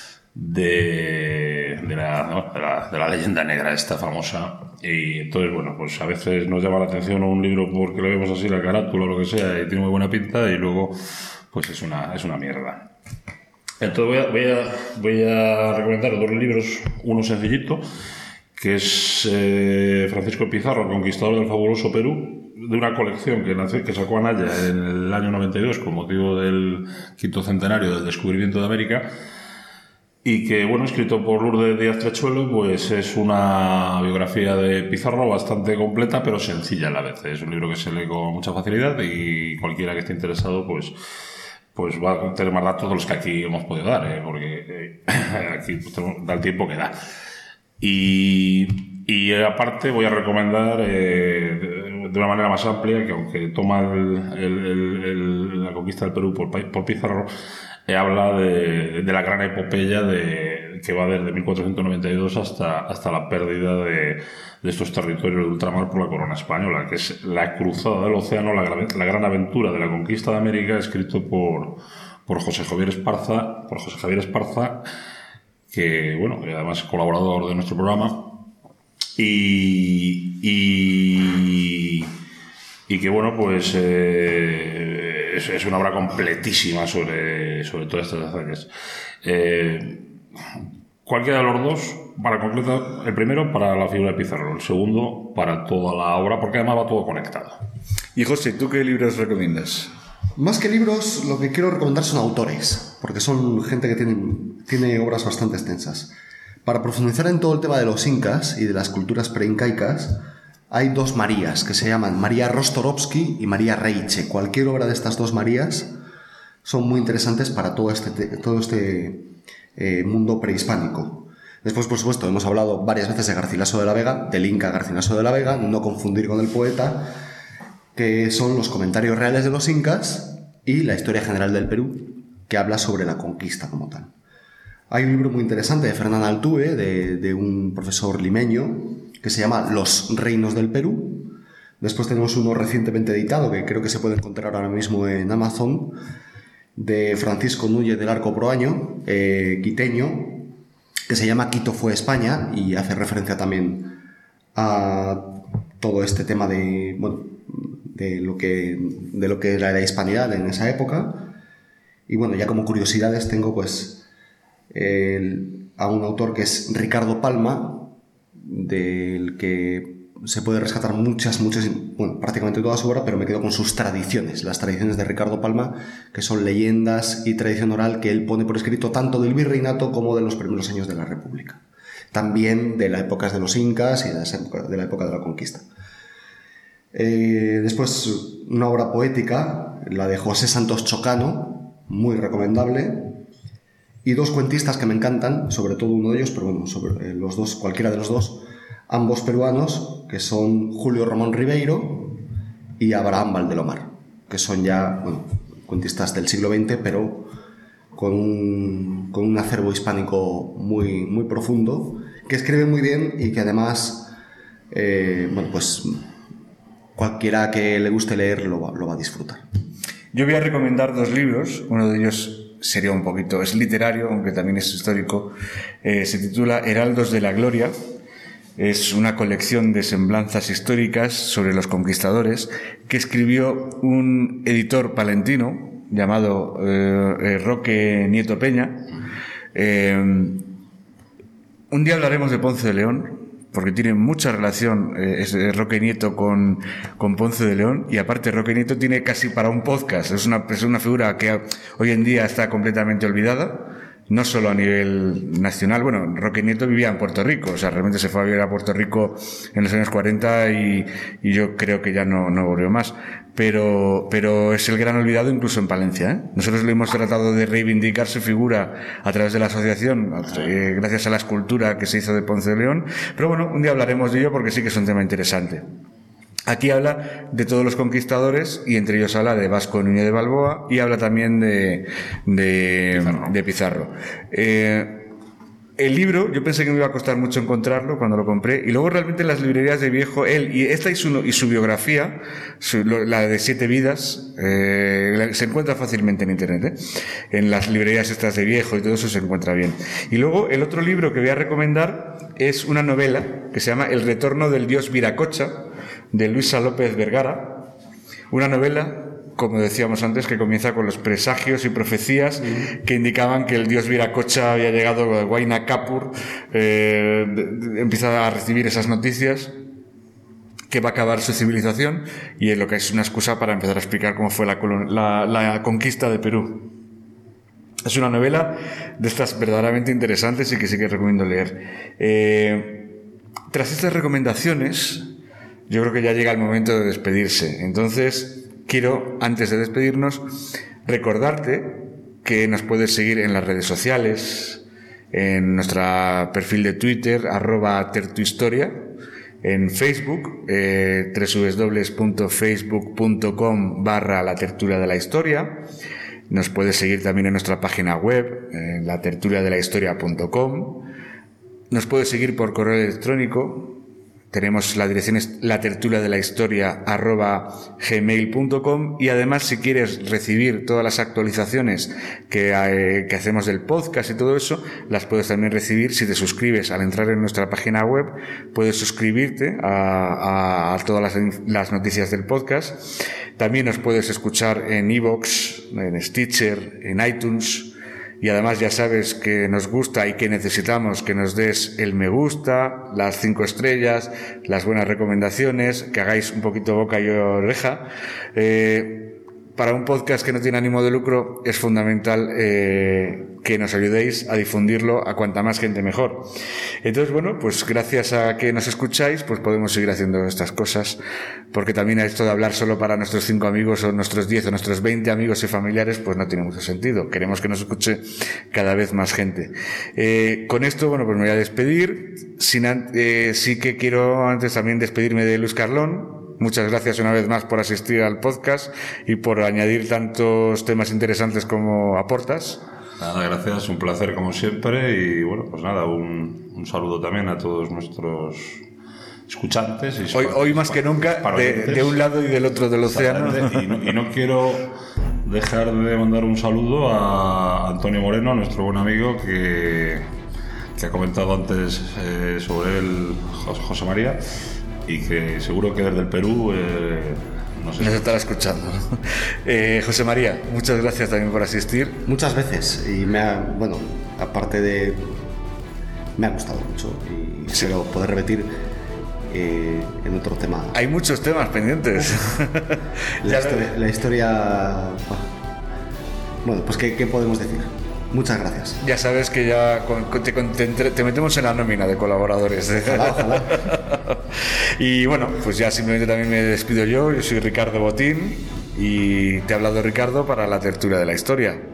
de la leyenda negra esta famosa. Y entonces, bueno, pues a veces nos llama la atención un libro porque le vemos así la carátula o lo que sea y tiene muy buena pinta, y luego pues es una mierda. Entonces voy a recomendar dos libros, uno sencillito, que es Francisco Pizarro, Conquistador del fabuloso Perú, de una colección que sacó Anaya en el año 92 con motivo del 5º centenario del descubrimiento de América, y que, bueno, escrito por Lourdes Díaz Trechuelo, pues es una biografía de Pizarro bastante completa, pero sencilla a la vez. Es un libro que se lee con mucha facilidad, y cualquiera que esté interesado, pues va a tener más datos de los que aquí hemos podido dar, porque aquí da el tiempo que da. Y aparte voy a recomendar de una manera más amplia, que aunque toma la conquista del Perú por Pizarro, habla de la gran epopeya que va desde 1492 hasta la pérdida de estos territorios de ultramar por la corona española, que es la cruzada del océano, la gran aventura de la conquista de América, escrito por José Javier Esparza, que, bueno, además es colaborador de nuestro programa, y que, bueno, pues es una obra completísima sobre todas estas hazañas. Cualquiera de los dos, para completar, el primero para la figura de Pizarro, el segundo para toda la obra, porque además va todo conectado. Y José, ¿tú qué libros recomiendas? Más que libros, lo que quiero recomendar son autores, porque son gente que tiene obras bastante extensas. Para profundizar en todo el tema de los incas y de las culturas preincaicas, hay dos Marías que se llaman María Rostorovsky y María Reiche. Cualquier obra de estas dos Marías son muy interesantes para todo este mundo prehispánico. Después, por supuesto, hemos hablado varias veces de Garcilaso de la Vega, del Inca Garcilaso de la Vega, no confundir con el poeta, que son los comentarios reales de los incas y la historia general del Perú, que habla sobre la conquista como tal. Hay un libro muy interesante de Fernán Altuve, de un profesor limeño, que se llama Los Reinos del Perú. Después tenemos uno recientemente editado, que creo que se puede encontrar ahora mismo en Amazon, de Francisco Núñez del Arco Proaño, quiteño, que se llama Quito fue España, y hace referencia también a todo este tema de lo que era la hispanidad en esa época. Y bueno, ya como curiosidades tengo pues a un autor que es Ricardo Palma, del que se puede rescatar muchas, bueno, prácticamente toda su obra, pero me quedo con sus tradiciones, las tradiciones de Ricardo Palma, que son leyendas y tradición oral que él pone por escrito tanto del virreinato como de los primeros años de la República. También de las épocas de los incas y de la época de la conquista. Después, una obra poética, la de José Santos Chocano, muy recomendable. Y dos cuentistas que me encantan, sobre todo uno de ellos, pero bueno, sobre los dos, cualquiera de los dos, ambos peruanos, que son Julio Ramón Ribeiro y Abraham Valdelomar, que son ya, bueno, cuentistas del siglo XX, pero con un acervo hispánico muy, muy profundo, que escriben muy bien y que además, bueno, pues cualquiera que le guste leer lo va a disfrutar. Yo voy a recomendar dos libros, uno de ellos es literario, aunque también es histórico. Se titula Heraldos de la Gloria. Es una colección de semblanzas históricas sobre los conquistadores que escribió un editor palentino llamado Roque Nieto Peña. Un día hablaremos de Ponce de León, porque tiene mucha relación Roque Nieto con Ponce de León, y aparte Roque Nieto tiene casi para un podcast. Es una figura que hoy en día está completamente olvidada, no solo a nivel nacional. Bueno, Roque Nieto vivía en Puerto Rico, o sea, realmente se fue a vivir a Puerto Rico en los años 40 y yo creo que ya no volvió más. Pero es el gran olvidado incluso en Palencia, ¿eh? Nosotros le hemos tratado de reivindicar su figura a través de la asociación, gracias a la escultura que se hizo de Ponce de León. Pero bueno, un día hablaremos de ello porque sí que es un tema interesante. Aquí habla de todos los conquistadores y entre ellos habla de Vasco Núñez de Balboa y habla también de Pizarro. el libro, yo pensé que me iba a costar mucho encontrarlo cuando lo compré, y luego realmente en las librerías de viejo, esta y su biografía, la de 7 vidas, se encuentra fácilmente en internet, en las librerías estas de viejo y todo eso se encuentra bien. Y luego el otro libro que voy a recomendar es una novela que se llama El retorno del dios Viracocha, de Luisa López Vergara, una novela, como decíamos antes, que comienza con los presagios y profecías que indicaban que el dios Viracocha había llegado a Huayna Kapur, empieza a recibir esas noticias que va a acabar su civilización, y es lo que es una excusa para empezar a explicar cómo fue la conquista de Perú. Es una novela de estas verdaderamente interesantes y que sí que recomiendo leer. Tras estas recomendaciones, yo creo que ya llega el momento de despedirse. Entonces, quiero, antes de despedirnos, recordarte que nos puedes seguir en las redes sociales, en nuestro perfil de Twitter, @tertuhistoria, en Facebook, www.facebook.com/la tertulia de la historia. Nos puedes seguir también en nuestra página web, en latertuliadelahistoria.com. Nos puedes seguir por correo electrónico. Tenemos la dirección es latertuliadelahistoria@gmail.com, y además, si quieres recibir todas las actualizaciones que hacemos del podcast y todo eso, las puedes también recibir si te suscribes. Al entrar en nuestra página web puedes suscribirte a todas las noticias del podcast. También nos puedes escuchar en iVoox, en Stitcher, en iTunes. Y además ya sabes que nos gusta y que necesitamos que nos des el me gusta, las 5 estrellas, las buenas recomendaciones, que hagáis un poquito boca y oreja. Para un podcast que no tiene ánimo de lucro es fundamental que nos ayudéis a difundirlo a cuanta más gente mejor. Entonces, bueno, pues gracias a que nos escucháis, pues podemos seguir haciendo estas cosas, porque también esto de hablar solo para nuestros 5 amigos o nuestros 10 o nuestros 20 amigos y familiares, pues no tiene mucho sentido. Queremos que nos escuche cada vez más gente. Con esto, bueno, pues me voy a despedir. Sí que quiero antes también despedirme de Luis Carlón. Muchas gracias una vez más por asistir al podcast y por añadir tantos temas interesantes como aportas. Nada, gracias, un placer como siempre, y bueno, pues nada, un saludo también a todos nuestros escuchantes. Y hoy más que nunca, de un lado y del otro del océano. Y no quiero dejar de mandar un saludo a Antonio Moreno, nuestro buen amigo, que ha comentado antes sobre él, José María, y que seguro que desde el Perú nos estará escuchando. José María, muchas gracias también por asistir. Muchas veces, y me ha gustado mucho, y espero poder repetir en otro tema. Hay muchos temas pendientes. La historia. Bueno, pues ¿qué podemos decir? Muchas gracias. Ya sabes que ya te metemos en la nómina de colaboradores. Ojalá. Y bueno, pues ya simplemente también me despido yo. Yo soy Ricardo Botín y te ha hablado Ricardo para la tertulia de la historia.